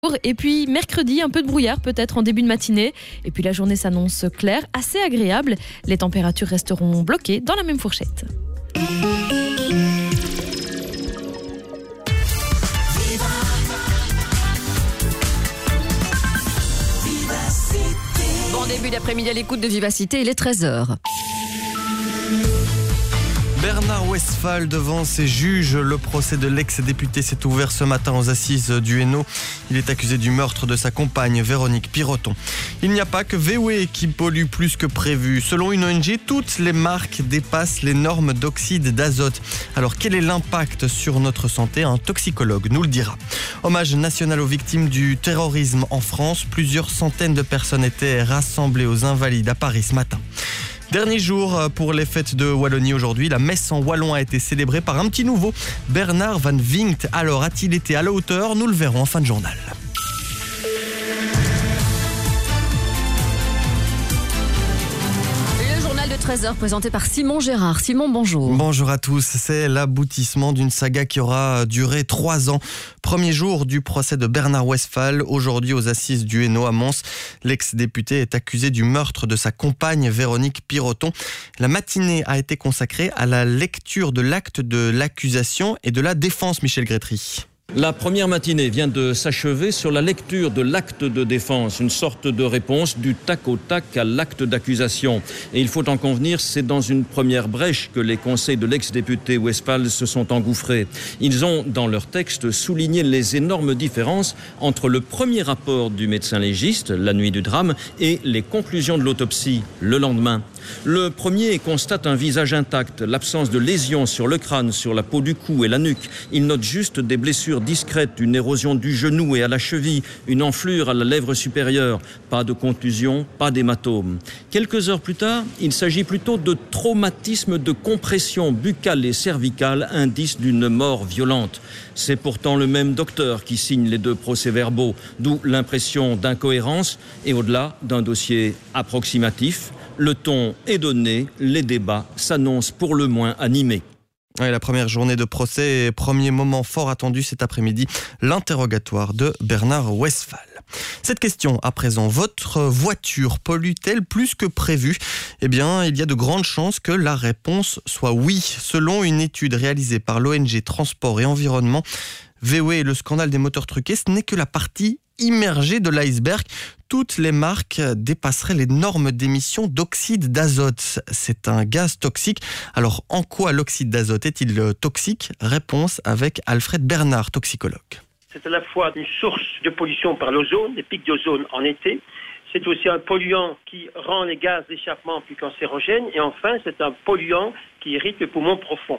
Et puis mercredi, un peu de brouillard peut-être en début de matinée. Et puis la journée s'annonce claire, assez agréable. Les températures resteront bloquées dans la même fourchette. Bon début d'après-midi à l'écoute de Vivacité, il est 13h. Bernard Westphal devant ses juges. Le procès de l'ex-député s'est ouvert ce matin aux assises du Hainaut. Il est accusé du meurtre de sa compagne Véronique Piroton. Il n'y a pas que VW qui pollue plus que prévu. Selon une ONG, toutes les marques dépassent les normes d'oxyde d'azote. Alors quel est l'impact sur notre santé ? Un toxicologue nous le dira. Hommage national aux victimes du terrorisme en France. Plusieurs centaines de personnes étaient rassemblées aux Invalides à Paris ce matin. Dernier jour pour les fêtes de Wallonie aujourd'hui. La messe en wallon a été célébrée par un petit nouveau, Bernard Van Vinkt. Alors, a-t-il été à la hauteur ? Nous le verrons en fin de journal. Le journal de 13h présenté par Simon Gérard. Simon, bonjour. Bonjour à tous. C'est l'aboutissement d'une saga qui aura duré 3 ans. Premier jour du procès de Bernard Westphal. Aujourd'hui aux assises du Hainaut à Mons. L'ex-député est accusé du meurtre de sa compagne Véronique Piroton. La matinée a été consacrée à la lecture de l'acte de l'accusation et de la défense, Michel Grétry. La première matinée vient de s'achever sur la lecture de l'acte de défense, une sorte de réponse du tac au tac à l'acte d'accusation. Et il faut en convenir, c'est dans une première brèche que les conseils de l'ex-député Westphal se sont engouffrés. Ils ont, dans leur texte, souligné les énormes différences entre le premier rapport du médecin légiste, la nuit du drame, et les conclusions de l'autopsie, le lendemain. Le premier constate un visage intact, l'absence de lésions sur le crâne, sur la peau du cou et la nuque. Il note juste des blessures discrètes, une érosion du genou et à la cheville, une enflure à la lèvre supérieure. Pas de contusion, pas d'hématome. Quelques heures plus tard, il s'agit plutôt de traumatisme de compression buccale et cervicale, indice d'une mort violente. C'est pourtant le même docteur qui signe les 2 procès-verbaux, d'où l'impression d'incohérence et au-delà d'un dossier approximatif. Le ton est donné, les débats s'annoncent pour le moins animés. Ouais, la première journée de procès et premier moment fort attendu cet après-midi, l'interrogatoire de Bernard Westphal. Cette question à présent, votre voiture pollue-t-elle plus que prévu ? Eh bien, il y a de grandes chances que la réponse soit oui. Selon une étude réalisée par l'ONG Transport et Environnement, VW et le scandale des moteurs truqués, ce n'est que la partie immergée de l'iceberg. Toutes les marques dépasseraient les normes d'émission d'oxyde d'azote. C'est un gaz toxique. Alors, en quoi l'oxyde d'azote est-il toxique ? Réponse avec Alfred Bernard, toxicologue. C'est à la fois une source de pollution par l'ozone, les pics d'ozone en été. C'est aussi un polluant qui rend les gaz d'échappement plus cancérogènes. Et enfin, c'est un polluant qui irrite le poumon profond.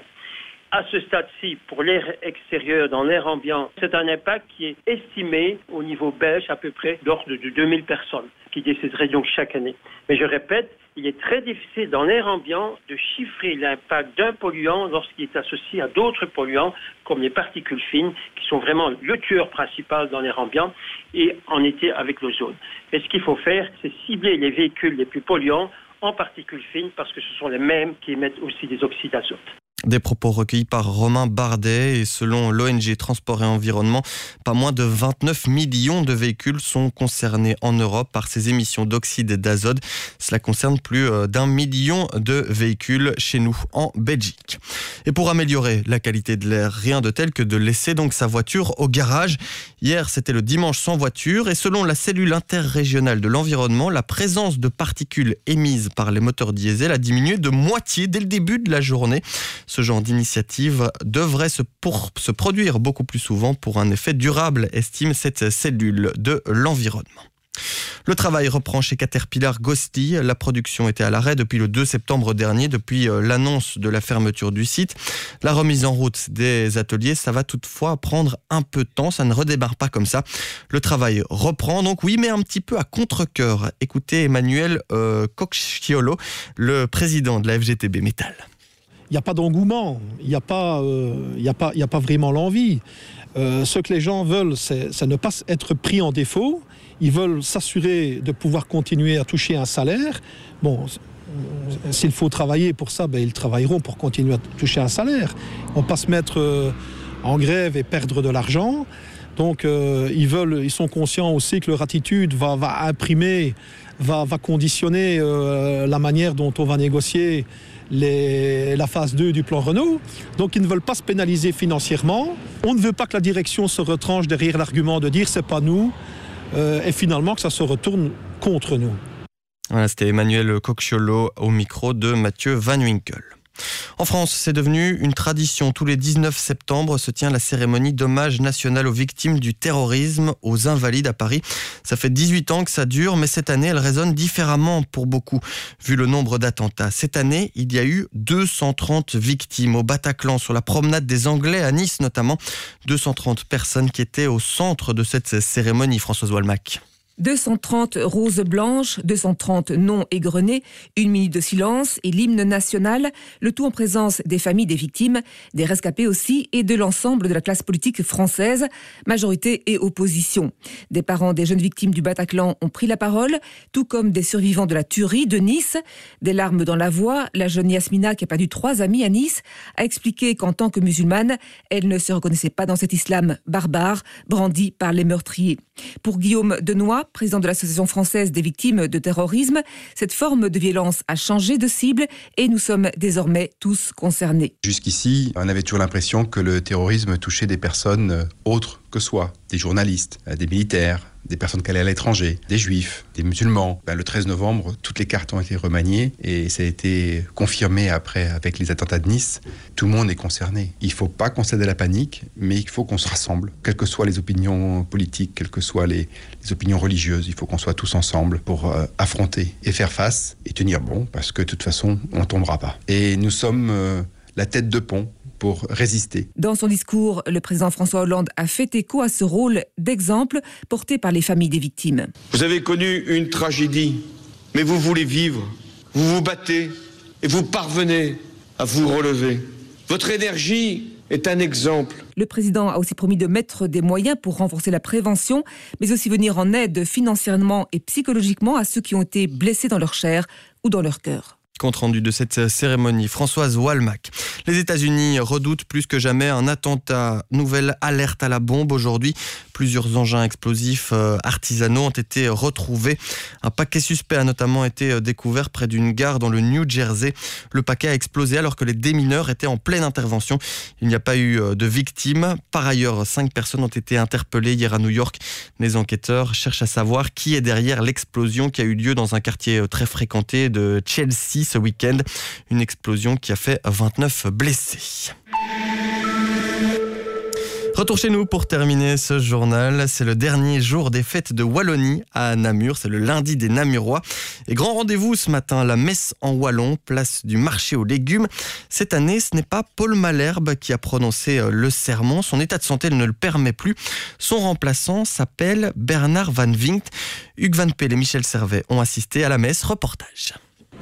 À ce stade-ci, pour l'air extérieur, dans l'air ambiant, c'est un impact qui est estimé au niveau belge à peu près d'ordre de 2000 personnes qui décéderaient donc chaque année. Mais je répète, il est très difficile dans l'air ambiant de chiffrer l'impact d'un polluant lorsqu'il est associé à d'autres polluants comme les particules fines qui sont vraiment le tueur principal dans l'air ambiant et en été avec l'ozone. Et ce qu'il faut faire, c'est cibler les véhicules les plus polluants en particules fines parce que ce sont les mêmes qui émettent aussi des oxydes d'azote. Des propos recueillis par Romain Bardet et selon l'ONG Transport et Environnement, pas moins de 29 millions de véhicules sont concernés en Europe par ces émissions d'oxyde d'azote. Cela concerne plus d'1 million de véhicules chez nous en Belgique. Et pour améliorer la qualité de l'air, rien de tel que de laisser donc sa voiture au garage. Hier, c'était le dimanche sans voiture et selon la cellule interrégionale de l'environnement, la présence de particules émises par les moteurs diesel a diminué de moitié dès le début de la journée. Ce genre d'initiative devrait se produire beaucoup plus souvent pour un effet durable, estime cette cellule de l'environnement. Le travail reprend chez Caterpillar Gosselies. La production était à l'arrêt depuis le 2 septembre dernier, depuis l'annonce de la fermeture du site. La remise en route des ateliers, ça va toutefois prendre un peu de temps, ça ne redémarre pas comme ça. Le travail reprend donc, oui, mais un petit peu à contre-cœur. Écoutez Emmanuel Cocchiolo, le président de la FGTB Métal. Il n'y a pas d'engouement, il n'y a pas vraiment l'envie. Ce que les gens veulent, c'est ne pas être pris en défaut. Ils veulent s'assurer de pouvoir continuer à toucher un salaire. Bon, s'il faut travailler pour ça, ils travailleront pour continuer à toucher un salaire. On ne va pas se mettre en grève et perdre de l'argent. Donc ils sont conscients aussi que leur attitude va imprimer, va conditionner la manière dont on va négocier la phase 2 du plan Renault. Donc ils ne veulent pas se pénaliser financièrement. On ne veut pas que la direction se retranche derrière l'argument de dire c'est pas nous et finalement que ça se retourne contre nous. Voilà, c'était Emmanuel Cocciolo au micro de Mathieu Van Winkel. En France, c'est devenu une tradition. Tous les 19 septembre se tient la cérémonie d'hommage national aux victimes du terrorisme, aux Invalides à Paris. Ça fait 18 ans que ça dure, mais cette année, elle résonne différemment pour beaucoup, vu le nombre d'attentats. Cette année, il y a eu 230 victimes au Bataclan, sur la promenade des Anglais à Nice notamment. 230 personnes qui étaient au centre de cette cérémonie, Françoise Walmack. 230 roses blanches, 230 noms égrenés, 1 minute de silence et l'hymne national, le tout en présence des familles des victimes, des rescapés aussi et de l'ensemble de la classe politique française, majorité et opposition. Des parents des jeunes victimes du Bataclan ont pris la parole, tout comme des survivants de la tuerie de Nice. Des larmes dans la voix, la jeune Yasmina, qui a perdu 3 amis à Nice, a expliqué qu'en tant que musulmane, elle ne se reconnaissait pas dans cet islam barbare brandi par les meurtriers. Pour Guillaume Denoy, président de l'Association française des victimes de terrorisme, cette forme de violence a changé de cible et nous sommes désormais tous concernés. Jusqu'ici, on avait toujours l'impression que le terrorisme touchait des personnes autres que soi, des journalistes, des militaires, des personnes qui allaient à l'étranger, des juifs, des musulmans. Le 13 novembre, toutes les cartes ont été remaniées et ça a été confirmé après avec les attentats de Nice. Tout le monde est concerné. Il ne faut pas qu'on cède à la panique, mais il faut qu'on se rassemble. Quelles que soient les opinions politiques, quelles que soient les opinions religieuses, il faut qu'on soit tous ensemble pour affronter et faire face et tenir bon, parce que de toute façon, on ne tombera pas. Et nous sommes la tête de pont pour résister. Dans son discours, le président François Hollande a fait écho à ce rôle d'exemple porté par les familles des victimes. Vous avez connu une tragédie, mais vous voulez vivre, vous vous battez et vous parvenez à vous relever. Votre énergie est un exemple. Le président a aussi promis de mettre des moyens pour renforcer la prévention, mais aussi venir en aide financièrement et psychologiquement à ceux qui ont été blessés dans leur chair ou dans leur cœur. Compte rendu de cette cérémonie, Françoise Walmack. Les États-Unis redoutent plus que jamais un attentat. Nouvelle alerte à la bombe aujourd'hui. Plusieurs engins explosifs artisanaux ont été retrouvés. Un paquet suspect a notamment été découvert près d'une gare dans le New Jersey. Le paquet a explosé alors que les démineurs étaient en pleine intervention. Il n'y a pas eu de victimes. Par ailleurs, 5 personnes ont été interpellées hier à New York. Les enquêteurs cherchent à savoir qui est derrière l'explosion qui a eu lieu dans un quartier très fréquenté de Chelsea ce week-end. Une explosion qui a fait 29 blessés. Retour chez nous pour terminer ce journal. C'est le dernier jour des fêtes de Wallonie à Namur. C'est le lundi des Namurois. Et grand rendez-vous ce matin, la messe en wallon, place du marché aux légumes. Cette année, ce n'est pas Paul Malherbe qui a prononcé le sermon. Son état de santé ne le permet plus. Son remplaçant s'appelle Bernard Van Vinkt. Hugues Van Peel et Michel Servet ont assisté à la messe. Reportage.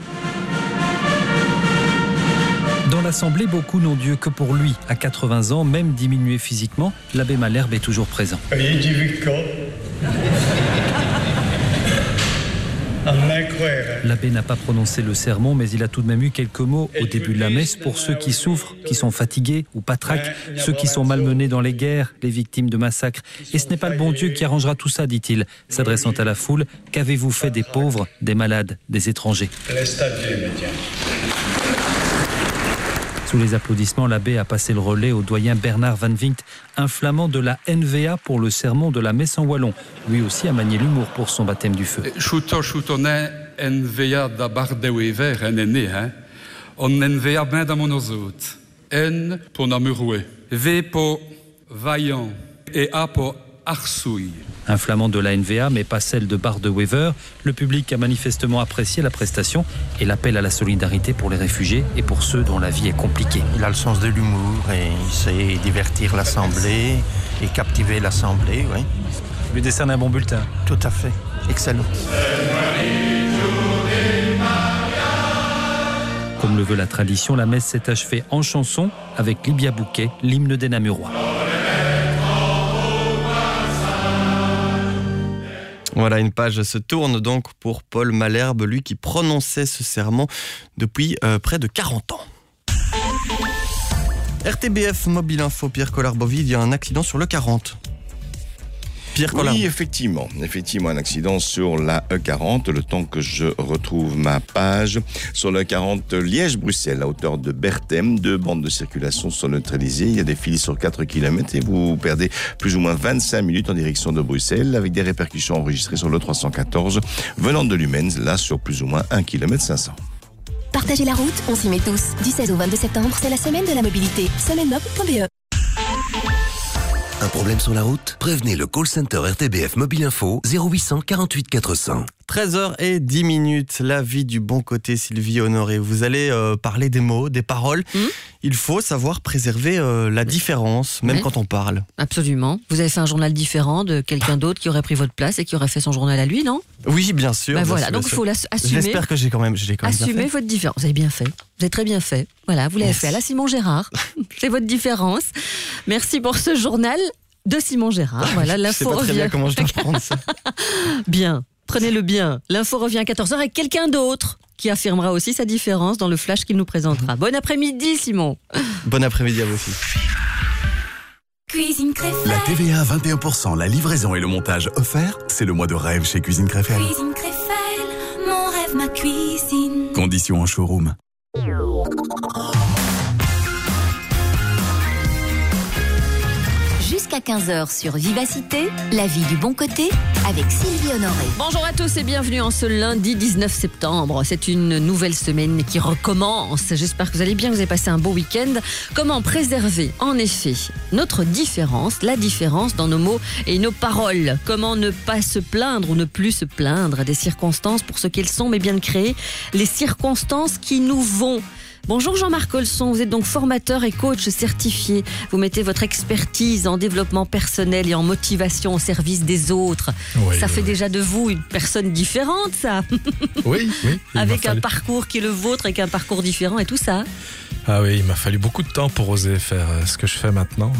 Dans l'Assemblée, beaucoup n'ont Dieu que pour lui. À 80 ans, même diminué physiquement, l'abbé Malherbe est toujours présent. L'abbé n'a pas prononcé le sermon, mais il a tout de même eu quelques mots au début de la messe pour ceux qui souffrent, qui sont fatigués ou patraques, ceux qui sont malmenés dans les guerres, les victimes de massacres. Et ce n'est pas le bon Dieu qui arrangera tout ça, dit-il, s'adressant à la foule. Qu'avez-vous fait des pauvres, des malades, des étrangers ? Sous les applaudissements, l'abbé a passé le relais au doyen Bernard Van Vinkt, un flamand de la NVA pour le sermon de la messe en wallon. Lui aussi a manié l'humour pour son baptême du feu. NVA da Bardewever en enne, on NVA ben da monozot. N pour Namurois, V pour vaillant et A pour arsouille. Un flamand de la NVA, mais pas celle de Bardewever. Le public a manifestement apprécié la prestation et l'appel à la solidarité pour les réfugiés et pour ceux dont la vie est compliquée. Il a le sens de l'humour et il sait divertir l'Assemblée et captiver l'Assemblée, oui. Je lui décerne un bon bulletin. Tout à fait. Excellent. Comme le veut la tradition, la messe s'est achevée en chanson avec Libia Bouquet, l'hymne des Namurois. Voilà, une page se tourne donc pour Paul Malherbe, lui qui prononçait ce serment depuis près de 40 ans. RTBF Mobile Info, Pierre Collard-Boville, il y a un accident sur le 40. Pierre Collin. Oui, effectivement, un accident sur la E40, le temps que je retrouve ma page. Sur la E40 Liège-Bruxelles, à hauteur de Berthem, 2 bandes de circulation sont neutralisées. Il y a des files sur 4 km et vous perdez plus ou moins 25 minutes en direction de Bruxelles, avec des répercussions enregistrées sur le 314, venant de Lumens, là sur plus ou moins 1 km 500. Partagez la route, on s'y met tous. Du 16 au 22 septembre, c'est la semaine de la mobilité. Semainemob.be. Un problème sur la route? Prévenez le call center RTBF Mobile Info 0800 48 400. 13h10, la vie du bon côté, Sylvie Honoré. Vous allez parler des mots, des paroles. Il faut savoir préserver la différence, même quand on parle. Absolument. Vous avez fait un journal différent de quelqu'un d'autre qui aurait pris votre place et qui aurait fait son journal à lui, non? Oui, bien sûr. Ben bien voilà, sûr, donc il faut l'assumer. J'espère que je l'ai quand même assumer bien fait. votre différence. Vous avez bien fait. Vous avez très bien fait. Voilà, vous l'avez fait à la Simon Gérard. C'est votre différence. Merci pour ce journal de Simon Gérard. Voilà, l'info revient. Je sais pas très bien comment je dois prendre ça. Bien. Prenez-le bien. L'info revient à 14h avec quelqu'un d'autre qui affirmera aussi sa différence dans le flash qu'il nous présentera. Bon après-midi, Simon. Bon après-midi à vous aussi. Cuisine Créfelle. La TVA à 21%, la livraison et le montage offert, c'est le mois de rêve chez Cuisine Créfelle. Cuisine Créfelle, mon rêve, ma cuisine. Conditions en showroom. Jusqu'à 15h sur Vivacité, la vie du bon côté avec Sylvie Honoré. Bonjour à tous et bienvenue en ce lundi 19 septembre. C'est une nouvelle semaine qui recommence. J'espère que vous allez bien, que vous avez passé un beau week-end. Comment préserver, en effet, notre différence, la différence dans nos mots et nos paroles? Comment ne pas se plaindre ou ne plus se plaindre des circonstances pour ce qu'elles sont, mais bien de créer les circonstances qui nous vont? Bonjour Jean-Marc Olson, vous êtes donc formateur et coach certifié. Vous mettez votre expertise en développement personnel et en motivation au service des autres. Oui, ça fait déjà de vous une personne différente, ça. Oui. Avec un parcours qui est le vôtre, avec un parcours différent et tout ça. Ah oui, il m'a fallu beaucoup de temps pour oser faire ce que je fais maintenant.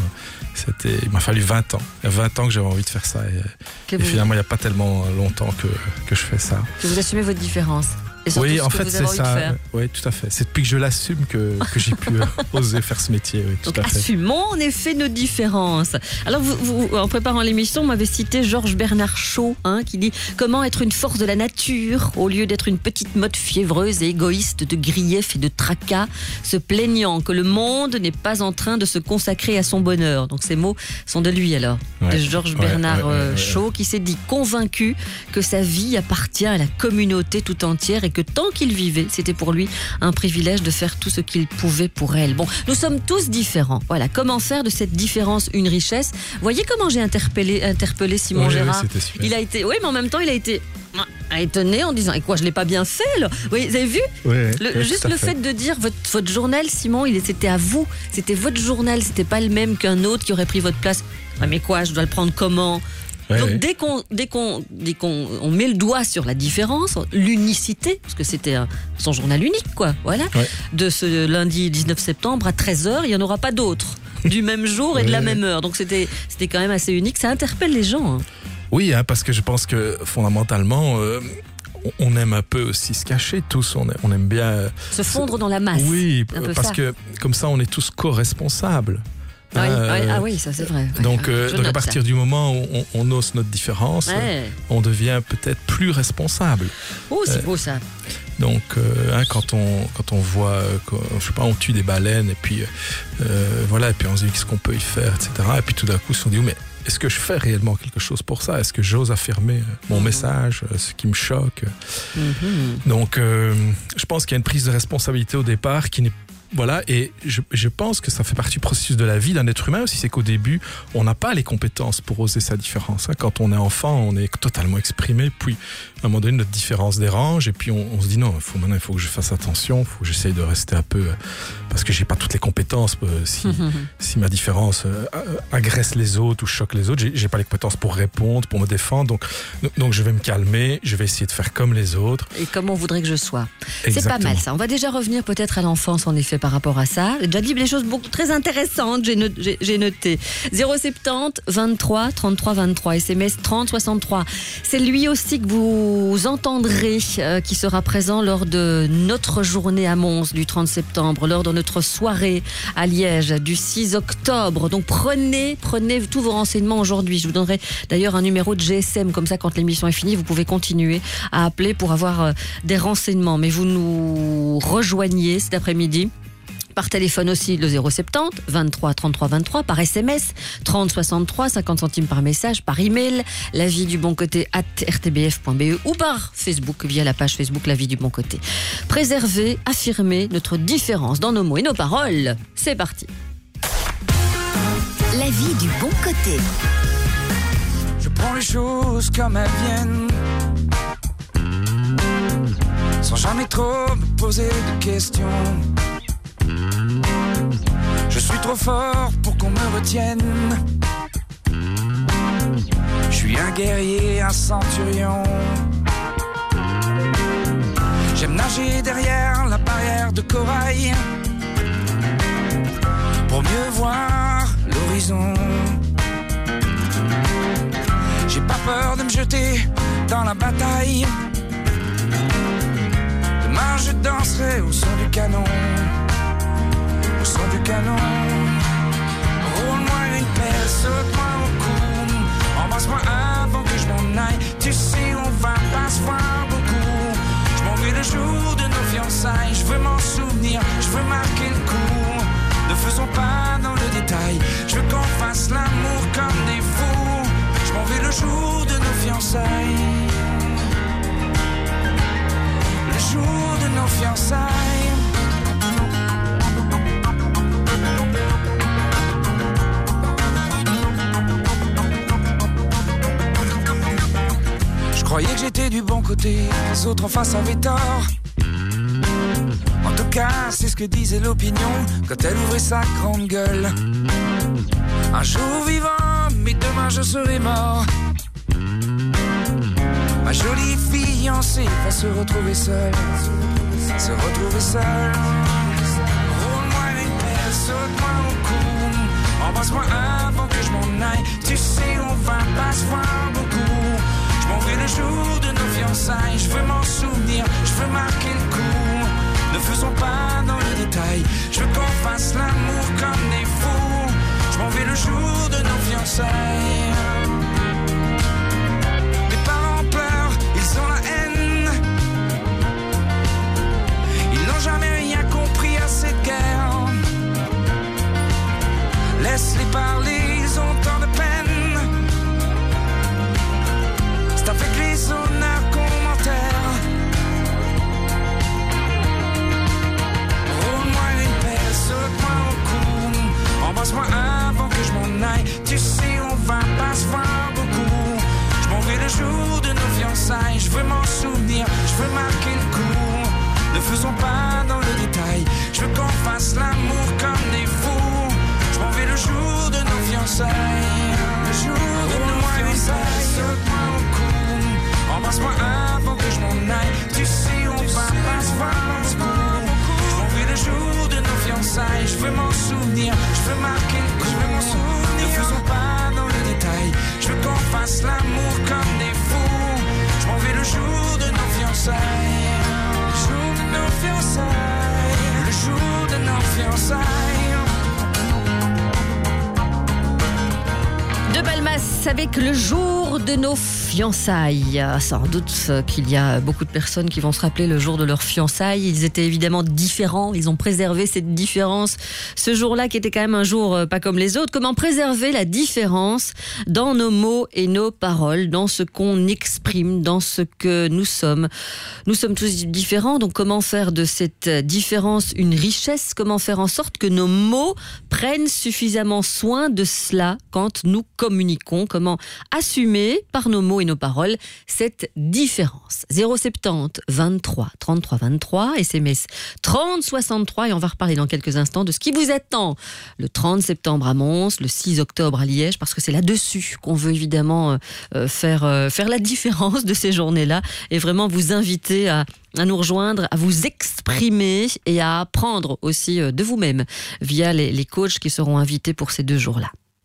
Il m'a fallu 20 ans. Il y a 20 ans que j'avais envie de faire ça. Et finalement, il n'y a pas tellement longtemps que je fais ça. Que vous assumez votre différence. Oui, en fait, c'est ça. Oui, tout à fait. C'est depuis que je l'assume que j'ai pu oser faire ce métier. Oui, tout donc, à fait. Assumons en effet nos différences. Alors, vous, en préparant l'émission, vous m'avez cité Georges Bernard Shaw, qui dit « Comment être une force de la nature au lieu d'être une petite motte fiévreuse et égoïste de griefs et de tracas, se plaignant que le monde n'est pas en train de se consacrer à son bonheur. » Donc, ces mots sont de lui, alors. De Georges Bernard Shaw, qui s'est dit convaincu que sa vie appartient à la communauté tout entière et que tant qu'il vivait, c'était pour lui un privilège de faire tout ce qu'il pouvait pour elle. Bon, nous sommes tous différents. Voilà, comment faire de cette différence une richesse? Voyez comment j'ai interpellé Simon Gérard. Il a été, mais en même temps, il a été étonné en disant, et quoi, je l'ai pas bien fait là? Oui, vous avez vu? Juste le fait de dire votre journal, Simon, c'était à vous, c'était votre journal, c'était pas le même qu'un autre qui aurait pris votre place. Mais quoi, je dois le prendre comment? Donc dès qu'on met le doigt sur la différence, l'unicité, parce que c'était son journal unique, quoi, voilà, de ce lundi 19 septembre à 13h, il n'y en aura pas d'autres, du même jour et de la même heure. Donc c'était quand même assez unique, ça interpelle les gens. Oui, parce que je pense que fondamentalement, on aime un peu aussi se cacher tous, on aime bien... se fondre dans la masse. Oui, parce que comme ça on est tous co-responsables. Oui, ça c'est vrai. Donc à partir du moment où on ose notre différence, on devient peut-être plus responsable. Oh, c'est beau ça. Donc quand on voit, je sais pas, on tue des baleines et puis voilà, et puis on se dit qu'est-ce qu'on peut y faire, etc. Et puis tout d'un coup, on se dit mais est-ce que je fais réellement quelque chose pour ça? Est-ce que j'ose affirmer mon message, ce qui me choque? Donc je pense qu'il y a une prise de responsabilité au départ qui n'est Voilà, et je pense que ça fait partie du processus de la vie d'un être humain aussi, c'est qu'au début, on n'a pas les compétences pour oser sa différence. Quand on est enfant, on est totalement exprimé, puis à un moment donné, notre différence dérange, et puis on se dit non, maintenant il faut que je fasse attention, il faut que j'essaye de rester un peu, parce que j'ai pas toutes les compétences, si ma différence agresse les autres ou choque les autres, j'ai pas les compétences pour répondre, pour me défendre, donc je vais me calmer, je vais essayer de faire comme les autres. Et comme on voudrait que je sois. Exactement. C'est pas mal ça, on va déjà revenir peut-être à l'enfance en effet par rapport à ça. J'ai déjà dit des choses beaucoup très intéressantes, j'ai noté. 070 23 33 23, SMS 30 63. C'est lui aussi que vous entendrez, qui sera présent lors de notre journée à Mons du 30 septembre, lors de notre soirée à Liège du 6 octobre. Donc prenez tous vos renseignements aujourd'hui. Je vous donnerai d'ailleurs un numéro de GSM, comme ça quand l'émission est finie, vous pouvez continuer à appeler pour avoir des renseignements. Mais vous nous rejoignez cet après-midi. Par téléphone aussi, le 070 23 33 23, par SMS 30 63, 50 centimes par message, par email, la vie du bon côté @rtbf.be ou par Facebook via la page Facebook La vie du bon côté. Préserver, affirmer notre différence dans nos mots et nos paroles. C'est parti. La vie du bon côté. Je prends les choses comme elles viennent, sans jamais trop me poser de questions. Je suis trop fort pour qu'on me retienne. Je suis un guerrier, un centurion. J'aime nager derrière la barrière de corail pour mieux voir l'horizon. J'ai pas peur de me jeter dans la bataille. Demain je danserai au son du canon. Au son du canon. Roule-moi une pelle, saute-moi au cou, embrasse-moi avant que je m'en aille. Tu sais on va pas se voir beaucoup. Je m'en vais le jour de nos fiançailles. Je veux m'en souvenir, je veux marquer le coup. Ne faisons pas dans le détail. Je veux qu'on fasse l'amour comme des fous. Je m'en vais le jour de nos fiançailles. Le jour de nos fiançailles. Je croyais que j'étais du bon côté, les autres en face avaient tort. En tout cas, c'est ce que disait l'opinion quand elle ouvrait sa grande gueule. Un jour vivant, mais demain je serai mort. Ma jolie fiancée va se retrouver seule. Se retrouver seule. Roule-moi une pelle, saute-moi au cou, embrasse-moi avant que je m'en aille. Tu sais, on va pas se voir beaucoup. Je m'en vais le jour de nos fiançailles. Je veux m'en souvenir, je veux marquer le coup. Ne faisons pas dans le détail. Je veux qu'on fasse l'amour comme des fous. Je m'en vais le jour de nos fiançailles. Mes parents pleurent, ils ont la haine. Ils n'ont jamais rien compris à cette guerre. Laisse-les parler, ils ont tant de peine. C'est avec les honneurs qu'on m'enterre. Roule-moi une pelle, saute-moi au cou, embrasse-moi avant que je m'en aille. Tu sais, on va pas se voir beaucoup. Je m'en vais le jour de nos fiançailles. Je veux m'en souvenir, je veux marquer le coup. Ne faisons pas dans le détail. Je veux qu'on fasse l'amour comme des fous. Je m'en vais le jour de nos fiançailles. Le jour de nos fiançailles. Saute-moi au cou, embrasse-moi avant que je m'en aille. Tu sais, on va pas se voir beaucoup. Je m'en vais le jour de nos fiançailles. Je veux m'en souvenir, je veux marquer le coup. Je veux m'en souvenir. Ne faisons pas dans le détail. Je veux qu'on fasse l'amour comme des fous. Je m'en vais le jour de nos fiançailles. Le jour de nos fiançailles. Le jour de nos fiançailles. De Balmas avec le jour de nos fiançailles. Sans doute qu'il y a beaucoup de personnes qui vont se rappeler le jour de leurs fiançailles. Ils étaient évidemment différents. Ils ont préservé cette différence. Ce jour-là qui était quand même un jour pas comme les autres. Comment préserver la différence dans nos mots et nos paroles, dans ce qu'on exprime, dans ce que nous sommes. Nous sommes tous différents. Donc comment faire de cette différence une richesse? Comment faire en sorte que nos mots prennent suffisamment soin de cela quand nous communiquons? Comment assumer par nos mots et nos paroles cette différence? 070 23 33 23, SMS 30 63, et on va reparler dans quelques instants de ce qui vous attend le 30 septembre à Mons, le 6 octobre à Liège, parce que c'est là-dessus qu'on veut évidemment faire la différence de ces journées-là et vraiment vous inviter à nous rejoindre, à vous exprimer et à apprendre aussi de vous-même via les coachs qui seront invités pour ces 2 jours-là.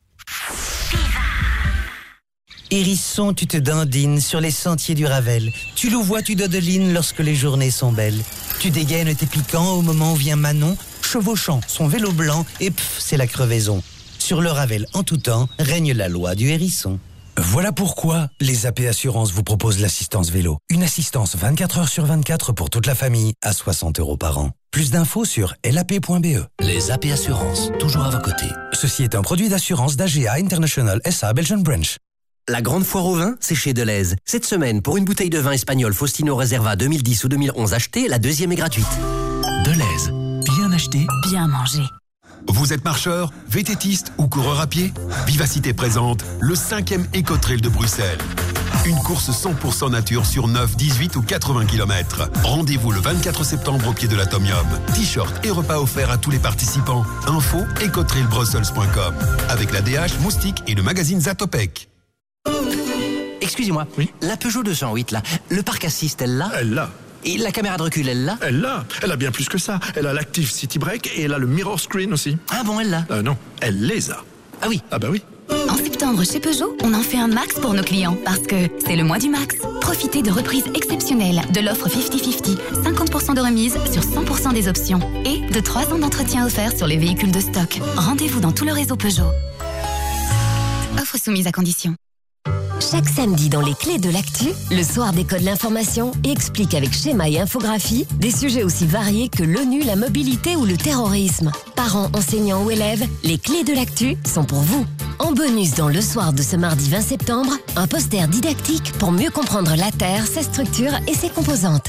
Hérisson, tu te dandines sur les sentiers du Ravel. Tu louvoies, tu dodelines lorsque les journées sont belles. Tu dégaines tes piquants au moment où vient Manon, chevauchant son vélo blanc et c'est la crevaison. Sur le Ravel en tout temps, règne la loi du hérisson. Voilà pourquoi les AP Assurances vous proposent l'assistance vélo. Une assistance 24 heures sur 24 pour toute la famille à 60 € par an. Plus d'infos sur lap.be. Les AP Assurances, toujours à vos côtés. Ceci est un produit d'assurance d'AGA International SA Belgian Branch. La grande foire au vin, c'est chez Deleuze. Cette semaine, pour une bouteille de vin espagnol Faustino Reserva 2010 ou 2011 achetée, la deuxième est gratuite. Deleuze. Bien acheté, bien mangé. Vous êtes marcheur, vététiste ou coureur à pied ? Vivacité présente le 5e Ecotrail de Bruxelles. Une course 100% nature sur 9, 18 ou 80 km. Rendez-vous le 24 septembre au pied de l'Atomium. T-shirt et repas offerts à tous les participants. Info ecotrailbrussels.com. Avec la DH, Moustique et le magazine Zatopek. Excusez-moi, oui, la Peugeot 208 là, le parc assist, elle l'a ? Elle l'a. Et la caméra de recul, elle l'a ? Elle l'a. Elle a bien plus que ça. Elle a l'Active City Brake et elle a le Mirror Screen aussi. Ah bon, elle l'a ? Non, elle les a. Ah oui ? Ah bah oui. En septembre, chez Peugeot, on en fait un max pour nos clients parce que c'est le mois du max. Profitez de reprises exceptionnelles de l'offre 50-50, 50% de remise sur 100% des options et de 3 ans d'entretien offert sur les véhicules de stock. Rendez-vous dans tout le réseau Peugeot. Offre soumise à condition. Chaque samedi dans les clés de l'actu, le soir décode l'information et explique avec schéma et infographie des sujets aussi variés que l'ONU, la mobilité ou le terrorisme. Parents, enseignants ou élèves, les clés de l'actu sont pour vous. En bonus dans le soir de ce mardi 20 septembre, un poster didactique pour mieux comprendre la Terre, sa structure et ses composantes.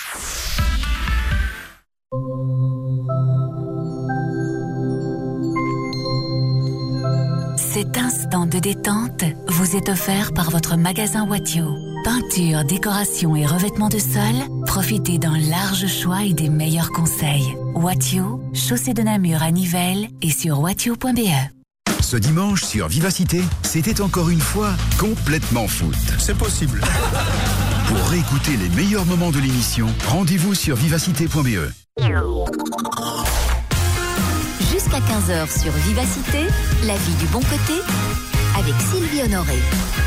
Cet instant de détente vous est offert par votre magasin Watio. Peinture, décoration et revêtement de sol, profitez d'un large choix et des meilleurs conseils. Watio, chaussée de Namur à Nivelles et sur watio.be. Ce dimanche sur Vivacité, c'était encore une fois complètement foot. C'est possible. Pour réécouter les meilleurs moments de l'émission, rendez-vous sur vivacité.be. Jusqu'à 15h sur Vivacité, la vie du bon côté, avec Sylvie Honoré.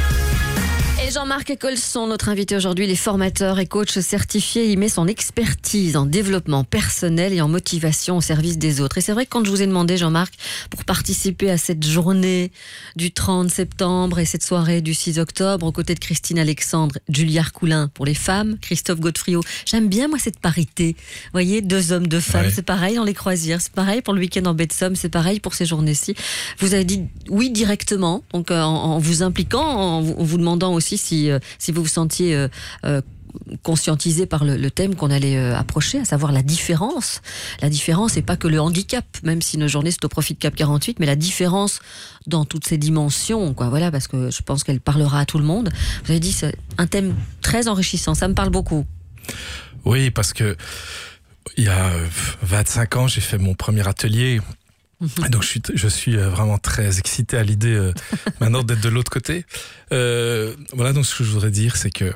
Et Jean-Marc Colson, notre invité aujourd'hui, il est formateur et coach certifié. Il met son expertise en développement personnel et en motivation au service des autres. Et c'est vrai que quand je vous ai demandé, Jean-Marc, pour participer à cette journée du 30 septembre et cette soirée du 6 octobre, aux côtés de Christine Alexandre, Julie Arcoulin pour les femmes, Christophe Godefriot, j'aime bien moi cette parité. Vous voyez, 2 hommes, 2 femmes, ouais. C'est pareil dans les croisières, c'est pareil pour le week-end en baie de Somme, c'est pareil pour ces journées-ci. Vous avez dit oui directement, donc en vous impliquant, en vous demandant aussi si vous vous sentiez conscientisé par le thème qu'on allait approcher, à savoir la différence. La différence, c'est pas que le handicap, même si nos journées c'est au profit de Cap 48, mais la différence dans toutes ses dimensions, quoi. Voilà, parce que je pense qu'elle parlera à tout le monde. Vous avez dit, c'est un thème très enrichissant, ça me parle beaucoup. Oui, parce que il y a 25 ans, j'ai fait mon premier atelier. Donc je suis vraiment très excité à l'idée maintenant d'être de l'autre côté. Voilà, donc ce que je voudrais dire, c'est que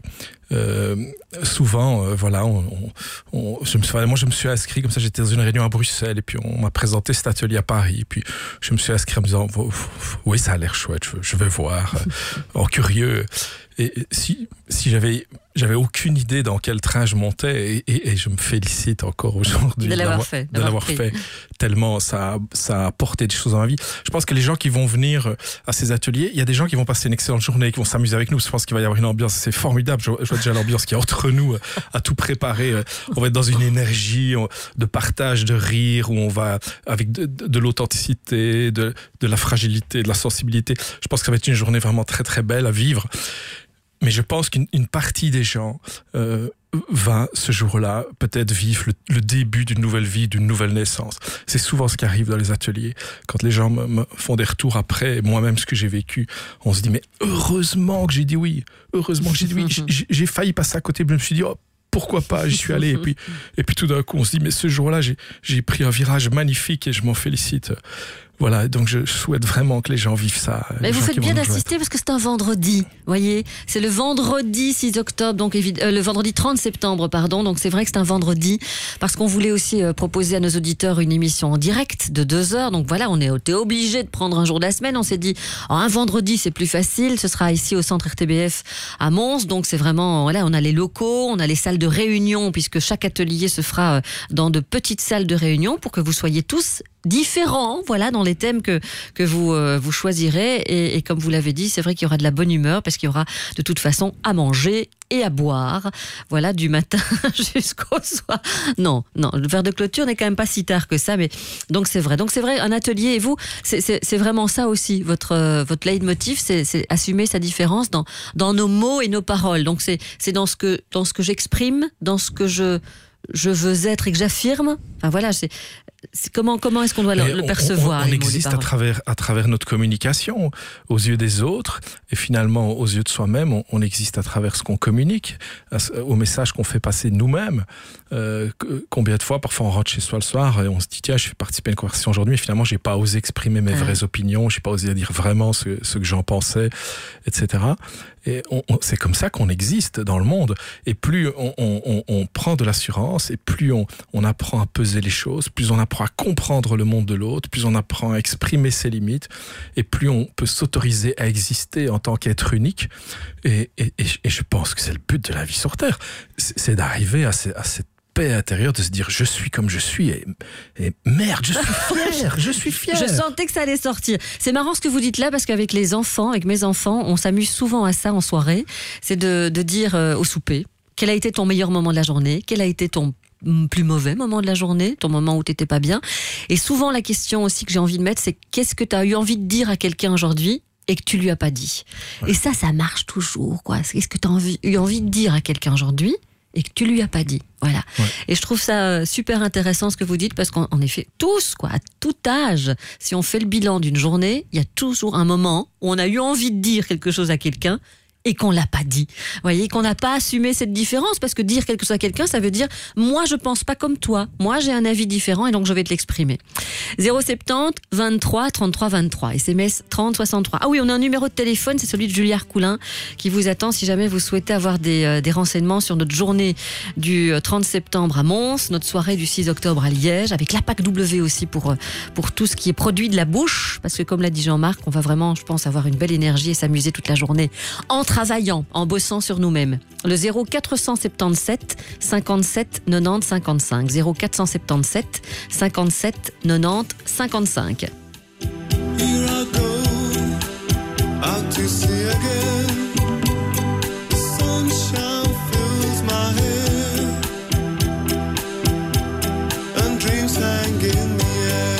souvent, voilà, moi je me suis inscrit comme ça. J'étais dans une réunion à Bruxelles et puis on m'a présenté cet atelier à Paris. Puis je me suis inscrit en me disant oui, ça a l'air chouette, je vais voir, en curieux. Et si j'avais aucune idée dans quel train je montais et je me félicite encore aujourd'hui de l'avoir fait, tellement ça a apporté des choses dans ma vie. Je pense que les gens qui vont venir à ces ateliers, il y a des gens qui vont passer une excellente journée, qui vont s'amuser avec nous. Je pense qu'il va y avoir une ambiance, c'est formidable. Je vois déjà l'ambiance qu'il y a entre nous à tout préparer. On va être dans une énergie de partage, de rire, où on va avec de l'authenticité, de la fragilité, de la sensibilité. Je pense que ça va être une journée vraiment très très belle à vivre. Mais je pense qu'une partie des gens va ce jour-là peut-être vivre le début d'une nouvelle vie, d'une nouvelle naissance. C'est souvent ce qui arrive dans les ateliers. Quand les gens me font des retours après, et moi-même ce que j'ai vécu, on se dit mais heureusement que j'ai dit oui. Heureusement que j'ai dit oui. J'ai failli passer à côté, mais je me suis dit pourquoi pas, j'y suis allé. Et puis tout d'un coup on se dit mais ce jour-là j'ai pris un virage magnifique et je m'en félicite. Voilà, donc je souhaite vraiment que les gens vivent ça. Mais vous faites bien d'insister parce que c'est un vendredi, voyez. C'est le vendredi 6 octobre, donc le vendredi 30 septembre, pardon. Donc c'est vrai que c'est un vendredi parce qu'on voulait aussi proposer à nos auditeurs une émission en direct de 2 heures. Donc voilà, on était obligé de prendre un jour de la semaine. On s'est dit, un vendredi c'est plus facile. Ce sera ici au centre RTBF à Mons. Donc c'est vraiment, voilà, on a les locaux, on a les salles de réunion puisque chaque atelier se fera dans de petites salles de réunion pour que vous soyez tous différents, voilà, dans les thèmes que vous choisirez. Et comme vous l'avez dit, c'est vrai qu'il y aura de la bonne humeur parce qu'il y aura de toute façon à manger et à boire, voilà, du matin jusqu'au soir. Non, le verre de clôture n'est quand même pas si tard que ça, mais donc c'est vrai, un atelier. Et vous, c'est vraiment ça aussi, votre leitmotiv, c'est assumer sa différence dans nos mots et nos paroles. Donc c'est dans ce que j'exprime, dans ce que je veux être et que j'affirme. Enfin voilà, c'est comment est-ce qu'on doit le percevoir? On existe à travers notre communication aux yeux des autres et finalement aux yeux de soi-même. On existe à travers ce qu'on communique, au message qu'on fait passer nous-mêmes. Combien de fois, parfois on rentre chez soi le soir et on se dit tiens, je vais participer à une conversation aujourd'hui, mais finalement j'ai pas osé exprimer mes vraies opinions, j'ai pas osé dire vraiment ce que j'en pensais, etc. Et c'est comme ça qu'on existe dans le monde. Et plus on prend de l'assurance, et plus on apprend à peser les choses, plus on apprend à comprendre le monde de l'autre, plus on apprend à exprimer ses limites, et plus on peut s'autoriser à exister en tant qu'être unique. Et je pense que c'est le but de la vie sur Terre. C'est d'arriver à cette paix intérieure, de se dire je suis comme je suis et merde, je suis fier. Je sentais que ça allait sortir. C'est marrant ce que vous dites là parce qu'avec mes enfants, on s'amuse souvent à ça en soirée. C'est de dire au souper quel a été ton meilleur moment de la journée, quel a été ton plus mauvais moment de la journée, ton moment où t'étais pas bien. Et souvent la question aussi que j'ai envie de mettre, c'est qu'est-ce que t'as eu envie de dire à quelqu'un aujourd'hui et que tu lui as pas dit. Ouais. Et ça marche toujours, quoi. Qu'est-ce que t'as eu envie de dire à quelqu'un aujourd'hui et que tu lui as pas dit. Voilà. Ouais. Et je trouve ça super intéressant ce que vous dites parce qu'en effet, tous, quoi, à tout âge, si on fait le bilan d'une journée, il y a toujours un moment où on a eu envie de dire quelque chose à quelqu'un et qu'on l'a pas dit. Vous voyez, qu'on n'a pas assumé cette différence parce que dire quelque chose à quelqu'un, ça veut dire moi je pense pas comme toi. Moi j'ai un avis différent et donc je vais te l'exprimer. 070 23 33 23 SMS 30 63. Ah oui, on a un numéro de téléphone, c'est celui de Juliard Coulin qui vous attend si jamais vous souhaitez avoir des renseignements sur notre journée du 30 septembre à Mons, notre soirée du 6 octobre à Liège, avec l'APAC W aussi pour tout ce qui est produit de la bouche, parce que comme l'a dit Jean-Marc, on va vraiment, je pense, avoir une belle énergie et s'amuser toute la journée en travaillant, en bossant sur nous-mêmes. Le 0477 57 90 55. 0477 57 90 55. Here I go, out to sea again. The sunshine fills my head, and dreams hang in the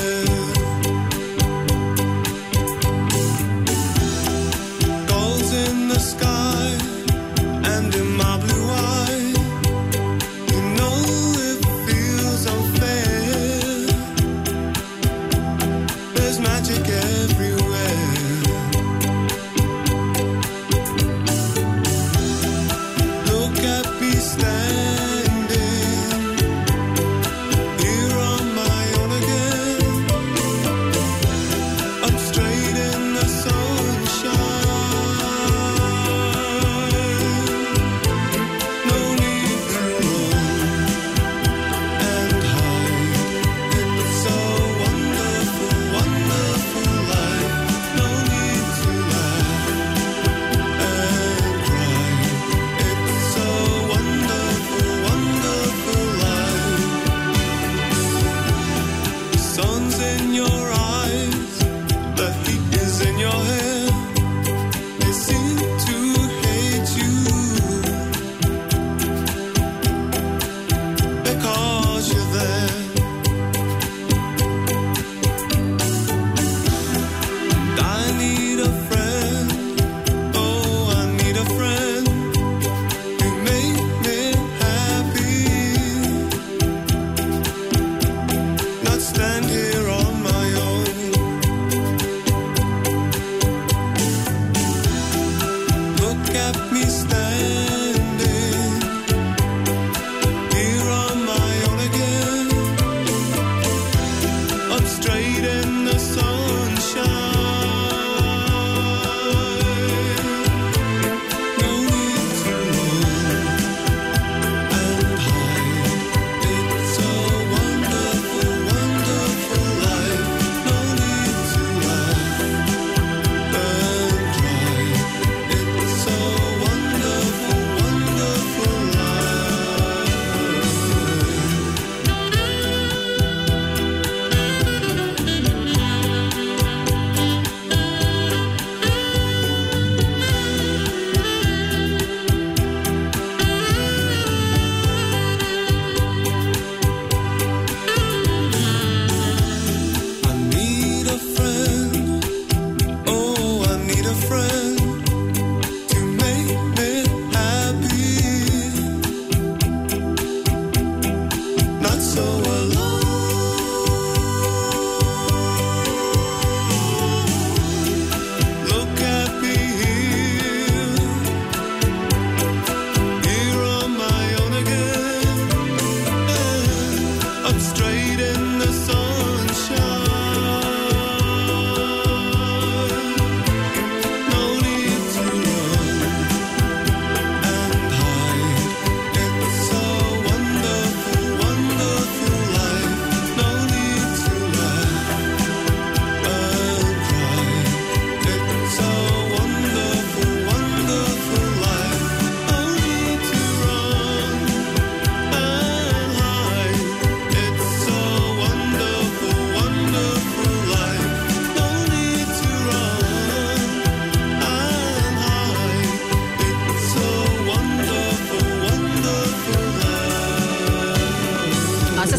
air. Gulls in the sky, and in my blue eye, you know it feels unfair. There's magic everywhere.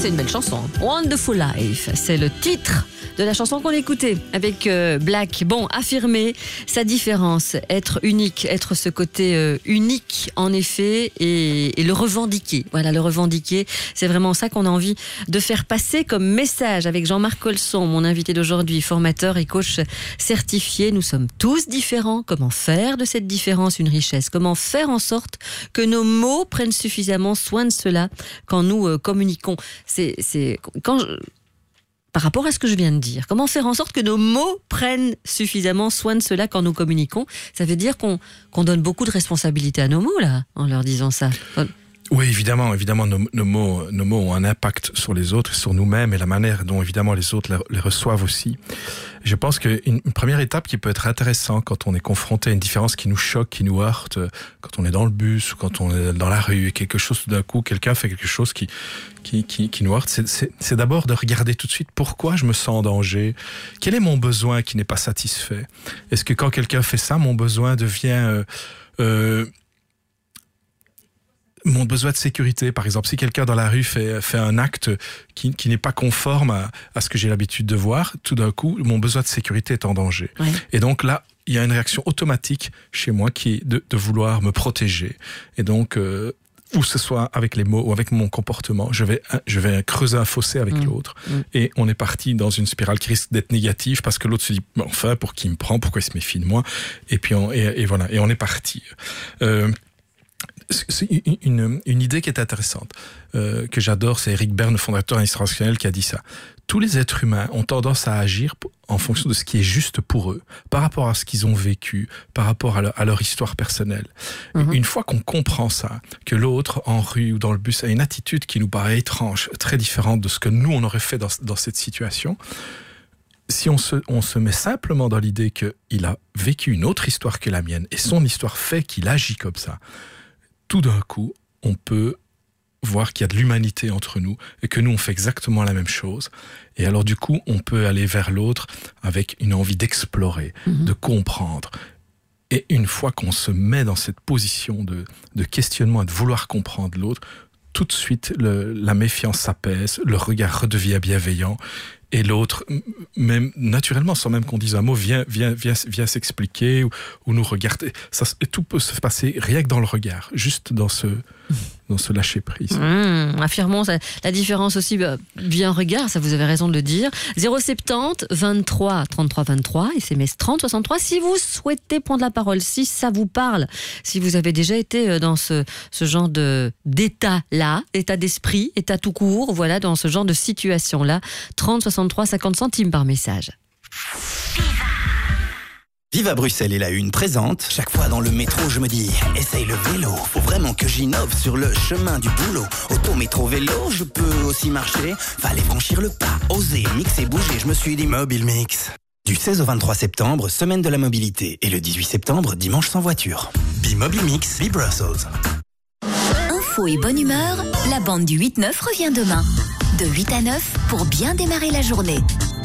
c'est une belle chanson. Wonderful Life, c'est le titre de la chanson qu'on écoutait avec Black. Bon, affirmer sa différence, être unique, être ce côté unique en effet et le revendiquer. Voilà, le revendiquer, c'est vraiment ça qu'on a envie de faire passer comme message avec Jean-Marc Colson, mon invité d'aujourd'hui, formateur et coach certifié. Nous sommes tous différents. Comment faire de cette différence une richesse? Comment faire en sorte que nos mots prennent suffisamment soin de cela quand nous communiquons? Par rapport à ce que je viens de dire, comment faire en sorte que nos mots prennent suffisamment soin de cela quand nous communiquons? Ça veut dire qu'on donne beaucoup de responsabilités à nos mots, là, en leur disant ça. Oui, évidemment, nos mots ont un impact sur les autres, sur nous-mêmes et la manière dont, évidemment, les autres les reçoivent aussi. Je pense qu'une première étape qui peut être intéressante quand on est confronté à une différence qui nous choque, qui nous heurte, quand on est dans le bus ou quand on est dans la rue et quelque chose, tout d'un coup, quelqu'un fait quelque chose qui nous heurte, c'est d'abord de regarder tout de suite pourquoi je me sens en danger, quel est mon besoin qui n'est pas satisfait. Est-ce que quand quelqu'un fait ça, mon besoin devient... mon besoin de sécurité, par exemple, si quelqu'un dans la rue fait un acte qui n'est pas conforme à ce que j'ai l'habitude de voir, tout d'un coup, mon besoin de sécurité est en danger. Oui. Et donc là, il y a une réaction automatique chez moi qui est de vouloir me protéger. Et donc, ou ce soit avec les mots ou avec mon comportement, je vais creuser un fossé avec l'autre. Et on est parti dans une spirale qui risque d'être négative parce que l'autre se dit, enfin, pour qui il me prend, pourquoi il se méfie de moi? Et puis, voilà, et on est parti. C'est une idée qui est intéressante, que j'adore, c'est Eric Berne, le fondateur institutionnel, qui a dit ça. Tous les êtres humains ont tendance à agir en fonction de ce qui est juste pour eux, par rapport à ce qu'ils ont vécu, par rapport à leur histoire personnelle. Une fois qu'on comprend ça, que l'autre, en rue ou dans le bus, a une attitude qui nous paraît étrange, très différente de ce que nous, on aurait fait dans cette situation, si on se met simplement dans l'idée qu'il a vécu une autre histoire que la mienne, et son histoire fait qu'il agit comme ça, tout d'un coup, on peut voir qu'il y a de l'humanité entre nous et que nous, on fait exactement la même chose. Et alors, du coup, on peut aller vers l'autre avec une envie d'explorer, de comprendre. Et une fois qu'on se met dans cette position de questionnement et de vouloir comprendre l'autre, tout de suite, la méfiance s'apaise, le regard redevient bienveillant. Et l'autre, même naturellement, sans même qu'on dise un mot, vient s'expliquer ou nous regarder. Tout peut se passer rien que dans le regard, juste dans ce lâcher prise. Affirmons la différence aussi via un regard, ça vous avez raison de le dire. 070 23 33 23, SMS 30 63. Si vous souhaitez prendre la parole, si ça vous parle, si vous avez déjà été dans ce genre d'état-là, état d'esprit, état tout court, voilà, dans ce genre de situation-là, 30 63 50 centimes par message. Viva Bruxelles est la une présente. Chaque fois dans le métro, je me dis, essaye le vélo. Faut vraiment que j'innove sur le chemin du boulot. Auto, métro, vélo, je peux aussi marcher. Fallait franchir le pas, oser, mixer, bouger. Je me suis dit Mobile Mix. Du 16 au 23 septembre, semaine de la mobilité. Et le 18 septembre, dimanche sans voiture. Be Mobile Mix, be Brussels. Info et bonne humeur, la bande du 8-9 revient demain. De 8 à 9 pour bien démarrer la journée.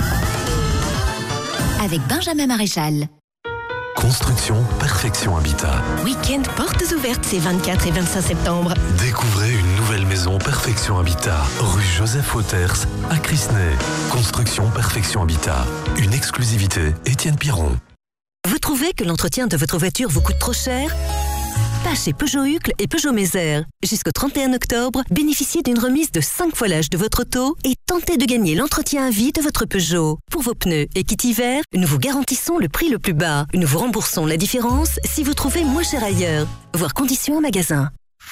Avec Benjamin Maréchal. Construction Perfection Habitat. Week-end portes ouvertes ces 24 et 25 septembre. Découvrez une nouvelle maison Perfection Habitat, rue Joseph Wauters, à Crisnay. Construction Perfection Habitat. Une exclusivité Étienne Piron. Vous trouvez que l'entretien de votre voiture vous coûte trop cher ? Pas chez Peugeot Hucle et Peugeot Mézère. Jusqu'au 31 octobre, bénéficiez d'une remise de 5 fois l'âge de votre auto et tentez de gagner l'entretien à vie de votre Peugeot. Pour vos pneus et kit hiver, nous vous garantissons le prix le plus bas. Nous vous remboursons la différence si vous trouvez moins cher ailleurs. Voir conditions en magasin.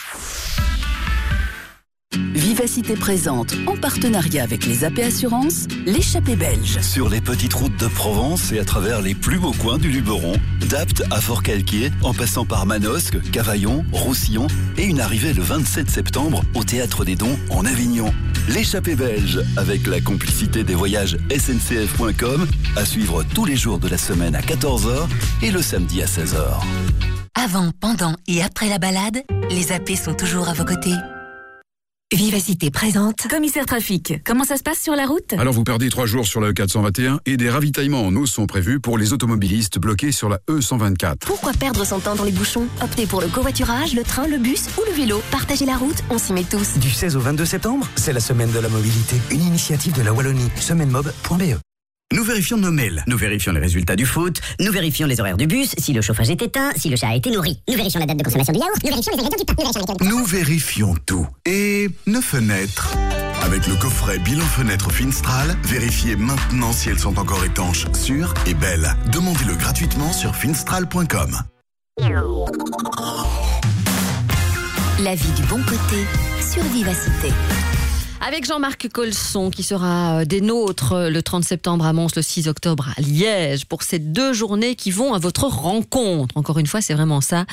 Vivacité présente, en partenariat avec les AP Assurances, l'échappée belge. Sur les petites routes de Provence et à travers les plus beaux coins du Luberon, d'Apt à Fort-Calquier, en passant par Manosque, Cavaillon, Roussillon et une arrivée le 27 septembre au Théâtre des Dons en Avignon. L'échappée belge, avec la complicité des voyages SNCF.com, à suivre tous les jours de la semaine à 14h et le samedi à 16h. Avant, pendant et après la balade, les AP sont toujours à vos côtés. Vivacité présente. Commissaire trafic, comment ça se passe sur la route? Alors vous perdez 3 jours sur la E421 et des ravitaillements en eau sont prévus pour les automobilistes bloqués sur la E124. Pourquoi perdre son temps dans les bouchons? Optez pour le covoiturage, le train, le bus ou le vélo. Partagez la route, on s'y met tous. Du 16 au 22 septembre, c'est la semaine de la mobilité. Une initiative de la Wallonie. Semaine-mob.be. Nous vérifions nos mails, nous vérifions les résultats du foot, nous vérifions les horaires du bus, si le chauffage est éteint, si le chat a été nourri. Nous vérifions la date de consommation du yaourt, nous vérifions les ingrédients du pain, Nous vérifions tout. Et nos fenêtres. Avec le coffret bilan fenêtre Finstral, vérifiez maintenant si elles sont encore étanches, sûres et belles. Demandez-le gratuitement sur finstral.com. La vie du bon côté sur Vivacité. Avec Jean-Marc Colson qui sera des nôtres le 30 septembre à Mons, le 6 octobre à Liège pour ces 2 journées qui vont à votre rencontre. Encore une fois, c'est vraiment ça.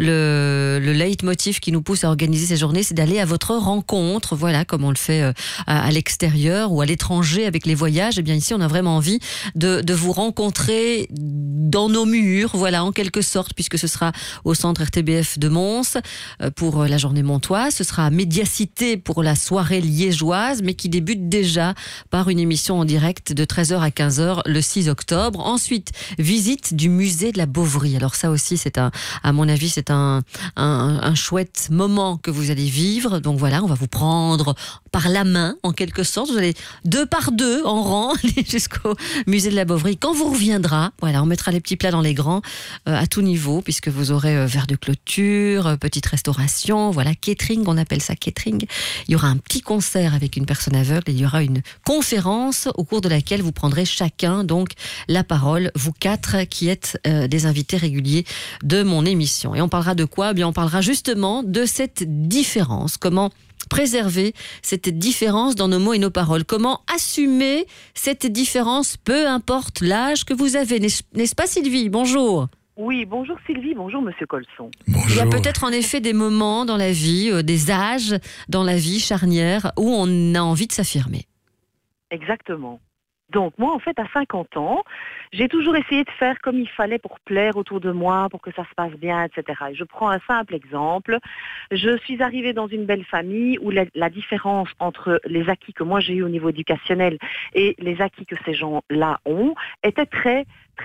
Le leitmotiv qui nous pousse à organiser ces journées, c'est d'aller à votre rencontre. Voilà, comme on le fait à l'extérieur ou à l'étranger avec les voyages. Et bien ici, on a vraiment envie de vous rencontrer dans nos murs, voilà, en quelque sorte, puisque ce sera au centre RTBF de Mons pour la journée montoise. Ce sera à Médiacité pour la soirée liégeoise, mais qui débute déjà par une émission en direct de 13h à 15h le 6 octobre. Ensuite, visite du musée de la Bovary. Alors ça aussi, à mon avis, c'est un chouette moment que vous allez vivre. Donc voilà, on va vous prendre par la main, en quelque sorte. Vous allez 2 par 2 en rang aller jusqu'au musée de la Bovary. Quand vous reviendra, voilà, on mettra les petits plats dans les grands à tout niveau, puisque vous aurez verre de clôture, petite restauration, voilà, catering, on appelle ça catering. Il y aura un petit concert avec une personne aveugle et il y aura une conférence au cours de laquelle vous prendrez chacun donc la parole, vous 4 qui êtes des invités réguliers de mon émission. Et on parlera de quoi? Eh bien, on parlera justement de cette différence. Comment préserver cette différence dans nos mots et nos paroles? Comment assumer cette différence, peu importe l'âge que vous avez? N'est-ce pas, Sylvie? Bonjour. Oui, bonjour Sylvie, bonjour Monsieur Colson. Il y a peut-être en effet des moments dans la vie, des âges dans la vie charnière où on a envie de s'affirmer. Exactement. Donc moi, en fait, à 50 ans, j'ai toujours essayé de faire comme il fallait pour plaire autour de moi, pour que ça se passe bien, etc. Et je prends un simple exemple. Je suis arrivée dans une belle famille où la différence entre les acquis que moi j'ai eu au niveau éducationnel et les acquis que ces gens-là ont était très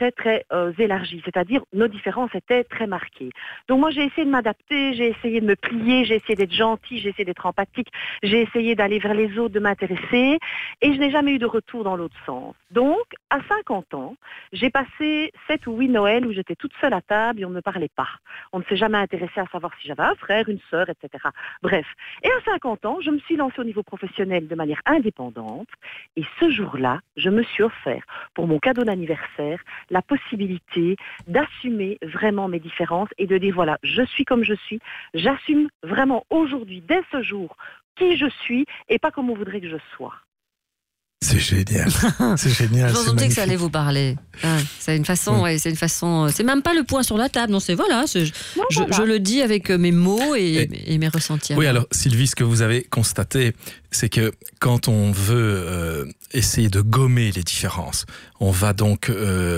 élargie, c'est-à-dire nos différences étaient très marquées. Donc moi j'ai essayé de m'adapter, j'ai essayé de me plier, j'ai essayé d'être gentille, j'ai essayé d'être empathique, j'ai essayé d'aller vers les autres, de m'intéresser, et je n'ai jamais eu de retour dans l'autre sens. Donc à 50 ans, j'ai passé 7 ou 8 Noël où j'étais toute seule à table et on ne me parlait pas. On ne s'est jamais intéressé à savoir si j'avais un frère, une sœur, etc. Bref. Et à 50 ans, je me suis lancée au niveau professionnel de manière indépendante, et ce jour-là, je me suis offert pour mon cadeau d'anniversaire la possibilité d'assumer vraiment mes différences et de dire voilà, je suis comme je suis, j'assume vraiment aujourd'hui, dès ce jour, qui je suis et pas comme on voudrait que je sois. C'est génial. C'est génial. Je sentais que ça allait vous parler. Ah, c'est une façon, ouais, c'est une façon. C'est même pas le point sur la table, non, c'est voilà. Je le dis avec mes mots et mes ressentis. Oui, alors Sylvie, ce que vous avez constaté, c'est que quand on veut essayer de gommer les différences, on va donc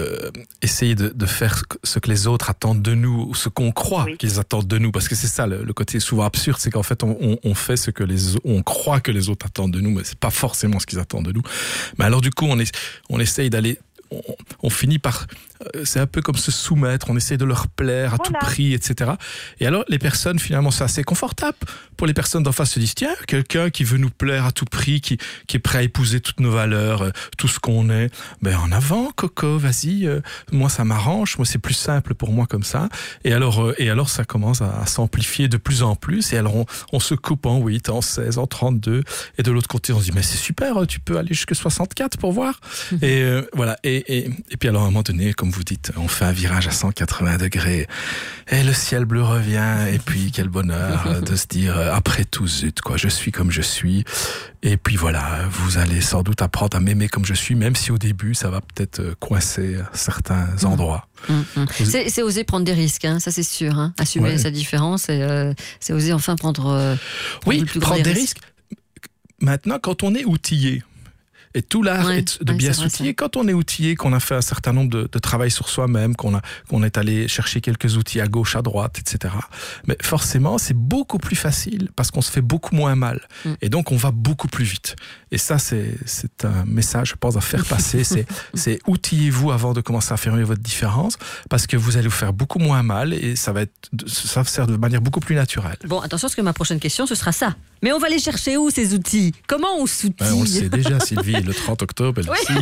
essayer de faire ce que les autres attendent de nous, ou ce qu'on croit qu'ils attendent de nous, parce que c'est ça le côté souvent absurde, c'est qu'en fait on fait ce que on croit que les autres attendent de nous, mais c'est pas forcément ce qu'ils attendent de nous. Mais alors du coup on essaye d'aller, on finit par, c'est un peu comme se soumettre, on essaie de leur plaire à tout prix, etc. Et alors les personnes, finalement, c'est assez confortable pour les personnes d'en face, se disent tiens, quelqu'un qui veut nous plaire à tout prix, qui est prêt à épouser toutes nos valeurs, tout ce qu'on est, ben en avant Coco, vas-y, moi ça m'arrange, moi c'est plus simple pour moi comme ça. Et alors ça commence à s'amplifier de plus en plus, et alors on se coupe en 8, en 16, en 32, et de l'autre côté on se dit mais c'est super, tu peux aller jusqu'à 64 pour voir. Et voilà, et puis alors à un moment donné, comme vous dites, on fait un virage à 180 degrés et le ciel bleu revient, et puis quel bonheur de se dire après tout, zut quoi, je suis comme je suis, et puis voilà, vous allez sans doute apprendre à m'aimer comme je suis, même si au début ça va peut-être coincer à certains endroits. C'est oser prendre des risques, hein, ça c'est sûr, hein. Assumer sa différence, c'est oser enfin prendre prendre des risques. Maintenant, quand on est outillé, Et tout l'art est de bien s'outiller. Quand on est outillé, qu'on a fait un certain nombre de travail sur soi-même, qu'on est allé chercher quelques outils à gauche, à droite, etc. Mais forcément, c'est beaucoup plus facile parce qu'on se fait beaucoup moins mal. Et donc, on va beaucoup plus vite. Et ça, c'est un message, je pense, à faire passer. C'est outillez-vous avant de commencer à faire votre différence parce que vous allez vous faire beaucoup moins mal et ça va se faire de manière beaucoup plus naturelle. Bon, attention, parce que ma prochaine question, ce sera ça. Mais on va les chercher où, ces outils? Comment on s'outille? On le sait déjà, Sylvie, le 30 octobre, elle aussi.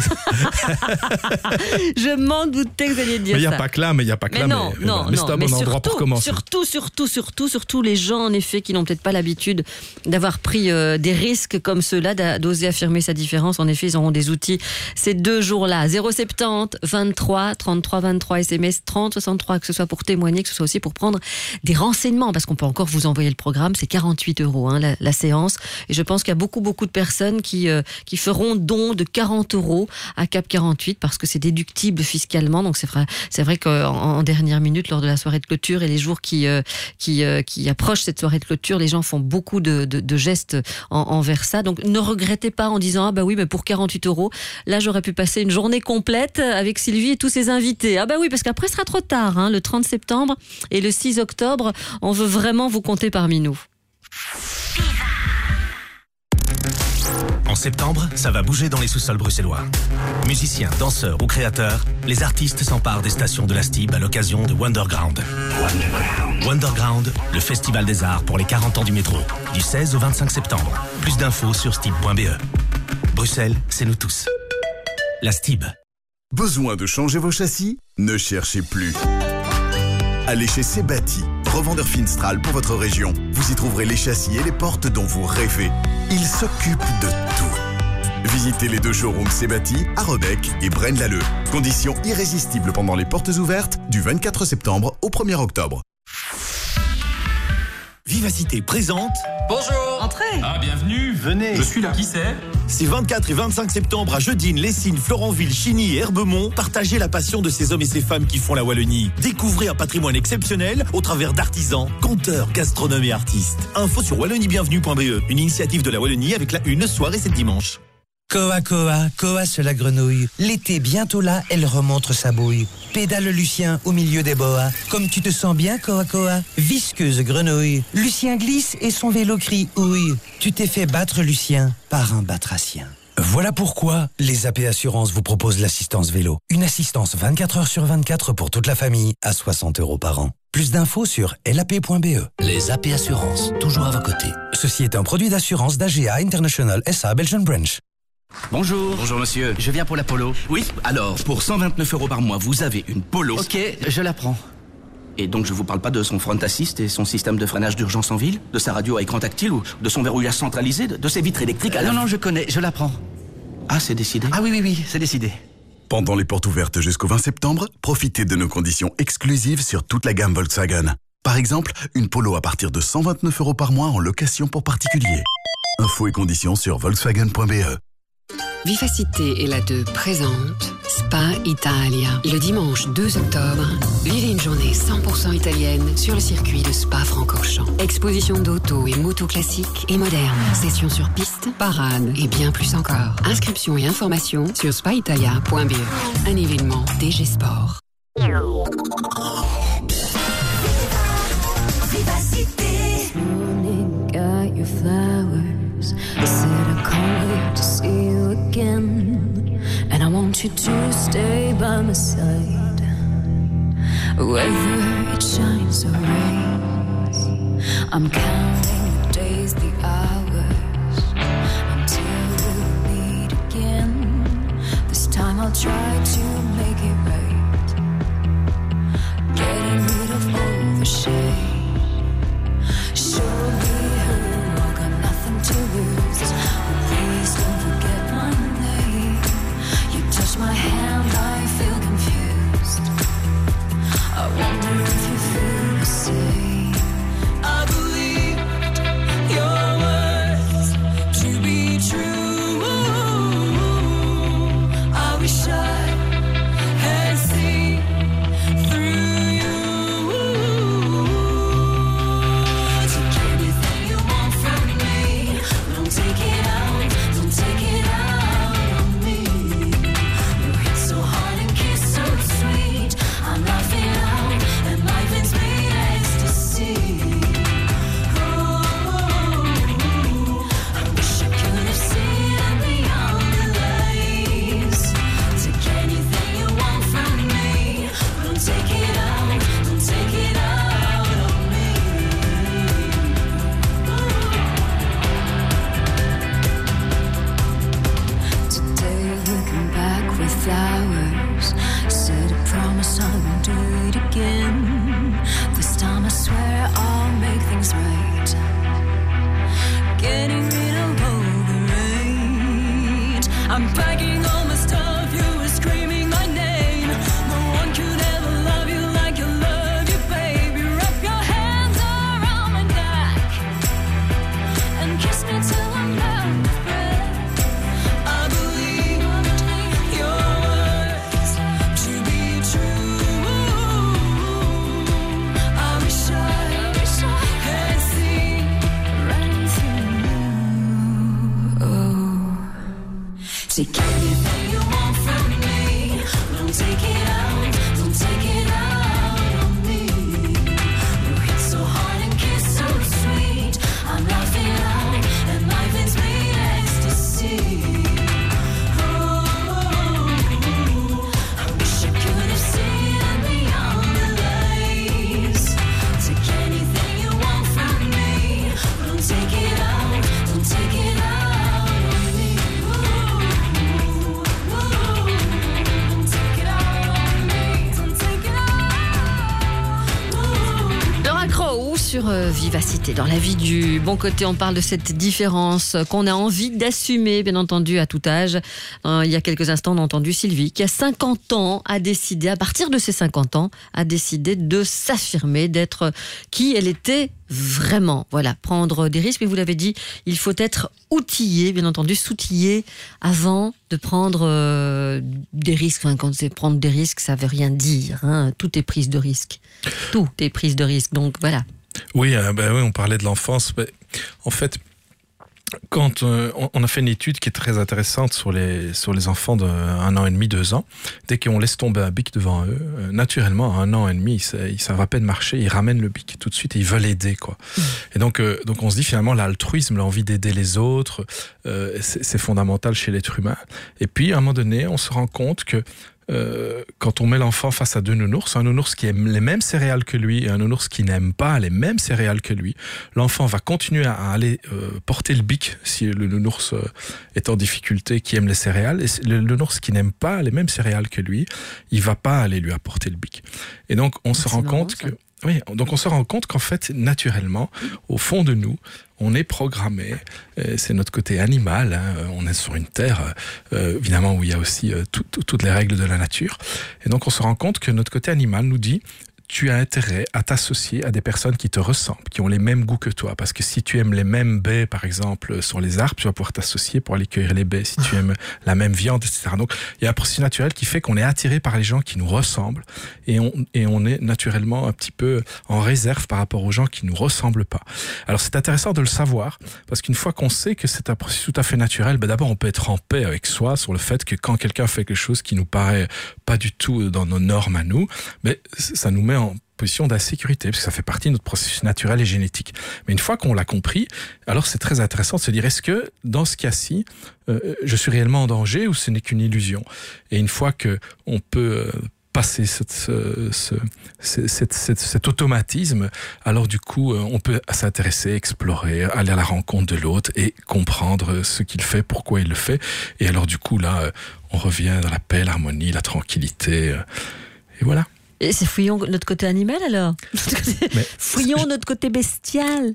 Je m'en doutais que vous alliez dire ça. Mais il n'y a pas que là, mais c'est un bon endroit pour commencer. Surtout les gens, en effet, qui n'ont peut-être pas l'habitude d'avoir pris des risques comme ceux-là, d'oser affirmer sa différence. En effet, ils auront des outils ces 2 jours-là. 070 23 33 23 SMS 30 63, que ce soit pour témoigner, que ce soit aussi pour prendre des renseignements, parce qu'on peut encore vous envoyer le programme. C'est 48 €, la séance. Et je pense qu'il y a beaucoup de personnes qui feront don de 40 € à Cap 48 parce que c'est déductible fiscalement. Donc c'est vrai qu'en dernière minute, lors de la soirée de clôture et les jours qui approchent cette soirée de clôture, les gens font beaucoup de gestes envers ça. Donc ne regrettez pas en disant mais pour 48 €, là j'aurais pu passer une journée complète avec Sylvie et tous ses invités. Parce qu'après ce sera trop tard, le 30 septembre et le 6 octobre, on veut vraiment vous compter parmi nous. En septembre, ça va bouger dans les sous-sols bruxellois. Musiciens, danseurs ou créateurs, les artistes s'emparent des stations de la STIB à l'occasion de Wonderground. Wonderground, le festival des arts pour les 40 ans du métro, du 16 au 25 septembre. Plus d'infos sur stib.be. Bruxelles, c'est nous tous. La STIB. Besoin de changer vos châssis? Ne cherchez plus. Allez chez Sebati, revendeur Finstral pour votre région. Vous y trouverez les châssis et les portes dont vous rêvez. Ils s'occupent de tout. Visitez les 2 showrooms Sebati à Rodec et Braine-l'Alleud. Conditions irrésistibles pendant les portes ouvertes du 24 septembre au 1er octobre. Vivacité présente. Bonjour. Entrez. Bienvenue. Venez. Je suis là. Qui c'est? Ces 24 et 25 septembre à Jeudine, Lessines, Florenville, Chigny et Herbemont, partagez la passion de ces hommes et ces femmes qui font la Wallonie. Découvrez un patrimoine exceptionnel au travers d'artisans, conteurs, gastronomes et artistes. Info sur walloniebienvenue.be, une initiative de la Wallonie avec la Une soirée c'est dimanche. Koa se la grenouille. L'été bientôt là, elle remontre sa bouille. Pédale Lucien au milieu des boas. Comme tu te sens bien, Koa. Visqueuse grenouille. Lucien glisse et son vélo crie ouille. Tu t'es fait battre, Lucien, par un batracien. Voilà pourquoi les AP Assurances vous proposent l'assistance vélo. Une assistance 24 heures sur 24 pour toute la famille à 60 € par an. Plus d'infos sur lap.be. Les AP Assurances, toujours à vos côtés. Ceci est un produit d'assurance d'AGA International SA Belgian Branch. Bonjour. Bonjour monsieur, je viens pour la Polo. Oui, alors pour 129 € par mois, vous avez une Polo. Ok, je la prends. Et donc je vous parle pas de son front assist et son système de freinage d'urgence en ville, de sa radio à écran tactile ou de son verrouillage centralisé, de ses vitres électriques. Non, je connais, je la prends. Ah, c'est décidé? Ah oui, c'est décidé. Pendant les portes ouvertes jusqu'au 20 septembre, profitez de nos conditions exclusives sur toute la gamme Volkswagen. Par exemple, une Polo à partir de 129 € par mois en location pour particuliers. Infos et conditions sur volkswagen.be. Vivacité et la 2 présente Spa Italia. Le dimanche 2 octobre, vivez une journée 100% italienne sur le circuit de Spa-Francorchamps. Exposition d'auto et moto classiques et modernes. Sessions sur piste, parade et bien plus encore. Inscription et informations sur spaitalia.be. Un événement DG Sport. I said I can't wait to see you again, and I want you to stay by my side, whether it shines or rains. I'm counting the days, the hours, until we meet again. This time I'll try to make it right, getting rid of all the shame. Show me who I got nothing to lose. But please don't forget my name. You touch my hand, I feel confused. I wonder if you feel the same. I believed your words to be true. I wish I I'm packing all my stuff, you were screaming my name. No one could ever love you like I love you, baby. Wrap your hands around my neck and kiss me till I'm out of breath. I believe your words to be true. I wish I had seen right through you. Oh, take anything you want from me. Don't take it out, don't take it out on me. You hit so hard and kiss so sweet. I'm laughing out and life is me ecstasy. Oh, I wish I could have seen beyond the lies. Take anything you want from me. Don't take it out, don't take it out on me. Don't take it out on me. Don't take it out. Laura Crow sur Vivacité. Dans la vie du bon côté, on parle de cette différence qu'on a envie d'assumer, bien entendu, à tout âge. Il y a quelques instants, on a entendu Sylvie, qui a 50 ans, a décidé, à partir de ses 50 ans, a décidé de s'affirmer, d'être qui elle était vraiment. Voilà, prendre des risques. Mais vous l'avez dit, il faut être outillé, bien entendu, s'outiller avant de prendre des risques. Enfin, quand c'est prendre des risques, ça veut rien dire. Hein. Tout est prise de risque. Tout est prise de risque. Donc voilà. Oui, oui, on parlait de l'enfance. En fait, quand on a fait une étude qui est très intéressante sur les enfants de 1 an et demi, 2 ans, dès qu'on laisse tomber un bic devant eux, naturellement, à 1 an et demi, ils savent à peine marcher, ils ramènent le bic tout de suite et ils veulent aider, quoi. Et donc on se dit finalement l'altruisme, l'envie d'aider les autres, c'est fondamental chez l'être humain. Et puis à un moment donné, on se rend compte que quand on met l'enfant face à 2 nounours, un nounours qui aime les mêmes céréales que lui et un nounours qui n'aime pas les mêmes céréales que lui, l'enfant va continuer à aller porter le bic si le nounours est en difficulté, qui aime les céréales, et le nounours qui n'aime pas les mêmes céréales que lui, il va pas aller lui apporter le bic. Et donc on se rend compte que donc on se rend compte qu'en fait, naturellement, au fond de nous, on est programmé, c'est notre côté animal, hein, on est sur une terre, évidemment, où il y a aussi toutes les règles de la nature. Et donc on se rend compte que notre côté animal nous dit: tu as intérêt à t'associer à des personnes qui te ressemblent, qui ont les mêmes goûts que toi. Parce que si tu aimes les mêmes baies, par exemple, sur les arbres, tu vas pouvoir t'associer pour aller cueillir les baies. Si tu aimes la même viande, etc. Donc, il y a un processus naturel qui fait qu'on est attiré par les gens qui nous ressemblent. Et on est naturellement un petit peu en réserve par rapport aux gens qui nous ressemblent pas. Alors, c'est intéressant de le savoir, parce qu'une fois qu'on sait que c'est un processus tout à fait naturel, d'abord, on peut être en paix avec soi sur le fait que quand quelqu'un fait quelque chose qui nous paraît pas du tout dans nos normes à nous, mais ça nous met en position d'insécurité, parce que ça fait partie de notre processus naturel et génétique. Mais une fois qu'on l'a compris, alors c'est très intéressant de se dire: est-ce que dans ce cas-ci, je suis réellement en danger ou ce n'est qu'une illusion? Et une fois que on peut passer cet automatisme, alors du coup, on peut s'intéresser, explorer, aller à la rencontre de l'autre et comprendre ce qu'il fait, pourquoi il le fait. Et alors du coup, là, on revient dans la paix, l'harmonie, la tranquillité. Et voilà. Et c'est fouillons notre côté animal alors. Fouillons notre côté bestial.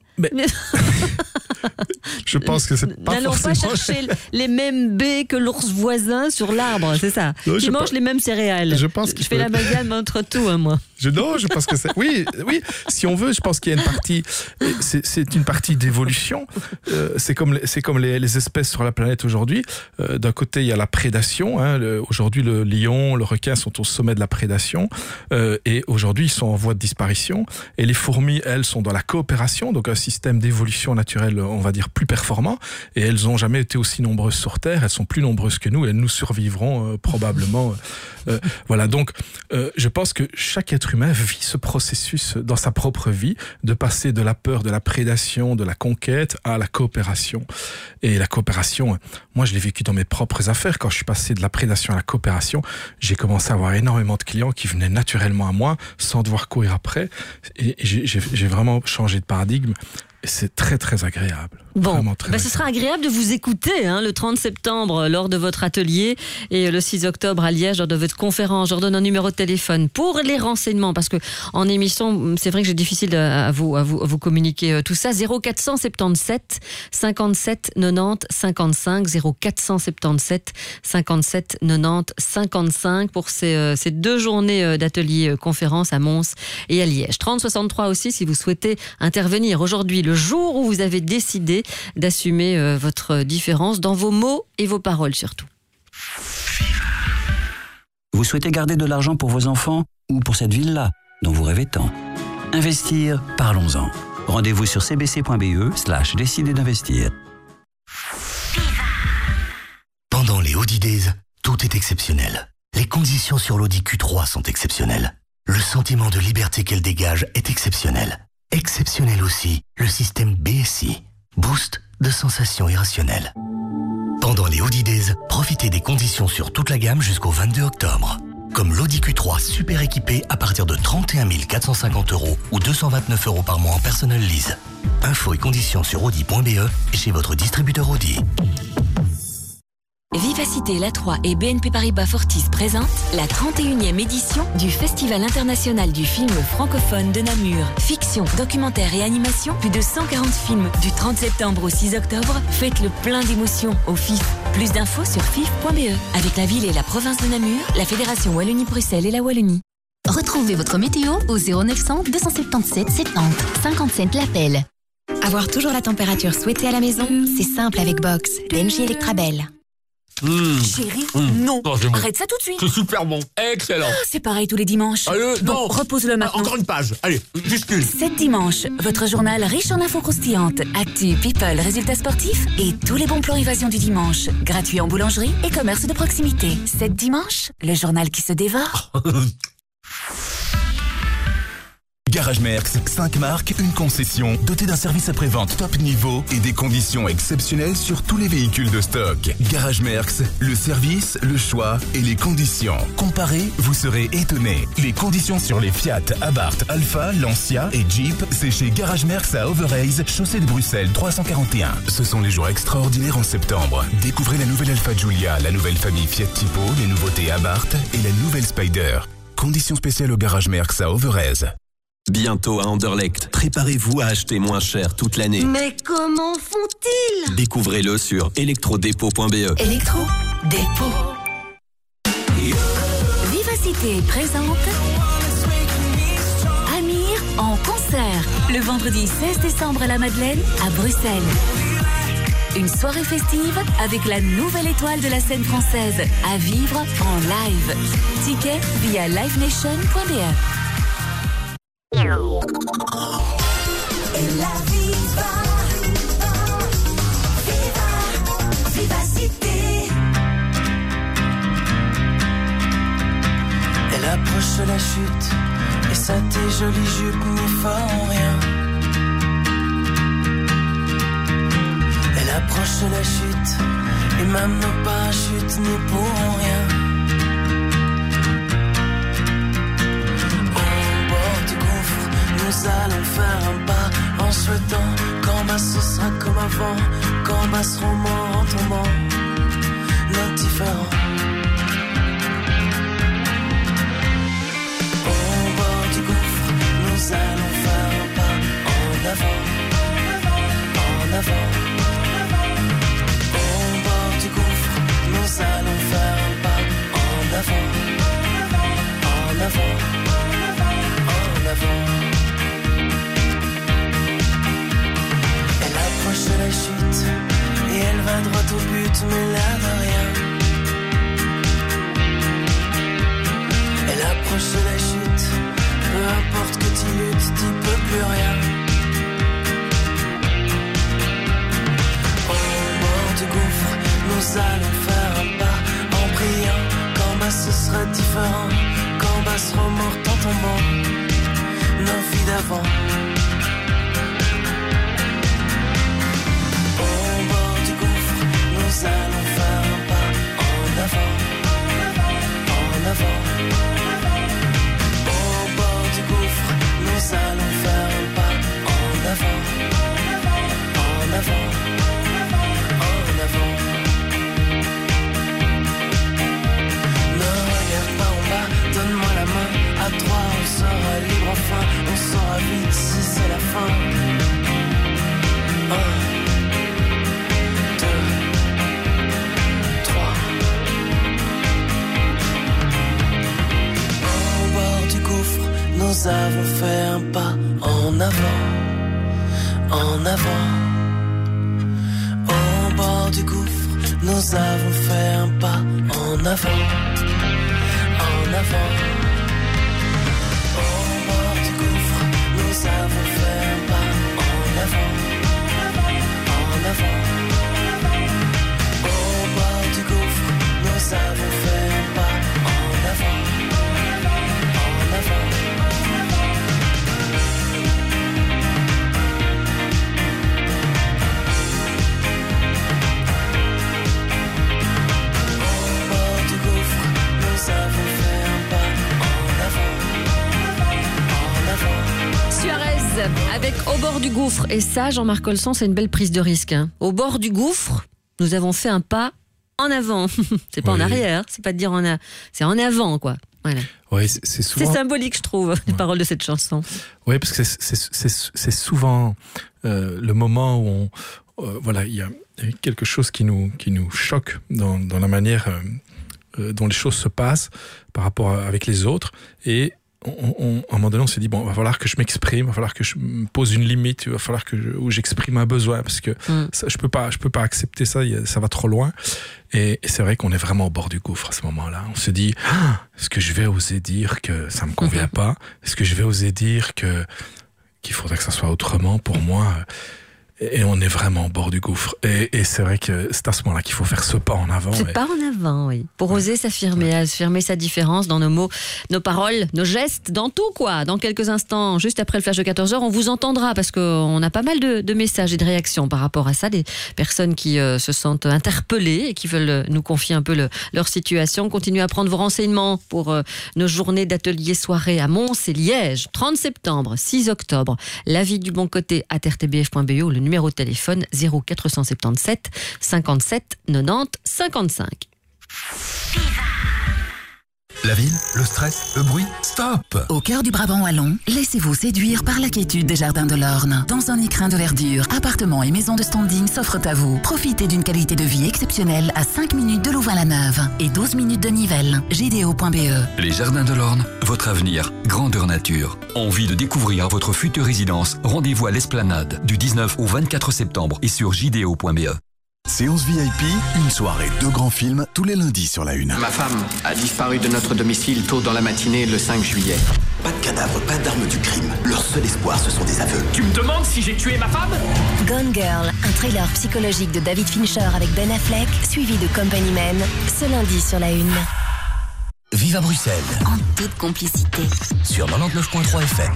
Je pense que c'est pas n'allons forcément... pas chercher les mêmes baies que l'ours voisin sur l'arbre, c'est ça. Non, qui mange les mêmes céréales. Je pense je fais l'amalgame entre tout, hein, moi. Je pense que c'est... Oui, si on veut, je pense qu'il y a une partie... C'est une partie d'évolution. C'est comme les espèces sur la planète aujourd'hui. D'un côté, il y a la prédation. Hein. Aujourd'hui, le lion, le requin sont au sommet de la prédation. Et aujourd'hui, ils sont en voie de disparition. Et les fourmis, elles, sont dans la coopération, donc un système d'évolution naturelle, on va dire, plus performant. Et elles n'ont jamais été aussi nombreuses sur Terre. Elles sont plus nombreuses que nous et elles nous survivront probablement. Voilà, donc je pense que chaque être humain vit ce processus dans sa propre vie, de passer de la peur, de la prédation, de la conquête à la coopération. Et la coopération, moi je l'ai vécu dans mes propres affaires. Quand je suis passé de la prédation à la coopération, j'ai commencé à avoir énormément de clients qui venaient naturellement à moi sans devoir courir après. Et j'ai vraiment changé de paradigme Et c'est très très agréable. Bon, Vraiment très ce sera agréable de vous écouter le 30 septembre lors de votre atelier et le 6 octobre à Liège lors de votre conférence. Je redonne un numéo de téléphone pour les renseignements parce que en émission, c'est vrai que c'est difficile à vous communiquer tout ça. 0477 57 90 55 0477 57 90 55 pour ces 2 journées d'atelier conférence à Mons et à Liège. 3063 aussi si vous souhaitez intervenir aujourd'hui, le jour où vous avez décidé d'assumer votre différence dans vos mots et vos paroles surtout. Vous souhaitez garder de l'argent pour vos enfants ou pour cette ville-là dont vous rêvez tant? Investir, parlons-en. Rendez-vous sur cbc.be/décider d'investir. Pendant les Audi Days, tout est exceptionnel. Les conditions sur l'Audi Q3 sont exceptionnelles. Le sentiment de liberté qu'elle dégage est exceptionnel. Exceptionnel aussi, le système BSI, Boost de sensations irrationnelles. Pendant les Audi Days, profitez des conditions sur toute la gamme jusqu'au 22 octobre. Comme l'Audi Q3 super équipé à partir de 31 450 € ou 229 € par mois en personnel lease. Infos et conditions sur audi.be et chez votre distributeur Audi. Vivacité La 3 et BNP Paribas Fortis présentent la 31e édition du Festival international du film francophone de Namur. Fiction, documentaire et animation, plus de 140 films du 30 septembre au 6 octobre. Faites le plein d'émotions au FIF. Plus d'infos sur fif.be. Avec la ville et la province de Namur, la Fédération Wallonie-Bruxelles et la Wallonie. Retrouvez votre météo au 0900 277 70 57 l'appel. Avoir toujours la température souhaitée à la maison, c'est simple avec Box d'Engie Electrabel. Chérie, non. Arrête ça tout de suite. C'est super bon. Excellent. C'est pareil tous les dimanches. Non. Repose-le maintenant. Encore une page. Allez, juste une. 7 dimanches, votre journal riche en infos croustillantes, actu, people, résultats sportifs et tous les bons plans évasion du dimanche. Gratuit en boulangerie et commerce de proximité. 7 dimanches, le journal qui se dévore. Garage Merckx, 5 marques, une concession, dotée d'un service après-vente top niveau et des conditions exceptionnelles sur tous les véhicules de stock. Garage Merckx, le service, le choix et les conditions. Comparez, vous serez étonné. Les conditions sur les Fiat, Abarth, Alfa, Lancia et Jeep, c'est chez Garage Merckx à Overijse, chaussée de Bruxelles 341. Ce sont les jours extraordinaires en septembre. Découvrez la nouvelle Alfa Giulia, la nouvelle famille Fiat Tipo, les nouveautés Abarth et la nouvelle Spider. Conditions spéciales au Garage Merckx à Overijse. Bientôt à Anderlecht, préparez-vous à acheter moins cher toute l'année. Mais comment font-ils? Découvrez-le sur electrodepot.be. Electrodepot. Vivacité présente Amir en concert le vendredi 16 décembre à la Madeleine à Bruxelles. Une soirée festive avec la nouvelle étoile de la scène française à vivre en live. Ticket via livenation.be. Et la viva, vivacité. Elle approche la chute et ça tes jolies jupes n'y font rien. Elle approche la chute et même nos parachutes n'y pourront rien. Nous allons faire un pas en souhaitant qu'en bas ce sera comme avant, qu'en bas seront morts en tombant, indifférents. Au bord du gouffre, nous allons faire un pas en avant, en avant. Au bord du gouffre, nous allons faire un pas en avant, en avant, en avant. Approche la chute et elle va droit au but, mais là de rien. Elle approche la chute, peu importe que tu luttes, tu peux plus rien. Au bord du gouffre, nous allons faire un pas en priant qu'en bas ce sera différent, qu'en bas seront mortes en tombant nos vies d'avant. Nous allons faire un pas en avant, en avant. Au bord du gouffre, nous allons faire un pas en avant, en avant. Au bord du gouffre, nous avons fait un pas en avant. En avant. Au bord du gouffre, nous avons fait un pas en avant. En avant. Au bord du gouffre, nous avons fait un pas en avant. En avant. Suarez avec Au bord du gouffre. Et ça, Jean-Marc Olson, c'est une belle prise de risque. Hein. Au bord du gouffre, nous avons fait un pas en avant. C'est pas en arrière, c'est pas de dire c'est en avant, quoi. Voilà. Oui, c'est souvent... C'est symbolique, je trouve, les paroles de cette chanson. Oui, parce que c'est souvent le moment où voilà, il y a quelque chose qui nous choque dans la manière dont les choses se passent par rapport avec les autres. Et à un moment donné, on s'est dit, bon, il va falloir que je m'exprime, il va falloir que je me pose une limite, il va falloir où j'exprime un besoin, parce que ça, je peux pas accepter ça, ça va trop loin. Et c'est vrai qu'on est vraiment au bord du gouffre à ce moment-là. On se dit, est-ce que je vais oser dire que ça me convient pas? Est-ce que je vais oser dire qu'il faudrait que ça soit autrement pour moi? Et on est vraiment au bord du gouffre. Et c'est vrai que c'est à ce moment-là qu'il faut faire ce pas en avant. Ce pas en avant, oui. Pour oser s'affirmer, affirmer sa différence dans nos mots, nos paroles, nos gestes, dans tout, quoi. Dans quelques instants, juste après le flash de 14h, on vous entendra parce qu'on a pas mal de messages et de réactions par rapport à ça. Des personnes qui se sentent interpellées et qui veulent nous confier un peu leur situation. Continuez à prendre vos renseignements pour nos journées d'ateliers soirées à Mons et Liège. 30 septembre, 6 octobre. La vie du bon côté à rtbf.be ou le numéro de téléphone 0477 57 90 55. La ville, le stress, le bruit, stop! Au cœur du Brabant wallon, laissez-vous séduire par la quiétude des jardins de l'Orne. Dans un écrin de verdure, appartements et maisons de standing s'offrent à vous. Profitez d'une qualité de vie exceptionnelle à 5 minutes de Louvain-la-Neuve et 12 minutes de Nivelles. GDO.be. Les jardins de l'Orne, votre avenir, grandeur nature. Envie de découvrir votre future résidence? Rendez-vous à l'Esplanade du 19 au 24 septembre et sur JDO.be. Séance VIP, une soirée, 2 grands films tous les lundis sur la Une. Ma femme a disparu de notre domicile tôt dans la matinée le 5 juillet. Pas de cadavre, pas d'armes du crime. Leur seul espoir, ce sont des aveux. Tu me demandes si j'ai tué ma femme? Gone Girl, un thriller psychologique de David Fincher avec Ben Affleck, suivi de Company Man, ce lundi sur la Une. Vive à Bruxelles. En toute complicité. Sur 99.3 FM.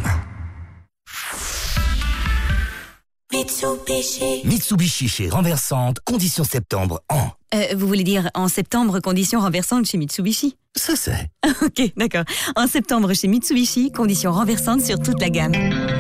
Mitsubishi chez Renversante, condition septembre en. Vous voulez dire en septembre, conditions renversantes chez Mitsubishi? Ça c'est. Ok, d'accord. En septembre chez Mitsubishi, conditions renversantes sur toute la gamme.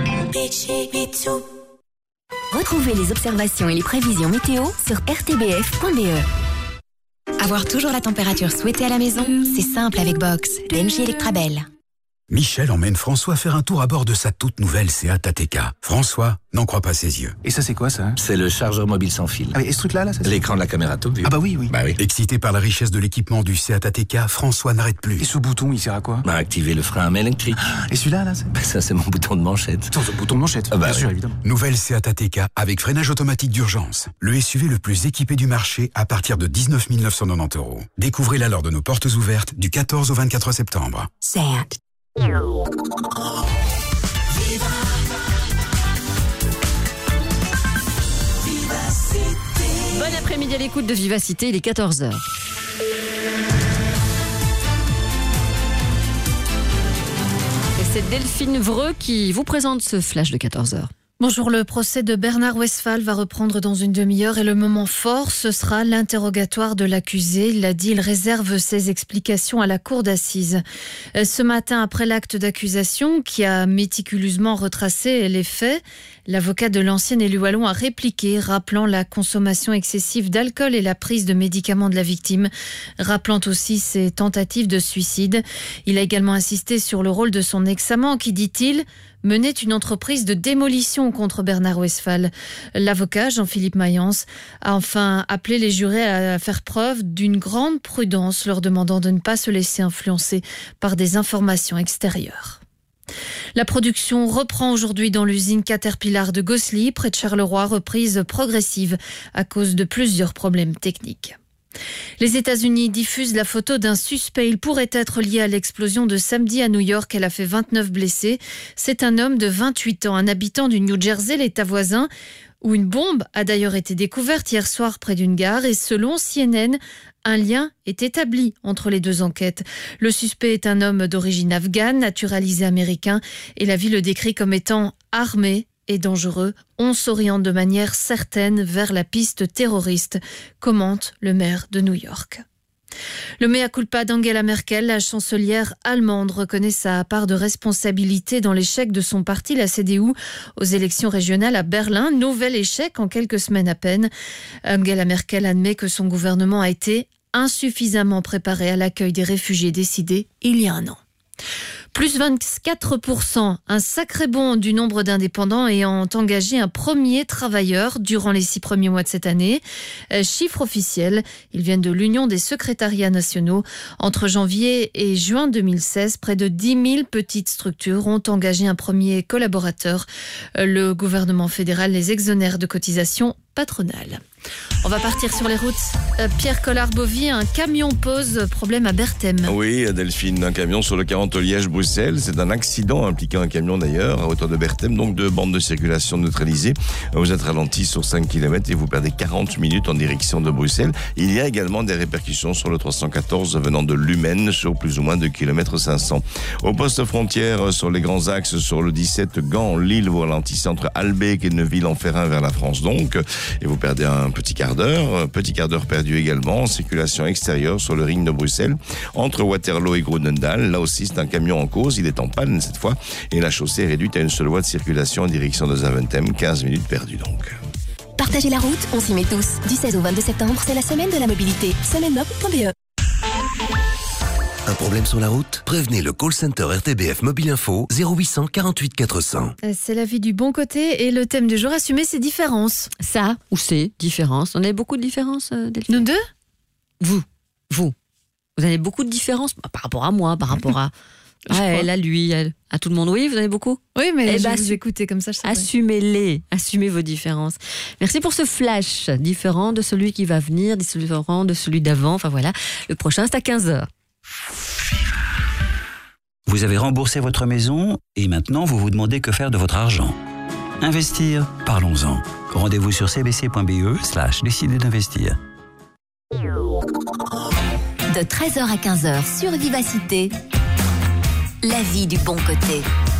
Retrouvez les observations et les prévisions météo sur rtbf.be. Avoir toujours la température souhaitée à la maison, c'est simple avec Box, de MJ Electrabel. Michel emmène François faire un tour à bord de sa toute nouvelle Seat Ateca. François n'en croit pas ses yeux. Et ça c'est quoi ça? C'est le chargeur mobile sans fil. Ah, et ce truc-là, c'est l'écran de la caméra top view. Ah bah oui. Bah oui. Excité par la richesse de l'équipement du Seat Ateca, François n'arrête plus. Et ce bouton, il sert à quoi? Activer le frein à main électrique. Et celui-là, Ça c'est mon bouton de manchette. Attends, le bouton de manchette, bien sûr, évidemment. Nouvelle Seat Ateca avec freinage automatique d'urgence. Le SUV le plus équipé du marché à partir de 19 990 €. Découvrez-la lors de nos portes ouvertes du 14 au 24 septembre. Seat. Bon après-midi à l'écoute de Vivacité, il est 14h. Et c'est Delphine Vreux qui vous présente ce flash de 14h. Bonjour, le procès de Bernard Westphal va reprendre dans une demi-heure et le moment fort, ce sera l'interrogatoire de l'accusé. Il l'a dit, il réserve ses explications à la cour d'assises. Ce matin, après l'acte d'accusation qui a méticuleusement retracé les faits, l'avocat de l'ancien élu wallon a répliqué, rappelant la consommation excessive d'alcool et la prise de médicaments de la victime, rappelant aussi ses tentatives de suicide. Il a également insisté sur le rôle de son ex-amant qui, dit-il, menait une entreprise de démolition contre Bernard Westphal. L'avocat, Jean-Philippe Mayence, a enfin appelé les jurés à faire preuve d'une grande prudence, leur demandant de ne pas se laisser influencer par des informations extérieures. La production reprend aujourd'hui dans l'usine Caterpillar de Gosselies, près de Charleroi, reprise progressive à cause de plusieurs problèmes techniques. Les États-Unis diffusent la photo d'un suspect. Il pourrait être lié à l'explosion de samedi à New York. Elle a fait 29 blessés. C'est un homme de 28 ans, un habitant du New Jersey, l'État voisin, où une bombe a d'ailleurs été découverte hier soir près d'une gare. Et selon CNN, un lien est établi entre les deux enquêtes. Le suspect est un homme d'origine afghane, naturalisé américain, et la vie le décrit comme étant armé et dangereux. On s'oriente de manière certaine vers la piste terroriste, commente le maire de New York. Le mea culpa d'Angela Merkel, la chancelière allemande, reconnaît sa part de responsabilité dans l'échec de son parti, la CDU, aux élections régionales à Berlin. Nouvel échec en quelques semaines à peine. Angela Merkel admet que son gouvernement a été insuffisamment préparé à l'accueil des réfugiés décidés il y a un an. Plus 24%, un sacré bond du nombre d'indépendants ayant engagé un premier travailleur durant les 6 premiers mois de cette année. Chiffre officiel, ils viennent de l'Union des secrétariats nationaux. Entre janvier et juin 2016, près de 10 000 petites structures ont engagé un premier collaborateur. Le gouvernement fédéral les exonère de cotisations patronales. On va partir sur les routes. Pierre Collard-Bovy, un camion pose problème à Berthem. Oui, Delphine, un camion sur le 40 Liège-Bruxelles. C'est un accident impliquant un camion d'ailleurs, à hauteur de Berthem, donc 2 bandes de circulation neutralisées. Vous êtes ralenti sur 5 km et vous perdez 40 minutes en direction de Bruxelles. Il y a également des répercussions sur le 314 venant de Lumène, sur plus ou moins 2 km 500. Au poste frontière, sur les grands axes, sur le 17 Gand, Lille, vous ralentissez entre Albec et Neuville-en-Ferrain vers la France donc, et vous perdez un petit quart d'heure perdu également en circulation extérieure sur le ring de Bruxelles, entre Waterloo et Groenendael. Là aussi, c'est un camion en cause, il est en panne cette fois, et la chaussée est réduite à une seule voie de circulation en direction de Zaventem, 15 minutes perdues donc. Partagez la route, on s'y met tous. Du 16 au 22 septembre, c'est la semaine de la mobilité. SemainMob.be. Un problème sur la route? Prévenez le call center RTBF Mobile Info 0800 48 400. C'est la vie du bon côté et le thème du jour, assumer ses différences. Ça, ou ses différences. On avait beaucoup de différences, Delphine? Nous deux? Vous avez beaucoup de différences par rapport à moi, par rapport à elle, à lui, à tout le monde. Oui, vous en avez beaucoup? Oui, mais je vous écoutais comme ça. Assumez-les, assumez vos différences. Merci pour ce flash différent de celui qui va venir, différent de celui d'avant. Enfin voilà, le prochain c'est à 15h. Vous avez remboursé votre maison et maintenant vous vous demandez que faire de votre argent. Investir, parlons-en. Rendez-vous sur cbc.be/décider d'investir. De 13h à 15h sur Vivacité, la vie du bon côté.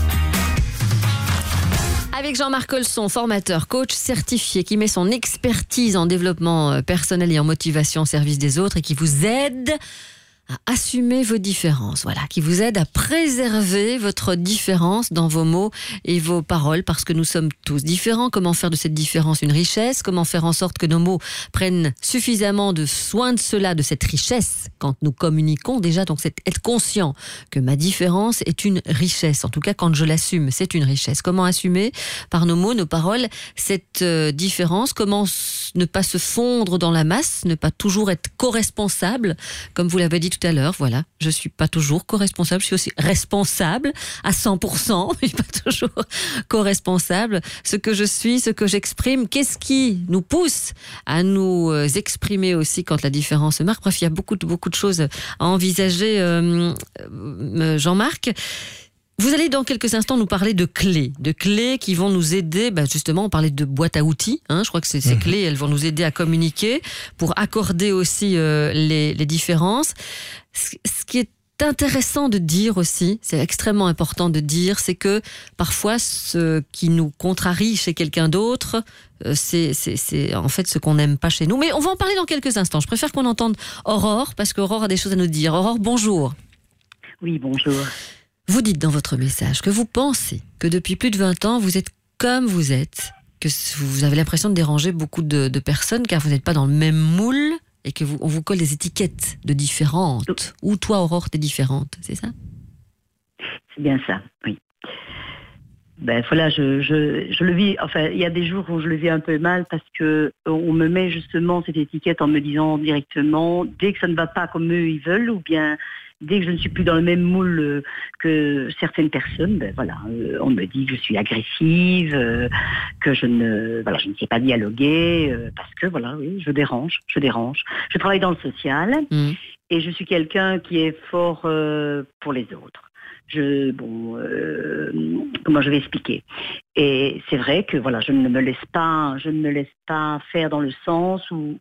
Avec Jean-Marc Colson, formateur, coach certifié, qui met son expertise en développement personnel et en motivation au service des autres et qui vous aide à assumer vos différences, voilà, qui vous aide à préserver votre différence dans vos mots et vos paroles, parce que nous sommes tous différents. Comment faire de cette différence une richesse? Comment faire en sorte que nos mots prennent suffisamment de soin de cela, de cette richesse, quand nous communiquons déjà? Donc c'est être conscient que ma différence est une richesse. En tout cas, quand je l'assume, c'est une richesse. Comment assumer par nos mots, nos paroles, cette différence? Comment ne pas se fondre dans la masse, ne pas toujours être co-responsable, comme vous l'avez dit tout à l'heure, voilà, je suis pas toujours co-responsable, je suis aussi responsable à 100%, mais pas toujours co-responsable. Ce que je suis, ce que j'exprime, qu'est-ce qui nous pousse à nous exprimer aussi quand la différence se marque? Bref, il y a beaucoup de choses à envisager, Jean-Marc. Vous allez dans quelques instants nous parler de clés qui vont nous aider, justement, on parlait de boîte à outils, je crois que ces clés, elles vont nous aider à communiquer pour accorder aussi les différences. Ce qui est intéressant de dire aussi, c'est extrêmement important de dire, c'est que parfois ce qui nous contrarie chez quelqu'un d'autre, c'est en fait ce qu'on n'aime pas chez nous. Mais on va en parler dans quelques instants. Je préfère qu'on entende Aurore, parce qu'Aurore a des choses à nous dire. Aurore, bonjour. Oui, bonjour. Vous dites dans votre message que vous pensez que depuis plus de 20 ans, vous êtes comme vous êtes, que vous avez l'impression de déranger beaucoup de personnes car vous n'êtes pas dans le même moule et que on vous colle des étiquettes de différentes. Ou toi, Aurore, t'es différente, c'est ça? C'est bien ça, oui. Voilà, je le vis, enfin, il y a des jours où je le vis un peu mal parce que on me met justement cette étiquette en me disant directement, dès que ça ne va pas comme eux ils veulent, ou bien dès que je ne suis plus dans le même moule que certaines personnes, ben voilà, on me dit que je suis agressive, que je ne sais pas dialoguer, parce que voilà, oui, je dérange. Je travaille dans le social et je suis quelqu'un qui est fort pour les autres. Comment je vais expliquer? Et c'est vrai que voilà, je ne me laisse pas faire dans le sens où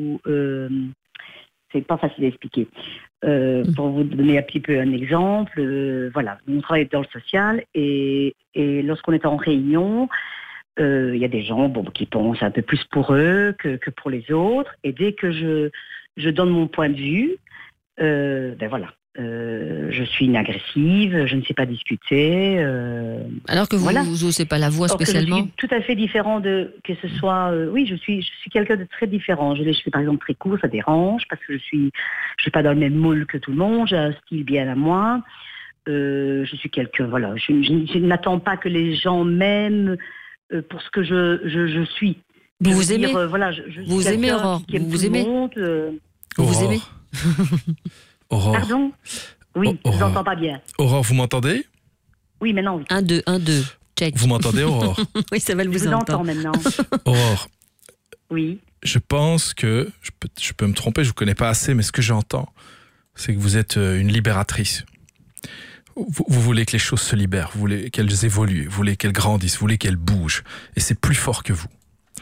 c'est pas facile à expliquer. Pour vous donner un petit peu un exemple, voilà, on travaille dans le social et lorsqu'on est en réunion, il y a des gens qui pensent un peu plus pour eux que pour les autres. Et dès que je donne mon point de vue, ben voilà. Je suis une agressive, je ne sais pas discuter. Alors que vous n'osez pas la voix spécialement. Je suis tout à fait différent que ce soit. Oui, je suis quelqu'un de très différent. J'ai les cheveux par exemple très courts, ça dérange parce que je suis pas dans le même moule que tout le monde. J'ai un style bien à moi. Je suis quelqu'un. Voilà, je n'attends pas que les gens m'aiment pour ce que je suis. Vous aimez. Vous aimez Aurore. Vous aimez. Vous aimez. Aurore. Pardon? Oui, je vous entends pas bien. Aurore, vous m'entendez? Oui, maintenant oui. 1, 2, 1, 2. Check. Vous m'entendez, Aurore? Oui, ça va le vous entendre. Je vous entends maintenant. Aurore. Oui. Je pense que, je peux me tromper, je vous connais pas assez, mais ce que j'entends, c'est que vous êtes une libératrice. Vous voulez que les choses se libèrent, vous voulez qu'elles évoluent, vous voulez qu'elles grandissent, vous voulez qu'elles bougent. Et c'est plus fort que vous.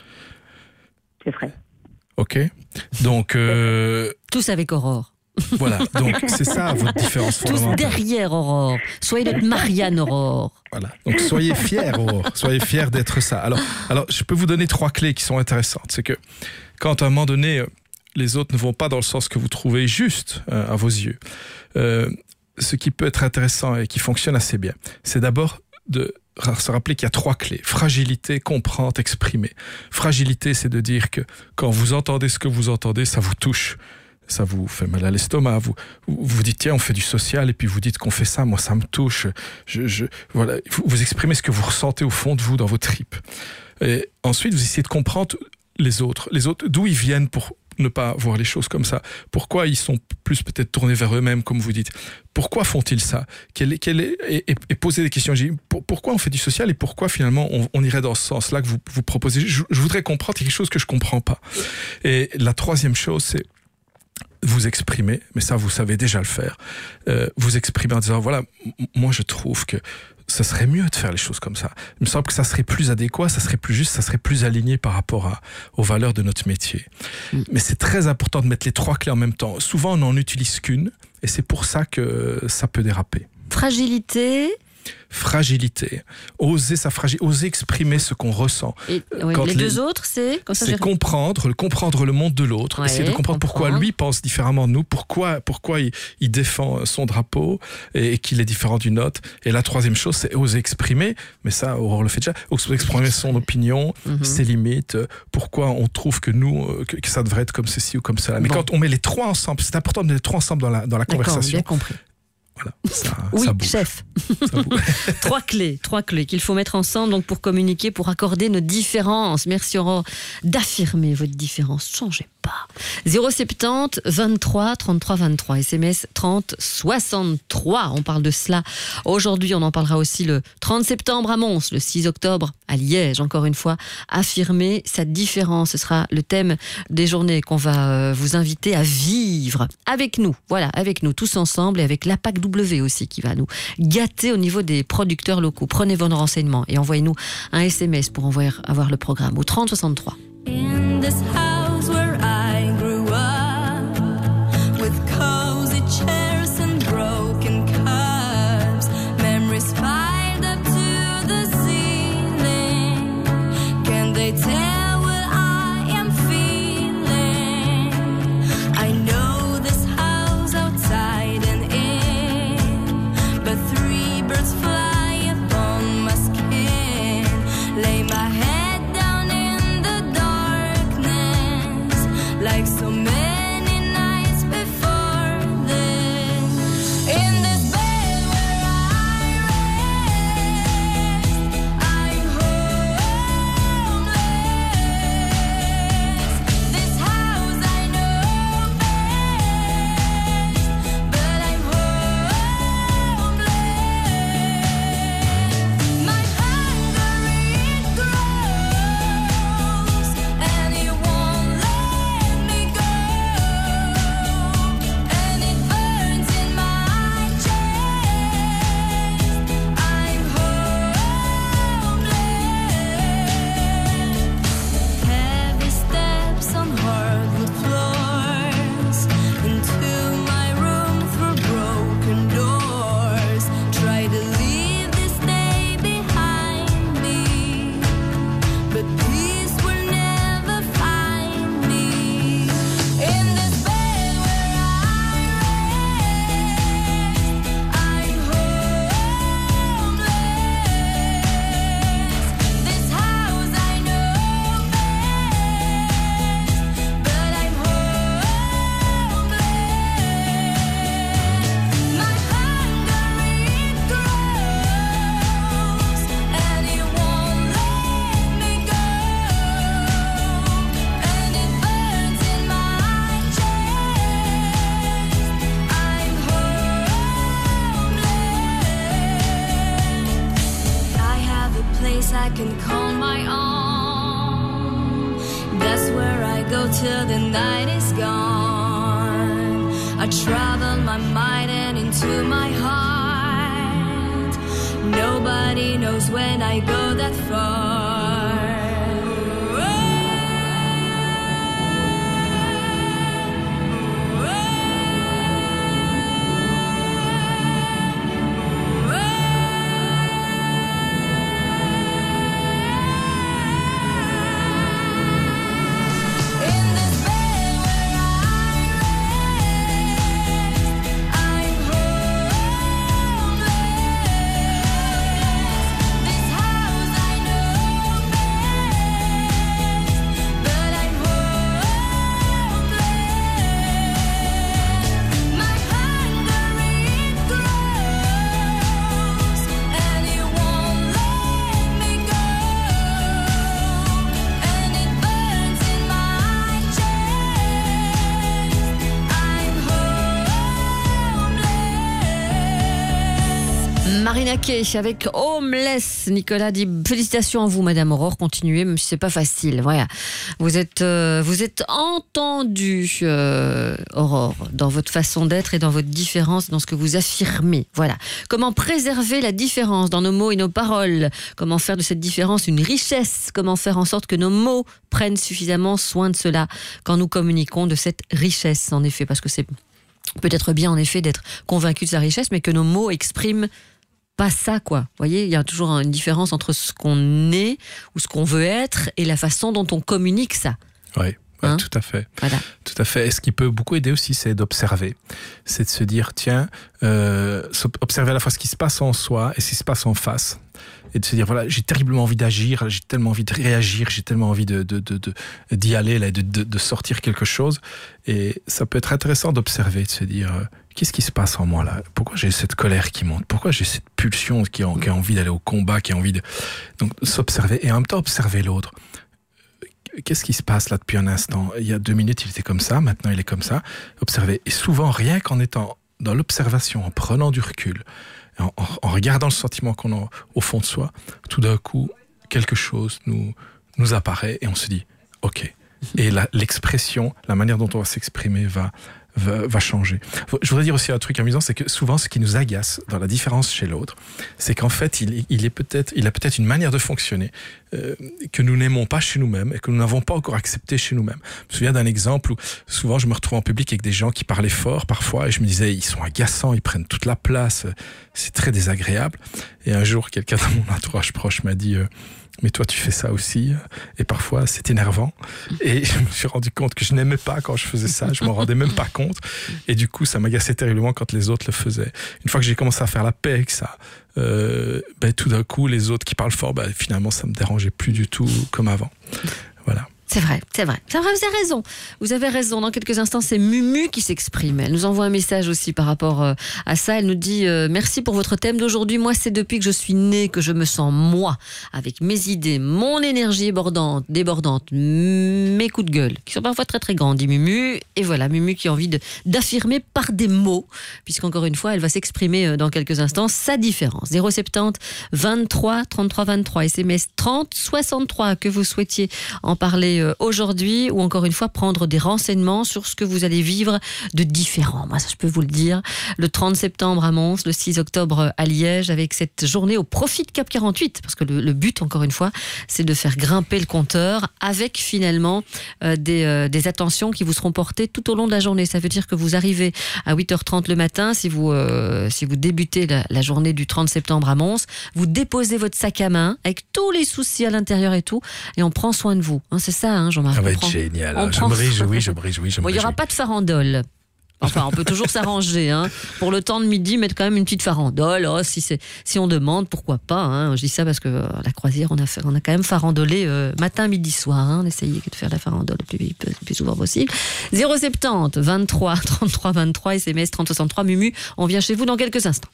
C'est vrai. Ok? Donc... Tous avec Aurore. Voilà, donc c'est ça votre différence fondamentale. Tous derrière Aurore. Soyez notre Marianne Aurore. Voilà, donc soyez fiers Aurore, soyez fiers d'être ça. Alors, je peux vous donner 3 clés qui sont intéressantes. C'est que quand à un moment donné, les autres ne vont pas dans le sens que vous trouvez juste à vos yeux, ce qui peut être intéressant et qui fonctionne assez bien, c'est d'abord de se rappeler qu'il y a 3 clés. Fragilité, comprendre, exprimer. Fragilité, c'est de dire que quand vous entendez ce que vous entendez, ça vous touche. Ça vous fait mal à l'estomac, vous dites tiens on fait du social et puis vous dites qu'on fait ça, moi ça me touche, voilà, vous exprimez ce que vous ressentez au fond de vous dans vos tripes. Et ensuite vous essayez de comprendre les autres d'où ils viennent pour ne pas voir les choses comme ça, pourquoi ils sont plus peut-être tournés vers eux-mêmes comme vous dites, pourquoi font-ils ça, et poser des questions, pourquoi on fait du social et pourquoi finalement on irait dans ce sens-là que vous proposez. Je voudrais comprendre quelque chose que je comprends pas. Et la 3e chose c'est vous exprimer, mais ça vous savez déjà le faire, vous exprimer en disant voilà, moi je trouve que ça serait mieux de faire les choses comme ça. Il me semble que ça serait plus adéquat, ça serait plus juste, ça serait plus aligné par rapport aux valeurs de notre métier. Mais c'est très important de mettre les 3 clés en même temps. Souvent on n'en utilise qu'une et c'est pour ça que ça peut déraper. Fragilité, oser exprimer ce qu'on ressent. Et, les 2 autres, c'est comprendre le monde de l'autre, essayer de comprendre pourquoi lui pense différemment de nous, pourquoi il défend son drapeau et qu'il est différent du nôtre. Et la 3e chose, c'est oser exprimer, mais ça, Aurore le fait déjà, oser exprimer son opinion, ses limites, pourquoi on trouve que nous, que ça devrait être comme ceci ou comme cela. Mais quand on met les 3 ensemble, c'est important de mettre les 3 ensemble dans la conversation. Bien compris. Voilà, oui, ça bouge. chef. 3 clés qu'il faut mettre ensemble donc pour communiquer, pour accorder nos différences. Merci Aurore d'affirmer votre différence. Changez pas. 070 23 33 23, SMS 30 63. On parle de cela. Aujourd'hui, on en parlera aussi le 30 septembre à Mons, le 6 octobre à Liège. Encore une fois, affirmer sa différence. Ce sera le thème des journées qu'on va vous inviter à vivre avec nous. Voilà, avec nous tous ensemble et avec la PAC W aussi qui va nous gâter au niveau des producteurs locaux. Prenez vos renseignements et envoyez-nous un SMS pour avoir le programme au 30 63. In this house where I grew up, with cozy chairs and broken cups, memories piled up to the ceiling. Can they tell what I am feeling? I know this house outside and in, but 3 birds fly upon my skin. Lay my head down in the darkness. travel till the night is gone. I travel my mind and into my heart. Nobody knows when I go that far. Marina Kaye avec Homeless. Nicolas dit félicitations à vous, Madame Aurore. Continuez, même si c'est pas facile. Voilà, vous êtes entendue, Aurore, dans votre façon d'être et dans votre différence, dans ce que vous affirmez. Voilà. Comment préserver la différence dans nos mots et nos paroles? Comment faire de cette différence une richesse? Comment faire en sorte que nos mots prennent suffisamment soin de cela quand nous communiquons de cette richesse? En effet, parce que c'est peut-être bien en effet d'être convaincu de sa richesse, mais que nos mots expriment pas ça, quoi. Vous voyez, il y a toujours une différence entre ce qu'on est ou ce qu'on veut être et la façon dont on communique ça. Oui. Hein? Tout à fait. Voilà. Tout à fait. Et ce qui peut beaucoup aider aussi, c'est d'observer. C'est de se dire, tiens, observer à la fois ce qui se passe en soi et ce qui se passe en face. Et de se dire, voilà, j'ai terriblement envie d'agir, j'ai tellement envie de réagir, j'ai tellement envie d'y aller, là, de sortir quelque chose. Et ça peut être intéressant d'observer, de se dire, qu'est-ce qui se passe en moi là? Pourquoi j'ai cette colère qui monte? Pourquoi j'ai cette pulsion qui a envie d'aller au combat, qui a envie de... Donc, s'observer et en même temps observer l'autre. Qu'est-ce qui se passe là depuis un instant? Il y a 2 minutes, il était comme ça, maintenant il est comme ça. Observer. Et souvent, rien qu'en étant dans l'observation, en prenant du recul, en regardant le sentiment qu'on a au fond de soi, tout d'un coup, quelque chose nous apparaît et on se dit « Ok ». Et l'expression, la manière dont on va s'exprimer va changer. Je voudrais dire aussi un truc amusant, c'est que souvent ce qui nous agace dans la différence chez l'autre, c'est qu'en fait il a peut-être une manière de fonctionner que nous n'aimons pas chez nous-mêmes et que nous n'avons pas encore accepté chez nous-mêmes. Je me souviens d'un exemple où souvent je me retrouve en public avec des gens qui parlaient fort parfois et je me disais ils sont agaçants, ils prennent toute la place, c'est très désagréable. Et un jour quelqu'un dans mon entourage proche m'a dit mais toi tu fais ça aussi et parfois c'est énervant et je me suis rendu compte que je n'aimais pas quand je faisais ça, je m'en rendais même pas compte et du coup ça m'agaçait terriblement quand les autres le faisaient. Une fois que j'ai commencé à faire la paix avec ça, tout d'un coup les autres qui parlent fort, finalement ça me dérangeait plus du tout comme avant. Voilà. C'est vrai. Vous avez raison. Dans quelques instants, c'est Mumu qui s'exprime. Elle nous envoie un message aussi par rapport à ça. Elle nous dit merci pour votre thème d'aujourd'hui. Moi, c'est depuis que je suis née que je me sens moi, avec mes idées, mon énergie débordante, mes coups de gueule, qui sont parfois très très grands, dit Mumu. Et voilà, Mumu qui a envie d'affirmer par des mots, puisqu'encore une fois, elle va s'exprimer dans quelques instants sa différence. 070 23 33 23, SMS 30 63, que vous souhaitiez en parler aujourd'hui, ou encore une fois prendre des renseignements sur ce que vous allez vivre de différent. Moi, ça, je peux vous le dire. Le 30 septembre à Mons, le 6 octobre à Liège, avec cette journée au profit de Cap 48, parce que le but, encore une fois, c'est de faire grimper le compteur avec finalement des attentions qui vous seront portées tout au long de la journée. Ça veut dire que vous arrivez à 8h30 le matin, si vous débutez la journée du 30 septembre à Mons, vous déposez votre sac à main avec tous les soucis à l'intérieur et tout, et on prend soin de vous. C'est ça, Jean-Marc. Ça va être génial. Je me réjouis. Bon, il n'y aura pas de farandole. Enfin, on peut toujours s'arranger. Pour le temps de midi, mettre quand même une petite farandole. Oh, si on demande, pourquoi pas. Je dis ça parce que la croisière, on a quand même farandolé matin, midi, soir. On essayait de faire la farandole le plus souvent possible. 070 23 33 23, SMS 30 63. Mumu, on vient chez vous dans quelques instants.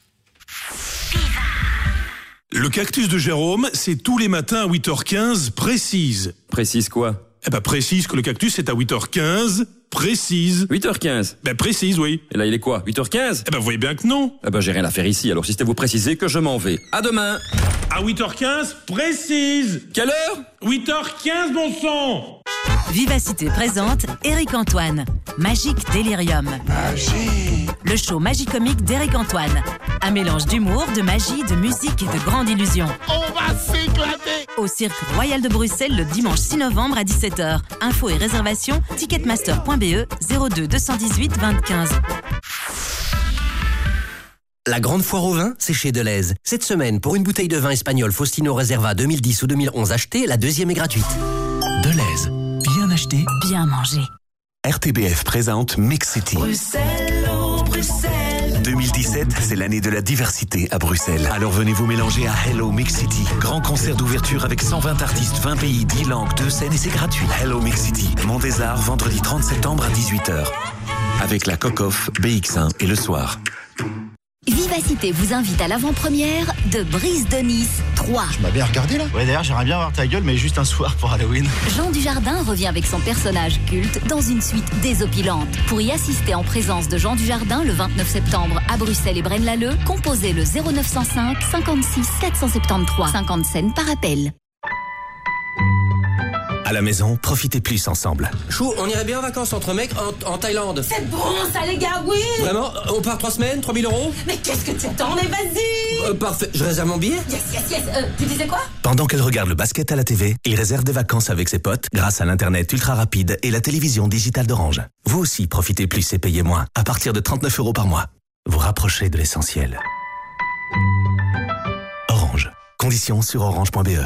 Le cactus de Jérôme, c'est tous les matins à 8h15, précise. Précise quoi? Précise que le cactus c'est à 8h15, précise. 8h15? Précise, oui. Et là, il est quoi? 8h15? Vous voyez bien que non. J'ai rien à faire ici, alors si c'était vous préciser que je m'en vais. À demain. À 8h15, précise. Quelle heure? 8h15, bon sang. Vivacité présente Éric Antoine. Magique Délirium. Le show magicomique d'Éric Antoine. Un mélange d'humour, de magie, de musique et de grande illusion. On va s'éclater. Au Cirque Royal de Bruxelles le dimanche 6 novembre à 17h. Infos et réservations ticketmaster.be 02 218 20 15. La grande foire au vin, c'est chez Deleuze. Cette semaine, pour une bouteille de vin espagnol Faustino Reserva 2010 ou 2011 achetée, la deuxième est gratuite. Deleuze. Bien acheté, bien mangé. RTBF présente Mix City. Bruxelles, oh Bruxelles. 2017, c'est l'année de la diversité à Bruxelles. Alors venez vous mélanger à Hello Mix City. Grand concert d'ouverture avec 120 artistes, 20 pays, 10 langues, 2 scènes et c'est gratuit. Hello Mix City, Mont des Arts, vendredi 30 septembre à 18h. Avec la Coq-Off, BX1 et le soir. Vivacité vous invite à l'avant-première de Brise de Nice 3. Tu m'as bien regardé là? Ouais, d'ailleurs, j'aimerais bien voir ta gueule, mais juste un soir pour Halloween. Jean Dujardin revient avec son personnage culte dans une suite désopilante. Pour y assister en présence de Jean Dujardin le 29 septembre à Bruxelles et Braine-l'Alleud, composez le 0905 56 473. 50 cents par appel. À la maison, profitez plus ensemble. Chou, on irait bien en vacances entre mecs en Thaïlande. C'est bon ça les gars, oui. Vraiment? On part 3 semaines, 3 000 €? Mais qu'est-ce que tu attends, mais vas-y. Parfait, je réserve mon billet? Yes. Tu disais quoi? Pendant qu'elle regarde le basket à la TV, il réserve des vacances avec ses potes grâce à l'internet ultra rapide et la télévision digitale d'Orange. Vous aussi, profitez plus et payez moins à partir de 39 € par mois. Vous rapprochez de l'essentiel. Orange. Conditions sur orange.be.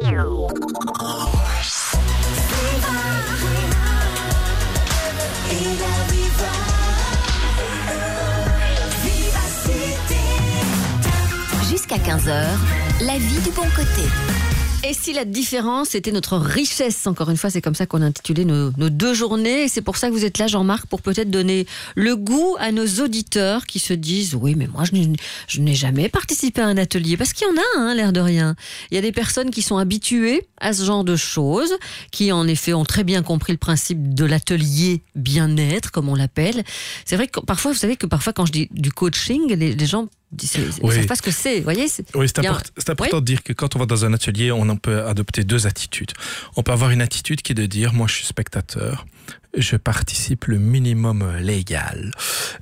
Jusqu'à 15h, la vie du bon côté. Et si la différence était notre richesse? Encore une fois, c'est comme ça qu'on a intitulé nos 2 journées. Et c'est pour ça que vous êtes là, Jean-Marc, pour peut-être donner le goût à nos auditeurs qui se disent « Oui, mais moi, je n'ai jamais participé à un atelier. » Parce qu'il y en a, l'air de rien. Il y a des personnes qui sont habituées à ce genre de choses, qui en effet ont très bien compris le principe de l'atelier bien-être, comme on l'appelle. C'est vrai que parfois, vous savez que parfois, quand je dis du coaching, les gens... Ils ne savent pas ce que c'est, vous voyez. C'est important de dire que quand on va dans un atelier, on peut adopter 2 attitudes. On peut avoir une attitude qui est de dire, moi je suis spectateur, je participe le minimum légal.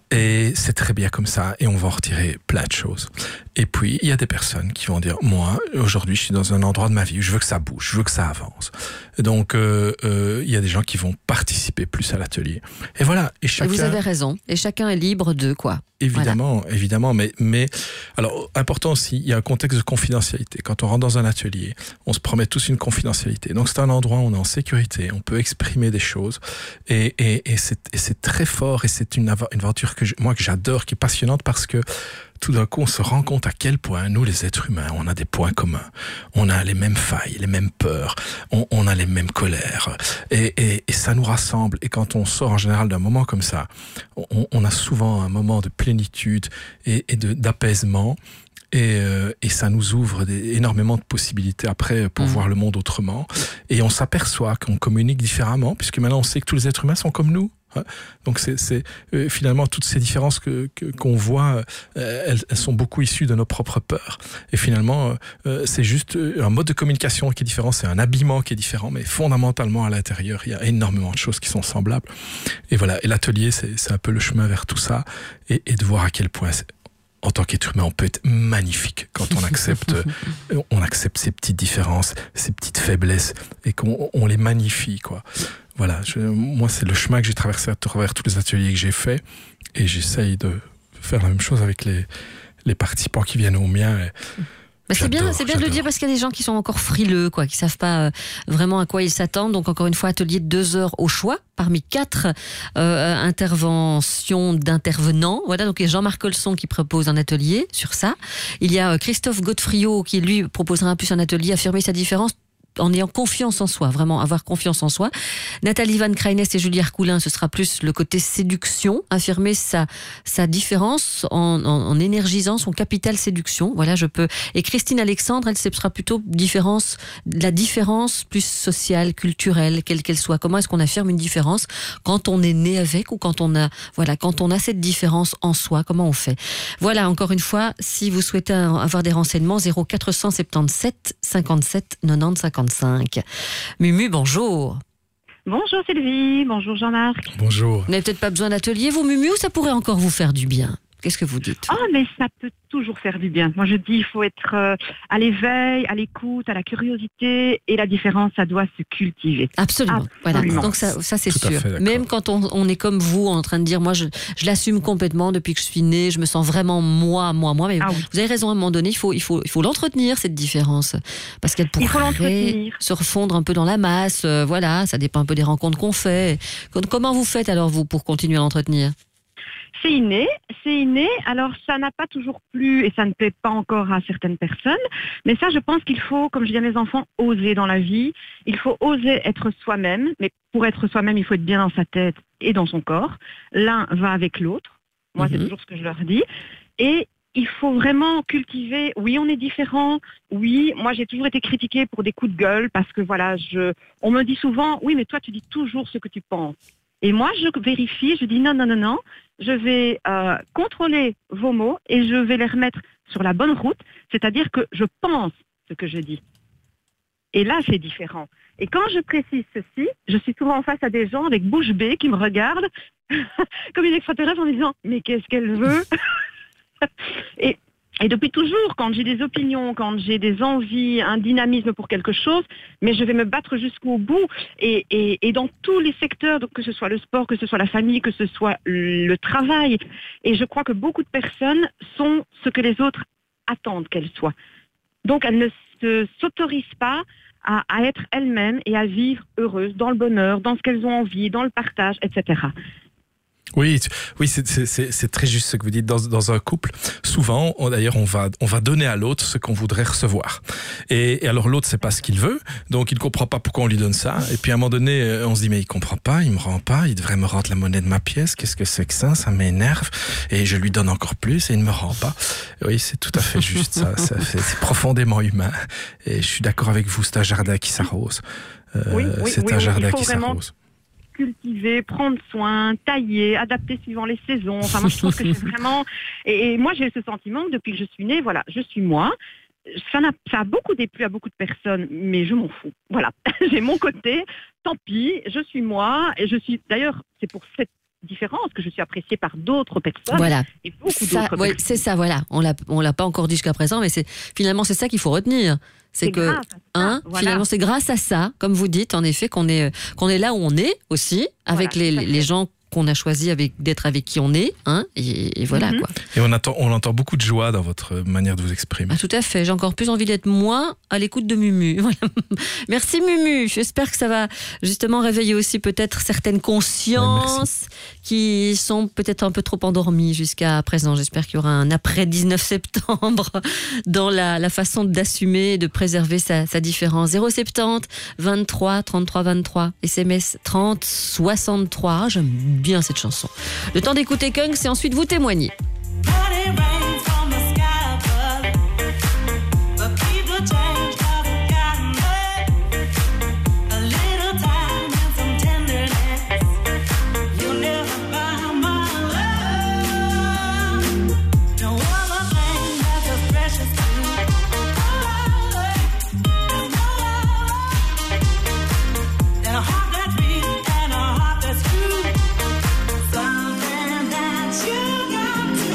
Et c'est très bien comme ça, et on va en retirer plein de choses. Et puis, il y a des personnes qui vont dire, moi, aujourd'hui, je suis dans un endroit de ma vie où je veux que ça bouge, je veux que ça avance. Donc, il y a des gens qui vont participer plus à l'atelier. Et voilà. Et vous avez raison. Et chacun est libre de quoi? Évidemment, mais alors important aussi, il y a un contexte de confidentialité. Quand on rentre dans un atelier, on se promet tous une confidentialité. Donc c'est un endroit où on est en sécurité, on peut exprimer des choses et c'est très fort et c'est une aventure que j'adore, qui est passionnante parce que tout d'un coup, on se rend compte à quel point, nous, les êtres humains, on a des points communs. On a les mêmes failles, les mêmes peurs, on a les mêmes colères. Et ça nous rassemble. Et quand on sort en général d'un moment comme ça, on a souvent un moment de plénitude et d'apaisement. Et ça nous ouvre énormément de possibilités après pour voir le monde autrement. Et on s'aperçoit qu'on communique différemment, puisque maintenant on sait que tous les êtres humains sont comme nous. Donc c'est finalement toutes ces différences qu'on voit, elles sont beaucoup issues de nos propres peurs. Et finalement, c'est juste un mode de communication qui est différent, c'est un habillement qui est différent, mais fondamentalement à l'intérieur, il y a énormément de choses qui sont semblables. Et voilà, et l'atelier, c'est un peu le chemin vers tout ça, et de voir à quel point en tant qu'être humain, on peut être magnifique quand on accepte ces petites différences, ces petites faiblesses, et qu'on les magnifie, quoi. Voilà, moi, c'est le chemin que j'ai traversé à travers tous les ateliers que j'ai faits, et j'essaye de faire la même chose avec les participants qui viennent au mien. C'est bien de le dire parce qu'il y a des gens qui sont encore frileux, qui savent pas vraiment à quoi ils s'attendent. Donc encore une fois, atelier de 2 heures au choix parmi 4 interventions d'intervenants. Voilà, donc il y a Jean-Marc Colson qui propose un atelier sur ça. Il y a Christophe Godefriot qui lui proposera un plus un atelier affirmer sa différence en ayant confiance en soi, vraiment avoir confiance en soi. Nathalie Van Kraines et Julie Arcoulin, ce sera plus le côté séduction, affirmer sa différence en énergisant son capital séduction. Voilà, je peux. Et Christine Alexandre, elle, ce sera plutôt la différence plus sociale, culturelle, quelle qu'elle soit. Comment est-ce qu'on affirme une différence quand on est né avec ou quand on a cette différence en soi, comment on fait? Voilà, encore une fois, si vous souhaitez avoir des renseignements, 0477 57 90 55. Mumu, bonjour. Bonjour Sylvie, bonjour Jean-Marc. Bonjour. Vous n'avez peut-être pas besoin d'atelier, vous, Mumu, ou ça pourrait encore vous faire du bien? Qu'est-ce que vous dites? Mais ça peut toujours faire du bien. Moi, je dis, il faut être à l'éveil, à l'écoute, à la curiosité, et la différence, ça doit se cultiver. Absolument. Voilà. Donc ça c'est Tout à sûr. fait, Même quand on est comme vous, en train de dire, moi, je l'assume complètement depuis que je suis née, je me sens vraiment moi. Mais vous avez raison, à un moment donné, il faut l'entretenir, cette différence. Parce qu'elle pourrait se refondre un peu dans la masse. Voilà, ça dépend un peu des rencontres qu'on fait. Comment vous faites alors, vous, pour continuer à l'entretenir? C'est inné. Alors, ça n'a pas toujours plu et ça ne plaît pas encore à certaines personnes. Mais ça, je pense qu'il faut, comme je dis à mes enfants, oser dans la vie. Il faut oser être soi-même. Mais pour être soi-même, il faut être bien dans sa tête et dans son corps. L'un va avec l'autre. Moi, c'est toujours ce que je leur dis. Et il faut vraiment cultiver. Oui, on est différents. Oui, moi, j'ai toujours été critiquée pour des coups de gueule parce que, voilà, on me dit souvent, oui, mais toi, tu dis toujours ce que tu penses. Et moi, je vérifie, je dis non. Je vais contrôler vos mots et je vais les remettre sur la bonne route, c'est-à-dire que je pense ce que je dis. Et là, c'est différent. Et quand je précise ceci, je suis souvent face à des gens avec bouche bée qui me regardent comme une extraterrestre en me disant « mais qu'est-ce qu'elle veut ?» Et depuis toujours, quand j'ai des opinions, quand j'ai des envies, un dynamisme pour quelque chose, mais je vais me battre jusqu'au bout. Et dans tous les secteurs, donc que ce soit le sport, que ce soit la famille, que ce soit le travail. Et je crois que beaucoup de personnes sont ce que les autres attendent qu'elles soient. Donc elles ne s'autorisent pas à être elles-mêmes et à vivre heureuses, dans le bonheur, dans ce qu'elles ont envie, dans le partage, etc. Oui, c'est très juste ce que vous dites. Dans un couple, souvent, d'ailleurs, on va donner à l'autre ce qu'on voudrait recevoir. Et alors l'autre, c'est pas ce qu'il veut, donc il comprend pas pourquoi on lui donne ça. Et puis à un moment donné, on se dit mais il comprend pas, il me rend pas, il devrait me rendre la monnaie de ma pièce. Qu'est-ce que c'est que ça? Ça m'énerve. Et je lui donne encore plus et il ne me rend pas. Oui, c'est tout à fait juste ça. C'est profondément humain. Et je suis d'accord avec vous. C'est un jardin qui s'arrose. C'est un jardin qui s'arrose. Cultiver, prendre soin, tailler, adapter suivant les saisons. Enfin, moi, je trouve que c'est vraiment... Et moi, j'ai ce sentiment que depuis que je suis née, voilà, je suis moi. Ça a beaucoup déplu à beaucoup de personnes, mais je m'en fous. Voilà, j'ai mon côté, tant pis, je suis moi. Et je suis... D'ailleurs, c'est pour cette différence que je suis appréciée par d'autres personnes. Voilà. Et beaucoup d'autres personnes. C'est ça, voilà. On l'a pas encore dit jusqu'à présent, mais finalement, c'est ça qu'il faut retenir. C'est que, voilà. Finalement, c'est grâce à ça, comme vous dites, en effet, qu'on est là où on est aussi, avec les gens qu'on a choisi d'être avec qui on est, et voilà, quoi. Et on entend beaucoup de joie dans votre manière de vous exprimer. Tout à fait. J'ai encore plus envie d'être moi à l'écoute de Mumu. Voilà. Merci Mumu. J'espère que ça va justement réveiller aussi peut-être certaines consciences qui sont peut-être un peu trop endormies jusqu'à présent. J'espère qu'il y aura un après 19 septembre dans la façon d'assumer et de préserver sa différence. 070 23 33 23 SMS 30 63. J'aime bien cette chanson. Le temps d'écouter Kung, c'est ensuite vous témoigner. Something that you got to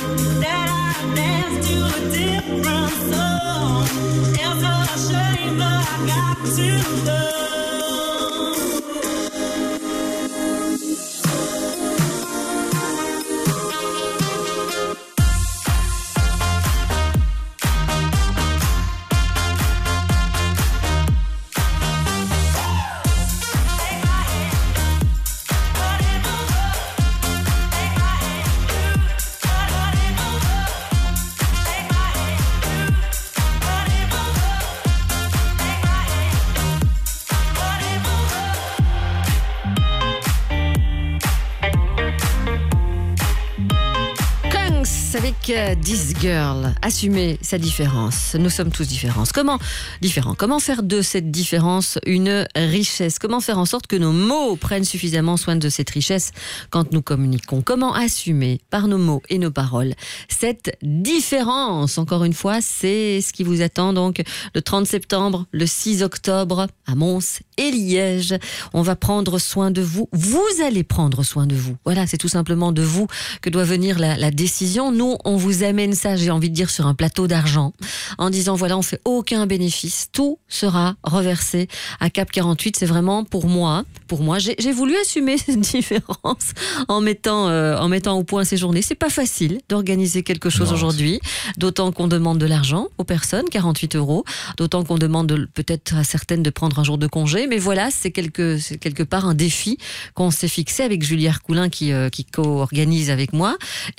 Avec This Girl, assumer sa différence. Nous sommes tous différents. Comment faire de cette différence une richesse? Comment faire en sorte que nos mots prennent suffisamment soin de cette richesse quand nous communiquons? Comment assumer par nos mots et nos paroles cette différence? Encore une fois, c'est ce qui vous attend donc le 30 septembre, le 6 octobre à Mons et Liège. On va prendre soin de vous. Vous allez prendre soin de vous. Voilà, c'est tout simplement de vous que doit venir la décision. Nous, on vous amène ça, j'ai envie de dire, sur un plateau d'argent, en disant voilà, on fait aucun bénéfice, tout sera reversé à Cap 48. C'est vraiment pour moi, j'ai voulu assumer cette différence en mettant au point ces journées. C'est pas facile d'organiser quelque chose aujourd'hui, d'autant qu'on demande de l'argent aux personnes, 48 €, d'autant qu'on demande peut-être à certaines de prendre un jour de congé, mais voilà, c'est quelque part un défi qu'on s'est fixé avec Julie Hercoulin qui co-organise avec moi,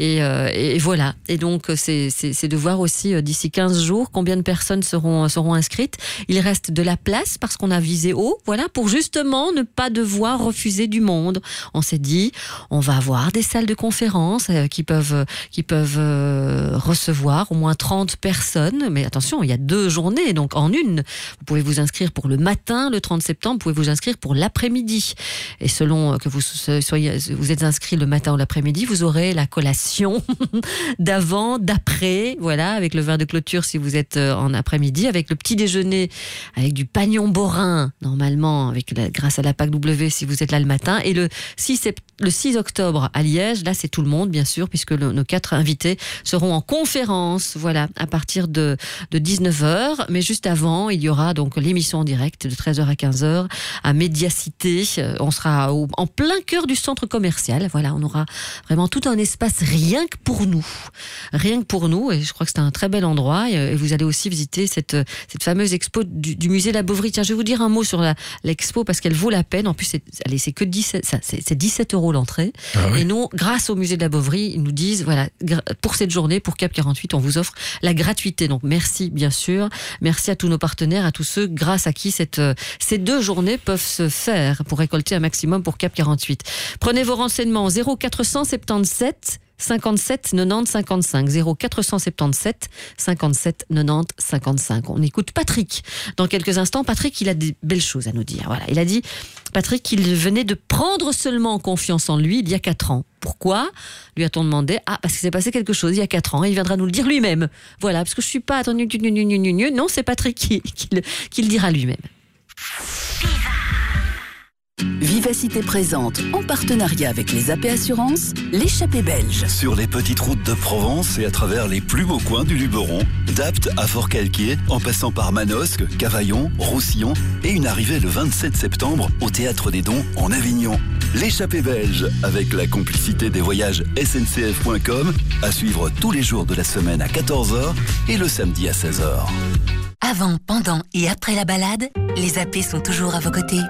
et voilà. Et donc, c'est de voir aussi d'ici 15 jours combien de personnes seront inscrites. Il reste de la place parce qu'on a visé haut, voilà, pour justement ne pas devoir refuser du monde. On s'est dit, on va avoir des salles de conférence qui peuvent recevoir au moins 30 personnes. Mais attention, il y a 2 journées, donc en une. Vous pouvez vous inscrire pour le matin, le 30 septembre, vous pouvez vous inscrire pour l'après-midi. Et selon que vous êtes inscrit le matin ou l'après-midi, vous aurez la collation d'avant, d'après, voilà, avec le verre de clôture si vous êtes en après-midi, avec le petit déjeuner, avec du pagnon borin, normalement, grâce à la PAC W si vous êtes là le matin, et le 6 octobre à Liège, là c'est tout le monde bien sûr, puisque nos 4 invités seront en conférence, voilà, à partir de 19h, mais juste avant, il y aura donc l'émission en direct de 13h à 15h à Médiacité. On sera en plein cœur du centre commercial, voilà, on aura vraiment tout un espace rien que pour nous, et je crois que c'est un très bel endroit, et vous allez aussi visiter cette fameuse expo du musée La Bovary. Tiens, je vais vous dire un mot sur l'expo parce qu'elle vaut la peine. En plus, c'est que 17 € l'entrée. Ah oui. Et nous, grâce au musée de la Bovary, ils nous disent, voilà, pour cette journée, pour Cap 48, on vous offre la gratuité. Donc merci, bien sûr. Merci à tous nos partenaires, à tous ceux grâce à qui ces 2 journées peuvent se faire pour récolter un maximum pour Cap 48. Prenez vos renseignements 0477 57 90 55 0477 57 90 55. On écoute Patrick dans quelques instants. Patrick, il a des belles choses à nous dire. Voilà, il a dit, Patrick, qu'il venait de prendre seulement confiance en lui il y a 4 ans. Pourquoi? Lui a-t-on demandé? Parce qu'il s'est passé quelque chose il y a 4 ans et il viendra nous le dire lui-même. Voilà, parce que je suis pas attendu. Non, c'est Patrick qui le dira lui-même. Vivacité présente, en partenariat avec les AP Assurances, l'échappée belge. Sur les petites routes de Provence et à travers les plus beaux coins du Luberon, d'Apt à Fort-Calquier, en passant par Manosque, Cavaillon, Roussillon et une arrivée le 27 septembre au Théâtre des Dons en Avignon. L'échappée belge, avec la complicité des voyages SNCF.com, à suivre tous les jours de la semaine à 14h et le samedi à 16h. Avant, pendant et après la balade, les AP sont toujours à vos côtés.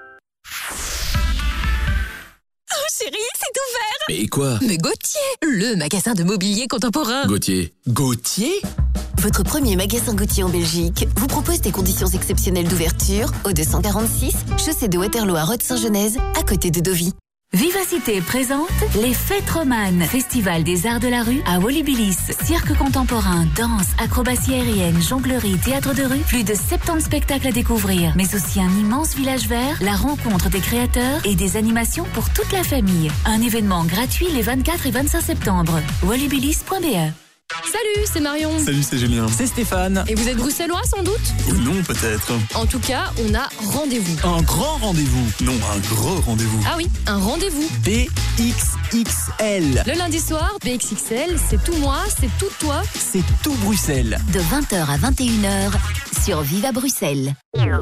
Oh chérie, c'est ouvert! Mais quoi? Mais Gauthier, le magasin de mobilier contemporain. Gauthier? Votre premier magasin Gauthier en Belgique vous propose des conditions exceptionnelles d'ouverture au 246, chaussée de Waterloo à Rode-Saint-Genèse, à côté de Deauville. Vivacité présente les Fêtes Romanes, festival des arts de la rue à Wolubilis. Cirque contemporain, danse, acrobatie aérienne, jonglerie, théâtre de rue, plus de 70 spectacles à découvrir, mais aussi un immense village vert, la rencontre des créateurs et des animations pour toute la famille. Un événement gratuit les 24 et 25 septembre. Wolubilis.be Salut, c'est Marion. Salut, c'est Julien. C'est Stéphane. Et vous êtes bruxellois sans doute? Ou non, peut-être. En tout cas, on a rendez-vous. Un grand rendez-vous. Non, un gros rendez-vous. Ah oui, un rendez-vous. BXXL. Le lundi soir, BXXL, c'est tout moi, c'est tout toi. C'est tout Bruxelles. De 20h à 21h sur Viva Bruxelles.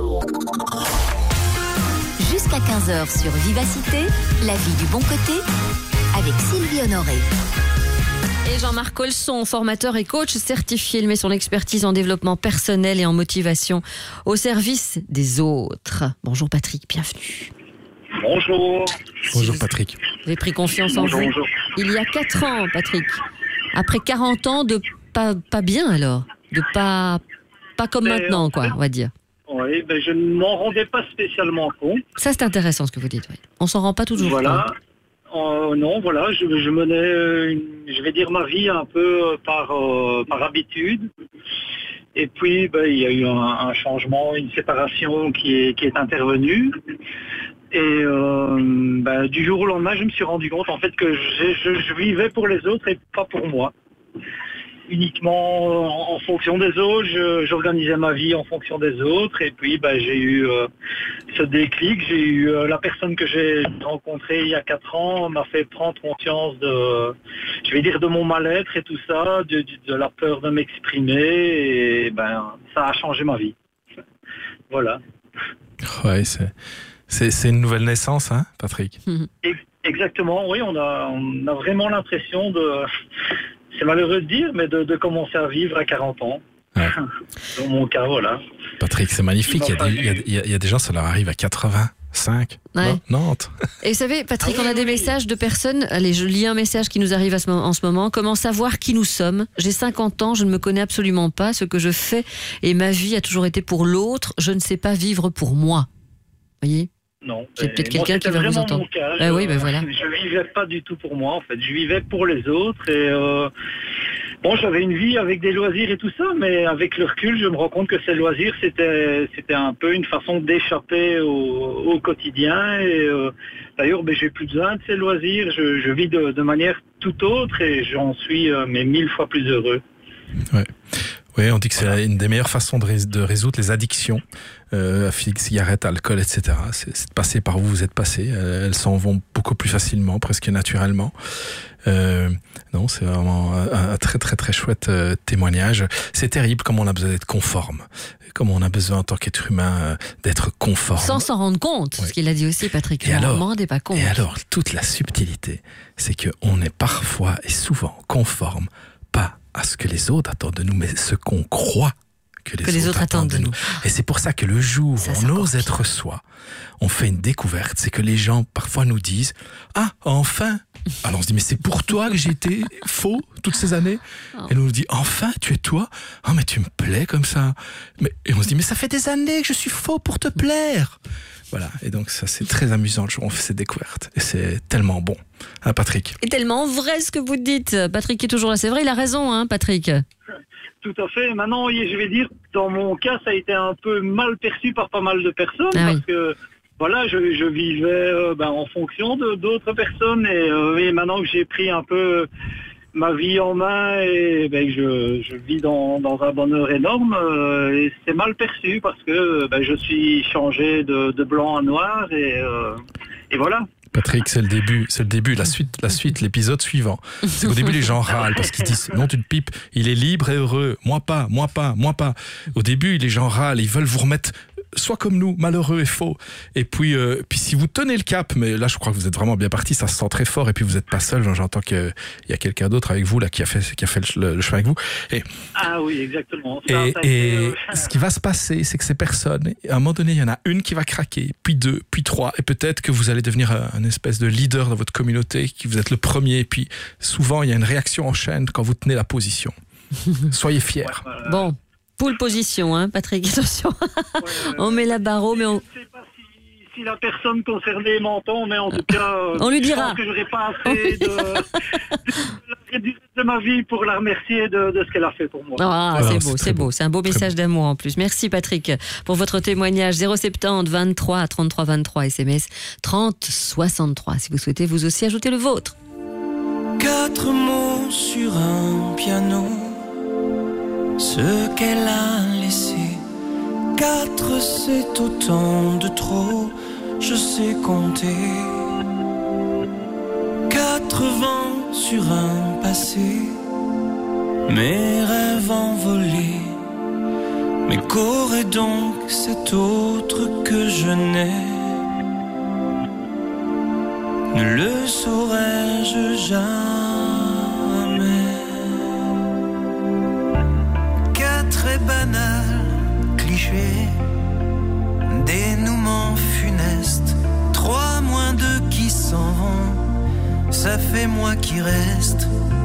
Jusqu'à 15h sur Vivacité, la vie du bon côté, avec Sylvie Honoré. Et Jean-Marc Colson, formateur et coach certifié, il met son expertise en développement personnel et en motivation au service des autres. Bonjour Patrick, bienvenue. Bonjour. Bonjour Patrick. Vous avez pris confiance en vous. Il y a 4 ans, Patrick. Après 40 ans de pas bien alors, de pas comme maintenant, quoi, on va dire. Oui, je ne m'en rendais pas spécialement compte. Ça, c'est intéressant ce que vous dites. Oui. On s'en rend pas toujours compte. Non, voilà, je menais, je vais dire, ma vie un peu par habitude. Et puis, il y a eu un changement, une séparation qui est intervenue. Et du jour au lendemain, je me suis rendu compte en fait que je vivais pour les autres et pas pour moi. Uniquement en fonction des autres, j'organisais ma vie en fonction des autres. Et puis j'ai eu ce déclic, j'ai eu la personne que j'ai rencontrée il y a 4 ans m'a fait prendre conscience de mon mal-être et tout ça, de la peur de m'exprimer. Et ça a changé ma vie. Voilà. Ouais, c'est une nouvelle naissance, hein, Patrick? Exactement, oui, on a vraiment l'impression c'est malheureux de dire, mais de commencer à vivre à 40 ans. Ouais. Dans mon cas, voilà. Patrick, c'est magnifique. Il y a des gens, ça leur arrive à 85. Ouais. Nantes. Et vous savez, Patrick, on a des messages de personnes. Allez, je lis un message qui nous arrive en ce moment. Comment savoir qui nous sommes? J'ai 50 ans, je ne me connais absolument pas. Ce que je fais et ma vie a toujours été pour l'autre. Je ne sais pas vivre pour moi. Vous voyez? Non. C'est peut-être quelqu'un qui va vous entendre. Oui, voilà. Je vivais pas du tout pour moi, en fait. Je vivais pour les autres et j'avais une vie avec des loisirs et tout ça, mais avec le recul, je me rends compte que ces loisirs, c'était un peu une façon d'échapper au quotidien. Et d'ailleurs, j'ai plus besoin de ces loisirs. Je vis de manière tout autre et j'en suis 1000 fois plus heureux. Ouais. Oui, on dit que c'est une des meilleures façons de résoudre les addictions, cigarettes, alcool, etc. C'est de passer par où vous êtes passé. Elles s'en vont beaucoup plus facilement, presque naturellement. Non, c'est vraiment un très très très chouette témoignage. C'est terrible comme on a besoin d'être conforme, comme on a besoin en tant qu'être humain d'être conforme. Sans s'en rendre compte, ce qu'il a dit aussi Patrick. Et alors, ne m'en rendez pas compte. Et alors, toute la subtilité, c'est qu'on est parfois et souvent conforme, pas à ce que les autres attendent de nous, mais ce qu'on croit que les autres attendent de nous. Et c'est pour ça que le jour où on ose être soi, on fait une découverte. C'est que les gens parfois nous disent « Ah, enfin !» Alors on se dit « Mais c'est pour toi que j'ai été faux toutes ces années ?» Et nous dit « Enfin, tu es toi ? Ah, mais tu me plais comme ça !» Et on se dit « Mais ça fait des années que je suis faux pour te plaire !» Voilà, et donc ça c'est très amusant le jour où on fait cette découverte. Et c'est tellement bon, hein Patrick? Et tellement vrai ce que vous dites. Patrick est toujours là, c'est vrai, il a raison, hein Patrick? Tout à fait. Maintenant, je vais dire, dans mon cas, ça a été un peu mal perçu par pas mal de personnes, parce que voilà, je vivais en fonction d'autres personnes, et maintenant que j'ai pris un peu ma vie en main et je vis dans un bonheur énorme, et c'est mal perçu parce que je suis changé de blanc à noir et voilà. Patrick, c'est le début, la suite, l'épisode suivant. C'est qu'au début, les gens râlent parce qu'ils disent, non, tu te pipes, il est libre et heureux, moi pas. Au début, les gens râlent, ils veulent vous remettre soit comme nous, malheureux et faux. Et puis si vous tenez le cap, mais là, je crois que vous êtes vraiment bien parti, ça se sent très fort, et puis vous n'êtes pas seul, j'entends qu'il y a quelqu'un d'autre avec vous, là, qui a fait le chemin avec vous. Ah oui, exactement. Et ce qui va se passer, c'est que ces personnes, à un moment donné, il y en a une qui va craquer, puis 2, puis 3, et peut-être que vous allez devenir un espèce de leader dans votre communauté, que vous êtes le premier, et puis souvent, il y a une réaction en chaîne quand vous tenez la position. Soyez fiers. Bon. Pole position, hein, Patrick, attention. On met la barre haut, mais on... Je ne sais pas si la personne concernée m'entend, mais en tout cas... on lui dira. Je pense que je n'aurai pas assez de ma vie pour la remercier de ce qu'elle a fait pour moi. Ah, c'est beau. C'est un beau message d'amour en plus. Merci Patrick pour votre témoignage. 070 23 33 23, SMS 30 63. Si vous souhaitez vous aussi ajouter le vôtre. 4 mots sur un piano. ce qu'elle a laissé. 4, c'est autant de trop, je sais compter. 80 sur un passé, mes rêves envolés. Mais qu'aurait donc cet autre que je n'ai? Ne le saurais-je jamais. 4 est banal, cliché, dénouement funeste. 3 moins 2 qui s'en vont, ça fait moi qui reste.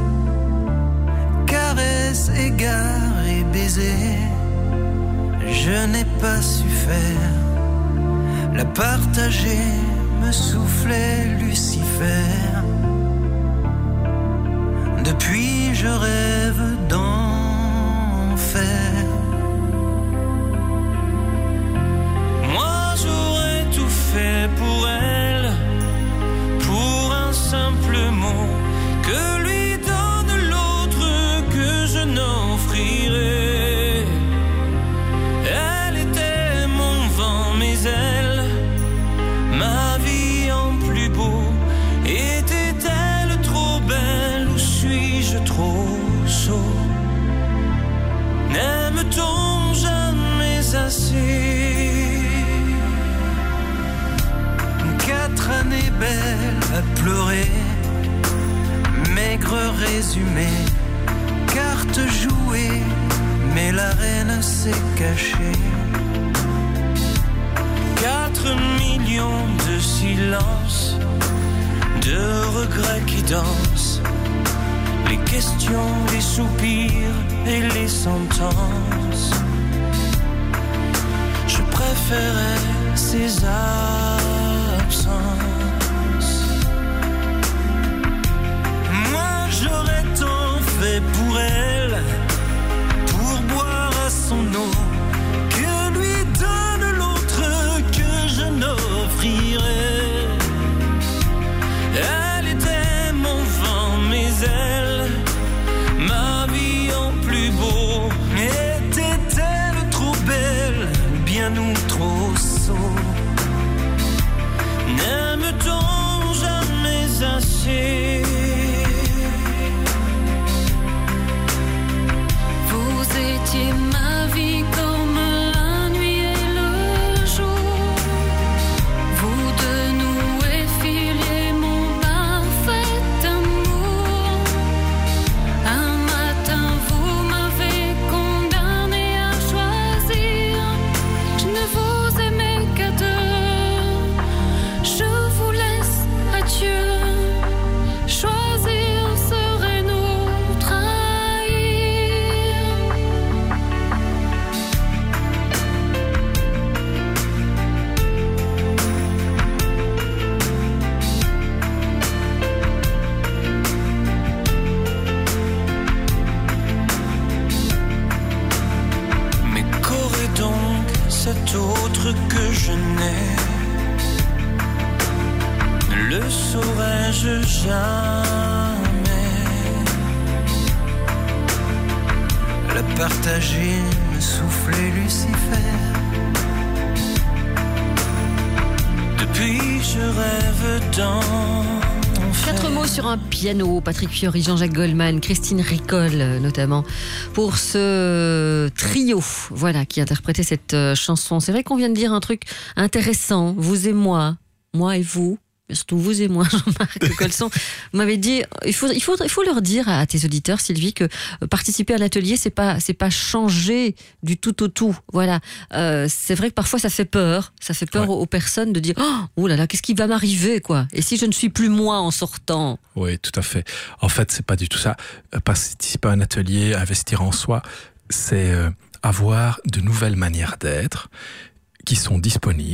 Caresse, égard et baiser, je n'ai pas su faire. La partager me soufflait Lucifer. Depuis je rêve d'enfer. Moi j'aurais tout fait pour elle, pour un simple mot que lui donne l'autre que je n'offrirai. Elle était mon vent, mes ailes, ma vie en plus beau. Était-elle trop belle ou suis-je trop sot? N'aime-t-on jamais assez? 4 années belles à pleurer, maigre résumé, carte jouée, mais la reine s'est cachée. 4 millions de silences, de regrets qui dansent, les questions, les soupirs et les sentences. Je préférais ces absences. Moi j'aurais tant fait pour elle, pour boire à son eau, que lui donne l'autre que je n'offrirai. Elle était mon vent, mes ailes, ma vie en plus beau. Était-elle trop belle, bien ou trop sot? N'aime-t-on jamais assez? Vous étiez ma vie comme la nuit et le jour. Vous deux nous effiliez mon parfait amour. Un matin vous m'avez condamné à choisir. Je ne vous aimais qu'à deux. Je vous laisse à Dieu. Choisir serait nous trahir. Mais qu'aurait donc cet autre que je n'ai? Ne le saurais-je jamais? La partager, me souffler Lucifer. Depuis je rêve d'enfer. 4 mots sur un piano, Patrick Fiori, Jean-Jacques Goldman, Christine Ricol notamment, pour ce trio, voilà, qui interprétait cette chanson. C'est vrai qu'on vient de dire un truc intéressant, vous et moi et vous. Surtout vous et moi, Jean-Marc Colson. Vous m'avez dit, il faut leur dire à tes auditeurs, Sylvie, que participer à l'atelier, c'est pas changer du tout au tout. Voilà. C'est vrai que parfois ça fait peur. Ça fait peur aux personnes de dire, oh là là, qu'est-ce qui va m'arriver, quoi? Et si je ne suis plus moi en sortant? Oui, tout à fait. En fait, c'est pas du tout ça. Participer à un atelier, investir en soi, c'est avoir de nouvelles manières d'être qui sont disponibles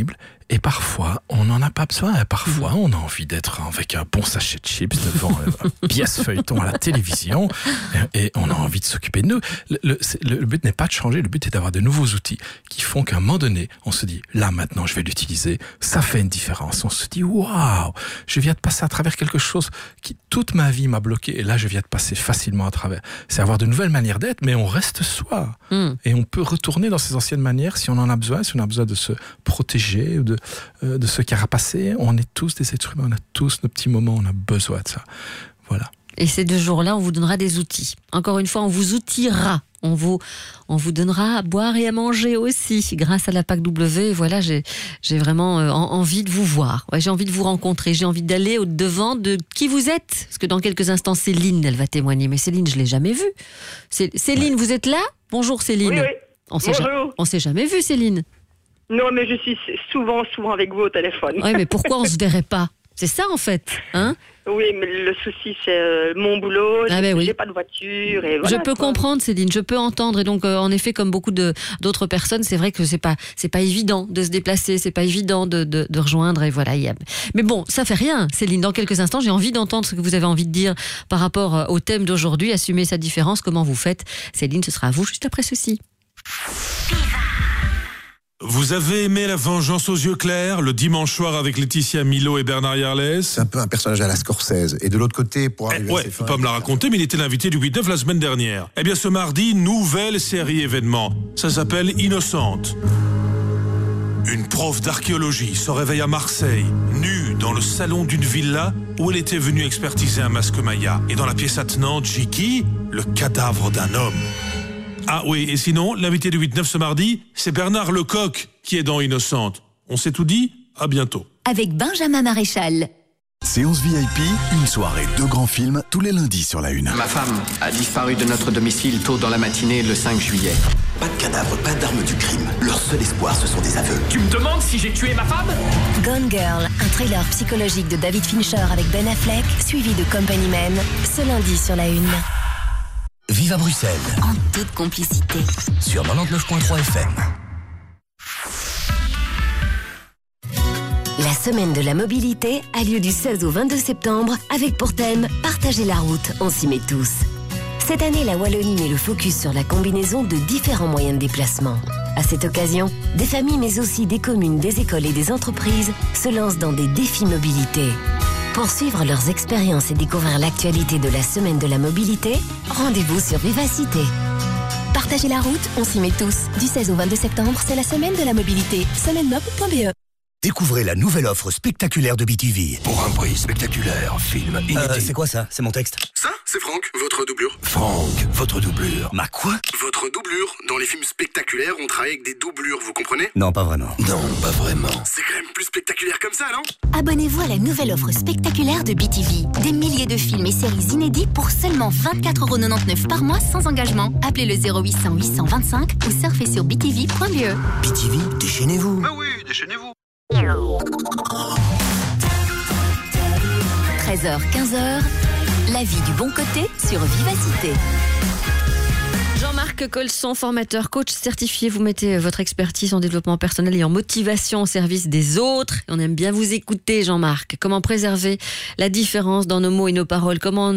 Et parfois, on n'en a pas besoin. Parfois, on a envie d'être avec un bon sachet de chips devant un pièce feuilleton à la télévision et on a envie de s'occuper de nous. Le but n'est pas de changer, le but est d'avoir de nouveaux outils qui font qu'à un moment donné, on se dit, là maintenant, je vais l'utiliser. Ça fait une différence. On se dit, waouh, je viens de passer à travers quelque chose qui toute ma vie m'a bloqué et là, je viens de passer facilement à travers. C'est avoir de nouvelles manières d'être, mais on reste soi. Et on peut retourner dans ces anciennes manières si on en a besoin, si on a besoin de se protéger ou de se carapacer. On est tous des êtres humains, on a tous nos petits moments, on a besoin de ça. Voilà. Et ces 2 jours-là, on vous donnera des outils. Encore une fois, on vous outillera. On vous donnera à boire et à manger aussi, grâce à la PAC W. Voilà, j'ai vraiment envie de vous voir. Ouais, j'ai envie de vous rencontrer. J'ai envie d'aller au-devant de qui vous êtes. Parce que dans quelques instants, Céline, elle va témoigner. Mais Céline, je ne l'ai jamais vue. Céline, vous êtes là ? Bonjour Céline. Oui. On s'est jamais vu, Céline. Non, mais je suis souvent avec vous au téléphone. Oui, mais pourquoi on se verrait pas ? C'est ça, en fait, hein ? Oui, mais le souci, c'est mon boulot. J'ai pas de voiture. Et voilà, je peux comprendre, Céline, je peux entendre. Et donc, en effet, comme beaucoup d'autres personnes, c'est vrai que c'est pas évident de se déplacer, c'est pas évident de rejoindre. Et voilà. Mais bon, ça fait rien, Céline. Dans quelques instants, j'ai envie d'entendre ce que vous avez envie de dire par rapport au thème d'aujourd'hui, assumer sa différence, comment vous faites. Céline, ce sera à vous juste après ceci. Vous avez aimé La Vengeance aux yeux clairs, le dimanche soir avec Laetitia Milo et Bernard Yarles? C'est un peu un personnage à la Scorsese. Et de l'autre côté, pour arriver à ses faut pas me la raconter, mais il était l'invité du 8-9 la semaine dernière. Eh bien, ce mardi, nouvelle série événement. Ça s'appelle Innocente. Une prof d'archéologie se réveille à Marseille, nue dans le salon d'une villa où elle était venue expertiser un masque maya. Et dans la pièce attenante, Jiki, le cadavre d'un homme. Ah oui, et sinon, l'invité du 8-9 ce mardi, c'est Bernard Lecoq qui est dans Innocente. On s'est tout dit, à bientôt. Avec Benjamin Maréchal. Séance VIP, une soirée, 2 grands films, tous les lundis sur la Une. Ma femme a disparu de notre domicile tôt dans la matinée le 5 juillet. Pas de cadavre, pas d'armes du crime. Leur seul espoir, ce sont des aveux. Tu me demandes si j'ai tué ma femme ? Gone Girl, un thriller psychologique de David Fincher avec Ben Affleck, suivi de Company Man, ce lundi sur la Une. Vive à Bruxelles. En toute complicité. Sur 99.3 FM. La semaine de la mobilité a lieu du 16 au 22 septembre avec pour thème « Partager la route, on s'y met tous ». Cette année, la Wallonie met le focus sur la combinaison de différents moyens de déplacement. À cette occasion, des familles mais aussi des communes, des écoles et des entreprises se lancent dans des défis mobilité. Pour suivre leurs expériences et découvrir l'actualité de la semaine de la mobilité, rendez-vous sur Vivacité. Partager la route, on s'y met tous. Du 16 au 22 septembre, c'est la semaine de la mobilité. Semainemob.be. Découvrez la nouvelle offre spectaculaire de BTV. Pour un prix spectaculaire, film inédit. C'est quoi ça? C'est mon texte. Ça, c'est Franck, votre doublure. Franck, votre doublure. Ma quoi? Votre doublure. Dans les films spectaculaires, on travaille avec des doublures, vous comprenez? Non, pas vraiment. Non, pas vraiment. C'est quand même plus spectaculaire comme ça, non? Abonnez-vous à la nouvelle offre spectaculaire de BTV. Des milliers de films et séries inédits pour seulement 24,99€ par mois sans engagement. Appelez le 0800 825 ou surfez sur btv.be. BTV, déchaînez-vous. Bah oui, déchaînez-vous. 13h, 15h, la vie du bon côté sur Vivacité. Jean-Marc Colson, formateur, coach certifié, vous mettez votre expertise en développement personnel et en motivation au service des autres. On aime bien vous écouter, Jean-Marc. Comment préserver la différence dans nos mots et nos paroles? Comment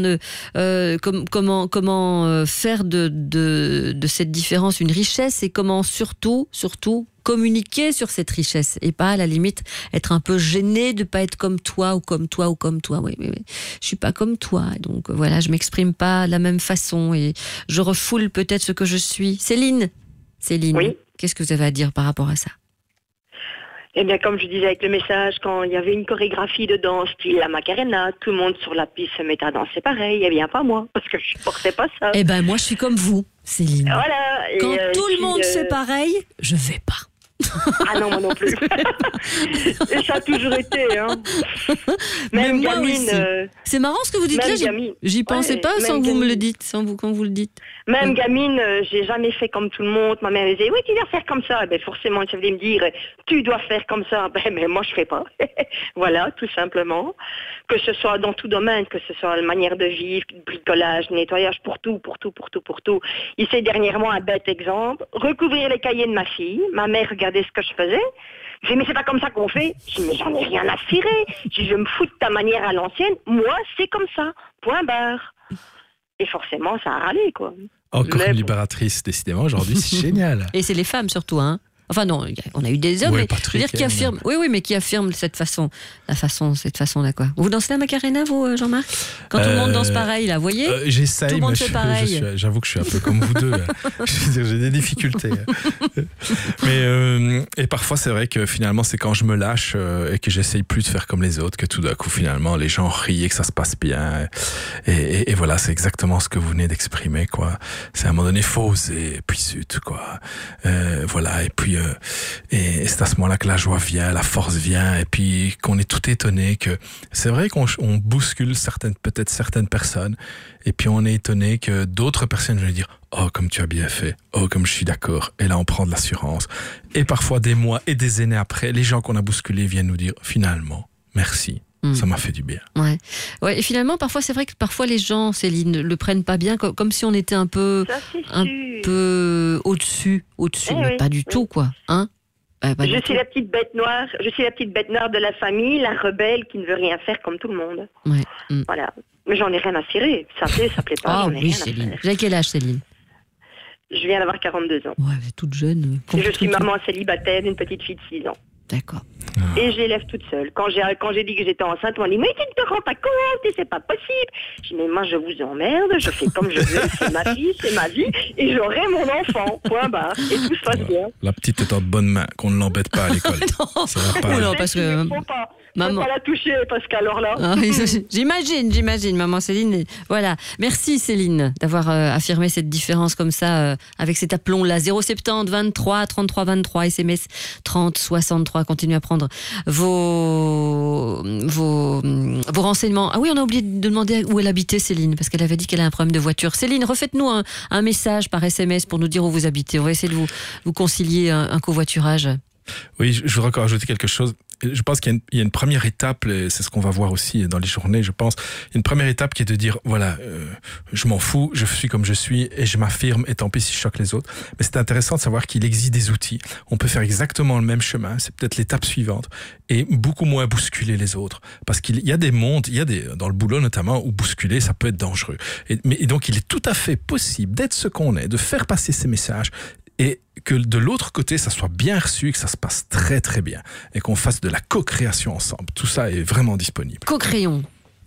faire de cette différence une richesse et comment surtout communiquer sur cette richesse et pas à la limite être un peu gêné de pas être comme toi ou comme toi ou comme toi. Oui. Je suis pas comme toi, donc voilà, je m'exprime pas de la même façon et je refoule peut-être ce que je suis. Céline, oui. Qu'est-ce que vous avez à dire par rapport à ça? Eh bien, comme je disais avec le message, quand il y avait une chorégraphie de danse, style la Macarena, tout le monde sur la piste se mettait à danser pareil. Eh bien, pas moi, parce que je supportais pas ça. Eh ben, moi, je suis comme vous, Céline. Voilà. Quand tout le monde fait pareil, je vais pas. Ah non, moi non plus. Et ça a toujours été. Hein. Même moi gamine. Aussi. C'est marrant ce que vous dites là. J'y pensais pas sans que vous me le dites, quand vous le dites. Même gamine, j'ai jamais fait comme tout le monde. Ma mère disait, oui, tu dois faire comme ça. Ben, forcément, elle venait me dire, tu dois faire comme ça. Ben, mais moi, je fais pas. Voilà, tout simplement. Que ce soit dans tout domaine, que ce soit la manière de vivre, bricolage, nettoyage, pour tout. Ici, dernièrement, un bête exemple. Recouvrir les cahiers de ma fille. Ma mère regardait ce que je faisais. Je dis, mais c'est pas comme ça qu'on fait. Je dis, mais j'en ai rien à cirer. Je dis, je me fous de ta manière à l'ancienne. Moi, c'est comme ça. Point barre. Et forcément, ça a râlé, quoi. Encore une libératrice, décidément, aujourd'hui, c'est génial. Et c'est les femmes surtout, hein. Enfin non, on a eu des hommes, Ouais, mais Patrick, je veux dire qui affirment. Oui, mais qui affirment cette façon-là, quoi. Vous dansez la Macarena, vous, Jean-Marc? Quand tout le monde danse pareil, là, vous voyez? J'essaye, tout le monde fait pareil. J'avoue que je suis un peu comme vous deux. Je veux dire, j'ai des difficultés. Mais et parfois, c'est vrai que finalement, c'est quand je me lâche et que j'essaye plus de faire comme les autres que tout d'un coup, finalement, les gens rient et que ça se passe bien. Et voilà, c'est exactement ce que vous venez d'exprimer, quoi. C'est à un moment donné, faut oser, puis zut, quoi. Voilà, et puis et c'est à ce moment-là que la joie vient, la force vient, et puis qu'on est tout étonné que c'est vrai qu'on bouscule peut-être certaines personnes, et puis on est étonné que d'autres personnes vont dire « Oh, comme tu as bien fait. Oh, comme je suis d'accord. » Et là, on prend de l'assurance. Et parfois, des mois et des années après, les gens qu'on a bousculés viennent nous dire « Finalement, merci. » Ça m'a fait du bien. Ouais. Et finalement, parfois, c'est vrai que parfois les gens, Céline, le prennent pas bien, comme si on était un peu au-dessus, mais pas du tout, quoi. Hein? Je suis la petite bête noire. Je suis la petite bête noire de la famille, la rebelle qui ne veut rien faire comme tout le monde. Voilà. Mais j'en ai rien à cirer. Ça plaît pas. J'en ai rien Céline. à faire. Vous avez quel âge, Céline? Je viens d'avoir 42 ans. Ouais, vous êtes toute jeune. Je suis maman célibataire d'une petite fille de 6 ans. D'accord. Et je l'élève toute seule. Quand j'ai dit que j'étais enceinte, on m'a dit « Mais tu ne te rends pas compte, et c'est pas possible !» Je dis « Mais moi, je vous emmerde, je fais comme je veux, c'est ma fille, c'est ma vie, et j'aurai mon enfant, point barre. Et tout se passe bien. » La petite est en bonne main, qu'on ne l'embête pas à l'école. Ça va pas. Non, parce que... Maman. Faut pas la toucher, parce qu'alors là... J'imagine, maman Céline. Voilà. Merci Céline d'avoir affirmé cette différence comme ça, avec cet aplomb-là. 070 23 33 23, SMS 30 63. Continuez à prendre vos renseignements. Ah oui, on a oublié de demander où elle habitait, Céline, parce qu'elle avait dit qu'elle a un problème de voiture. Céline, refaites-nous un message par SMS pour nous dire où vous habitez. On va essayer de vous concilier un covoiturage. Oui, je voudrais encore ajouter quelque chose. Je pense qu'il y a une première étape, et c'est ce qu'on va voir aussi dans les journées, je pense. Il y a une première étape qui est de dire, voilà, je m'en fous, je suis comme je suis et je m'affirme, et tant pis si je choque les autres. Mais c'est intéressant de savoir qu'il existe des outils. On peut faire exactement le même chemin, c'est peut-être l'étape suivante, et beaucoup moins bousculer les autres. Parce qu'il y a des mondes, dans le boulot notamment, où bousculer, ça peut être dangereux. Et donc, il est tout à fait possible d'être ce qu'on est, de faire passer ces messages, et que de l'autre côté, ça soit bien reçu, que ça se passe très très bien, et qu'on fasse de la co-création ensemble. Tout ça est vraiment disponible. Co-crayon.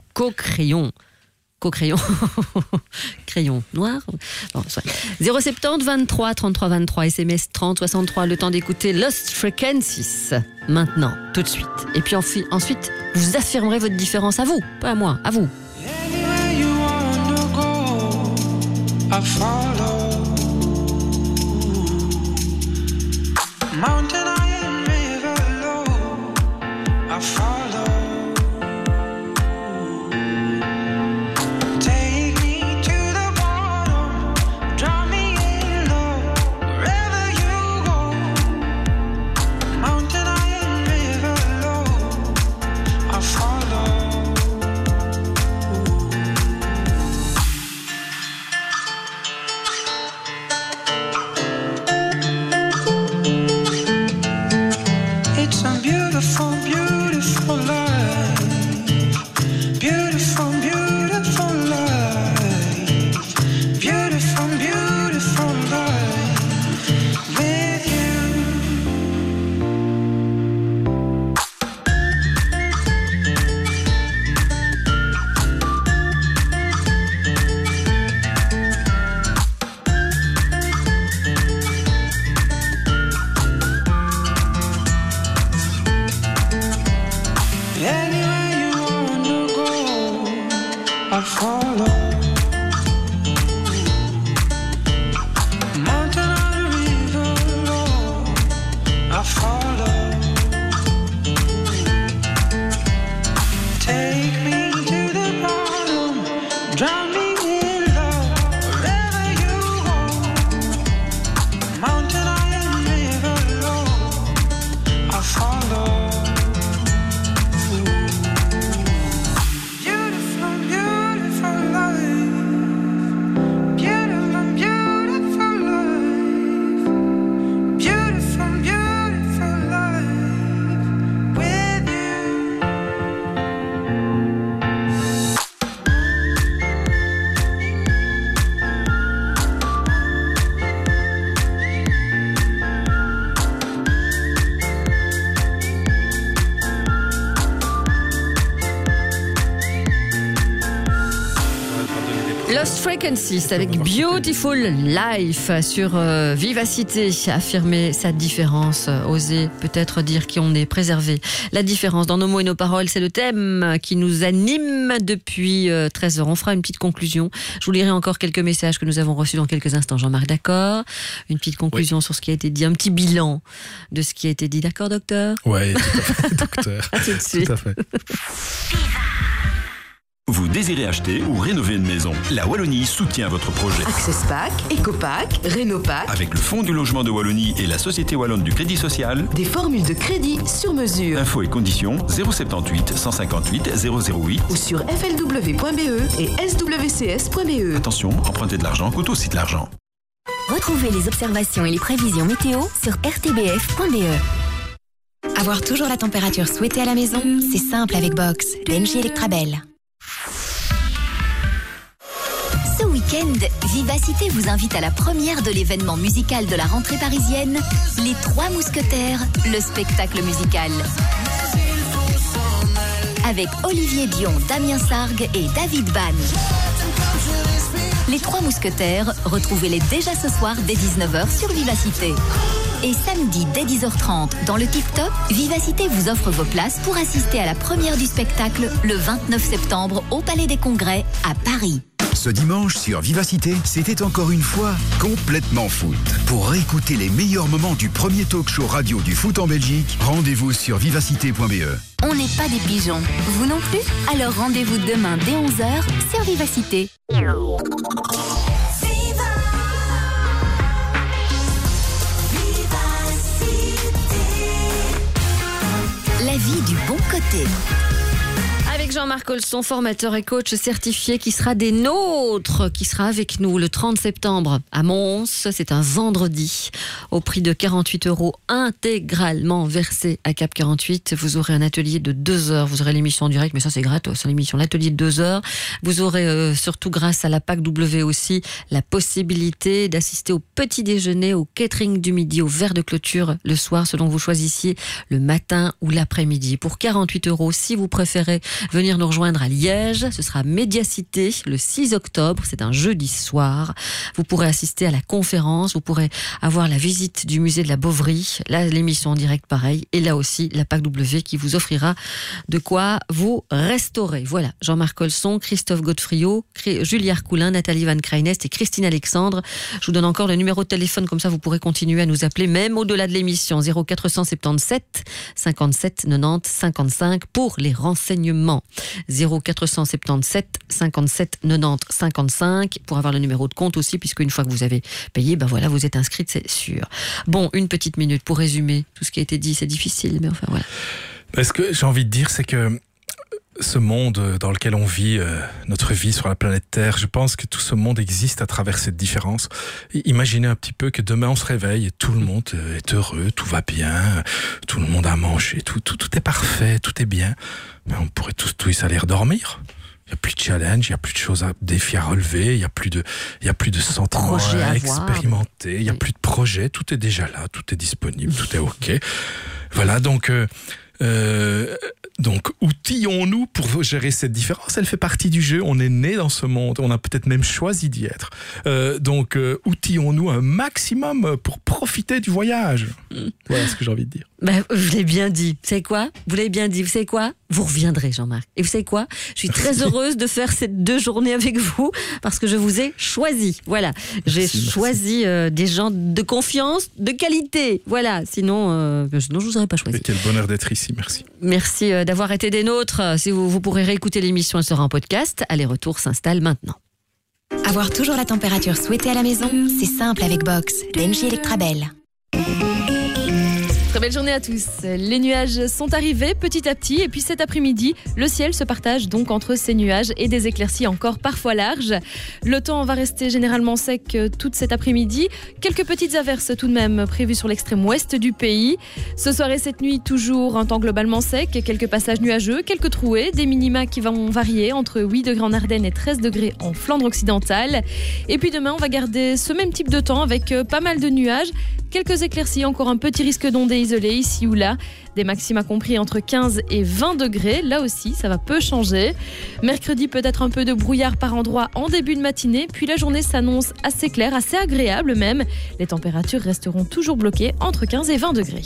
Crayon noir. Bon, 070 23 33 23, SMS 30 63, le temps d'écouter Lost Frequencies. Maintenant, tout de suite. Et puis ensuite, vous affirmerez votre différence à vous, pas à moi, à vous. Anywhere you wanna go, I follow. Mountain high and river low, I follow. Take me to the bottom, draw me in low, wherever you go. Mountain high and river low, I follow. Frequencies avec Beautiful Life sur Vivacité. Affirmer sa différence, oser peut-être dire qui on est, préserver la différence dans nos mots et nos paroles. C'est le thème qui nous anime depuis 13h. On fera une petite conclusion. Je vous lirai encore quelques messages que nous avons reçus dans quelques instants. Jean-Marc, d'accord? Une petite conclusion sur ce qui a été dit, un petit bilan de ce qui a été dit. D'accord, docteur? Oui, tout à fait, docteur. À tout de suite. Tout à fait. Vous désirez acheter ou rénover une maison? La Wallonie soutient votre projet. Accesspack, Ecopack, Rénopack. Avec le Fonds du logement de Wallonie et la Société Wallonne du Crédit Social. Des formules de crédit sur mesure. Infos et conditions 078 158 008 ou sur flw.be et swcs.be. Attention, emprunter de l'argent coûte aussi de l'argent. Retrouvez les observations et les prévisions météo sur rtbf.be. Avoir toujours la température souhaitée à la maison, c'est simple avec Box, d'Engie Electrabel. Ce week-end, Vivacité vous invite à la première de l'événement musical de la rentrée parisienne, Les Trois Mousquetaires, le spectacle musical. Avec Olivier Dion, Damien Sargue et David Bann. Les Trois Mousquetaires, retrouvez-les déjà ce soir dès 19h sur Vivacité. Et samedi dès 10h30, dans le Tip Top, Vivacité vous offre vos places pour assister à la première du spectacle le 29 septembre au Palais des Congrès à Paris. Ce dimanche sur Vivacité, c'était encore une fois complètement foot. Pour réécouter les meilleurs moments du premier talk show radio du foot en Belgique, rendez-vous sur vivacité.be. On n'est pas des pigeons, vous non plus? Alors rendez-vous demain dès 11h sur Vivacité. La vie du bon côté. Avec Jean-Marc Olson, formateur et coach certifié qui sera des nôtres, qui sera avec nous le 30 septembre à Mons. C'est un vendredi au prix de 48 € intégralement versé à Cap 48. Vous aurez un atelier de 2 heures. Vous aurez l'émission en direct, mais ça c'est gratos, l'émission, l'atelier de 2 heures. Vous aurez surtout grâce à la PAC W aussi la possibilité d'assister au petit déjeuner, au catering du midi, au verre de clôture le soir selon que vous choisissiez le matin ou l'après-midi. Pour 48 €, si vous préférez venir nous rejoindre à Liège, ce sera Médiacité le 6 octobre, c'est un jeudi soir. Vous pourrez assister à la conférence, vous pourrez avoir la visite du musée de la Bovry, là l'émission en direct pareil, et là aussi la PAC W qui vous offrira de quoi vous restaurer. Voilà, Jean-Marc Olson, Christophe Godefriot, Julie Arcoulin, Nathalie Van Kreinest et Christine Alexandre. Je vous donne encore le numéro de téléphone, comme ça vous pourrez continuer à nous appeler même au-delà de l'émission, 0477 57 90 55 pour les renseignements. 0477 57 90 55 pour avoir le numéro de compte aussi, puisque une fois que vous avez payé, ben voilà, vous êtes inscrite, c'est sûr. Bon, une petite minute pour résumer tout ce qui a été dit, c'est difficile, mais enfin voilà. Ce que j'ai envie de dire, c'est que ce monde dans lequel on vit, notre vie sur la planète Terre, je pense que tout ce monde existe à travers cette différence. Imaginez un petit peu que demain on se réveille et tout le monde est heureux, tout va bien, tout le monde a mangé, tout est parfait, tout est bien. Mais on pourrait tous aller dormir. Il n'y a plus de challenge, il n'y a plus de choses défis à relever, il n'y a plus de sentiments à expérimenter, il n'y a plus de projet, tout est déjà là, tout est disponible, tout est OK. Voilà, donc outillons-nous pour gérer cette différence. Elle fait partie du jeu. On est né dans ce monde. On a peut-être même choisi d'y être. Outillons-nous un maximum pour profiter du voyage. Voilà ce que j'ai envie de dire. Ben, vous l'avez bien dit. Vous savez quoi? Vous l'avez bien dit. Vous savez quoi? Vous reviendrez, Jean-Marc. Et vous savez quoi? Je suis très heureuse de faire ces 2 journées avec vous parce que je vous ai choisi. Voilà. J'ai choisi des gens de confiance, de qualité. Voilà. Sinon je vous aurais pas choisi. Et quel bonheur d'être ici. Merci. Merci d'avoir été des nôtres. Si vous pourrez réécouter l'émission, elle sera en podcast. Aller-retour s'installe maintenant. Avoir toujours la température souhaitée à la maison, c'est simple avec Box, d'Engie Electrabel. Très belle journée à tous. Les nuages sont arrivés petit à petit et puis cet après-midi, le ciel se partage donc entre ces nuages et des éclaircies encore parfois larges. Le temps va rester généralement sec toute cet après-midi. Quelques petites averses tout de même prévues sur l'extrême ouest du pays. Ce soir et cette nuit, toujours un temps globalement sec, quelques passages nuageux, quelques trouées, des minima qui vont varier entre 8 degrés en Ardennes et 13 degrés en Flandre occidentale. Et puis demain, on va garder ce même type de temps avec pas mal de nuages, Quelques éclaircies, encore un petit risque d'ondées isolées ici ou là. Des maxima compris entre 15 et 20 degrés. Là aussi, ça va peu changer. Mercredi, peut-être un peu de brouillard par endroits en début de matinée. Puis la journée s'annonce assez claire, assez agréable même. Les températures resteront toujours bloquées entre 15 et 20 degrés.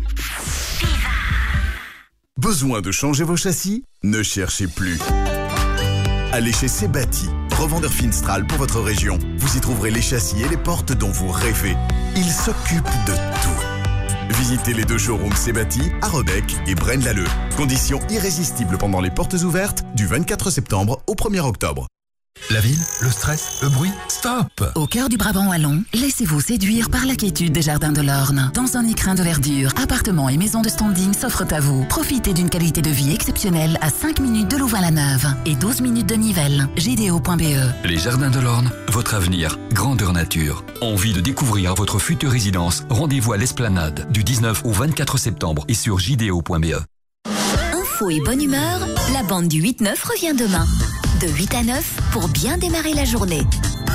Besoin de changer vos châssis ? Ne cherchez plus. Allez chez Sebati, revendeur Finstral pour votre région. Vous y trouverez les châssis et les portes dont vous rêvez. Ils s'occupent de tout. Visitez les 2 showrooms Sebati à Rebec et Braine-l'Alleud. Conditions irrésistibles pendant les portes ouvertes du 24 septembre au 1er octobre. La ville, le stress, le bruit, stop! Au cœur du Brabant wallon, laissez-vous séduire par la quiétude des Jardins de l'Orne. Dans un écrin de verdure, appartements et maisons de standing s'offrent à vous. Profitez d'une qualité de vie exceptionnelle à 5 minutes de Louvain-la-Neuve et 12 minutes de Nivelles. JDO.be. Les Jardins de l'Orne, votre avenir, grandeur nature. Envie de découvrir votre future résidence? Rendez-vous à l'Esplanade du 19 au 24 septembre et sur JDO.be. Info et bonne humeur, la bande du 8-9 revient demain. De 8 à 9 pour bien démarrer la journée.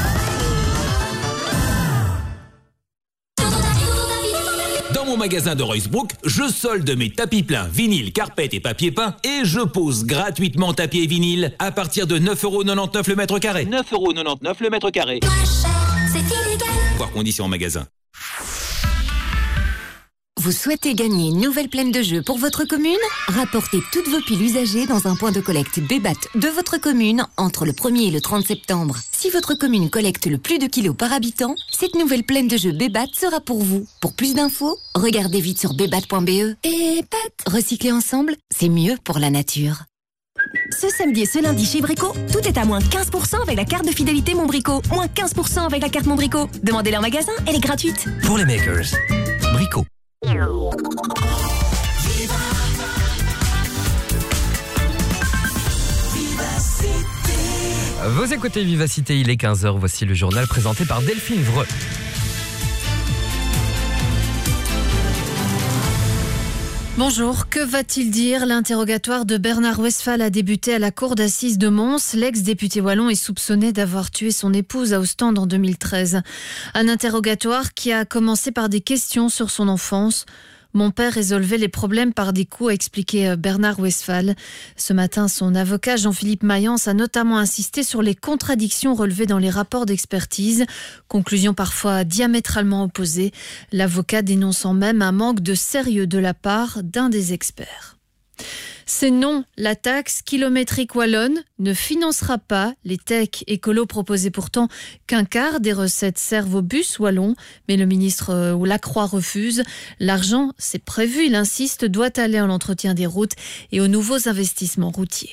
Dans mon magasin de Roycebrook, je solde mes tapis pleins, vinyles, carpettes et papier peint et je pose gratuitement tapis et vinyle à partir de 9,99€ le mètre carré. 9,99€ le mètre carré. C'est illégal. Voir conditions en magasin. Vous souhaitez gagner une nouvelle plaine de jeu pour votre commune? Rapportez toutes vos piles usagées dans un point de collecte Bébat de votre commune entre le 1er et le 30 septembre. Si votre commune collecte le plus de kilos par habitant, cette nouvelle plaine de jeu Bébat sera pour vous. Pour plus d'infos, regardez vite sur bébat.be. Et recycler ensemble, c'est mieux pour la nature. Ce samedi et ce lundi chez Brico, tout est à moins 15% avec la carte de fidélité Mon Brico. Moins 15% avec la carte Mon Brico. Demandez-la en magasin, elle est gratuite. Pour les makers, Brico. Vous écoutez Vivacité, il est 15h, voici le journal présenté par Delphine Vreux. Bonjour, que va-t-il dire? L'interrogatoire de Bernard Westphal a débuté à la cour d'assises de Mons. L'ex-député wallon est soupçonné d'avoir tué son épouse à Ostende en 2013. Un interrogatoire qui a commencé par des questions sur son enfance. Mon père résolvait les problèmes par des coups, a expliqué Bernard Westphal. Ce matin, son avocat Jean-Philippe Mayence a notamment insisté sur les contradictions relevées dans les rapports d'expertise. Conclusion parfois diamétralement opposée. L'avocat dénonçant même un manque de sérieux de la part d'un des experts. C'est non, la taxe kilométrique wallonne ne financera pas. Les techs écolos proposaient pourtant qu'un quart des recettes servent aux bus wallons, mais le ministre Lacroix refuse. L'argent, c'est prévu, il insiste, doit aller à l'entretien des routes et aux nouveaux investissements routiers.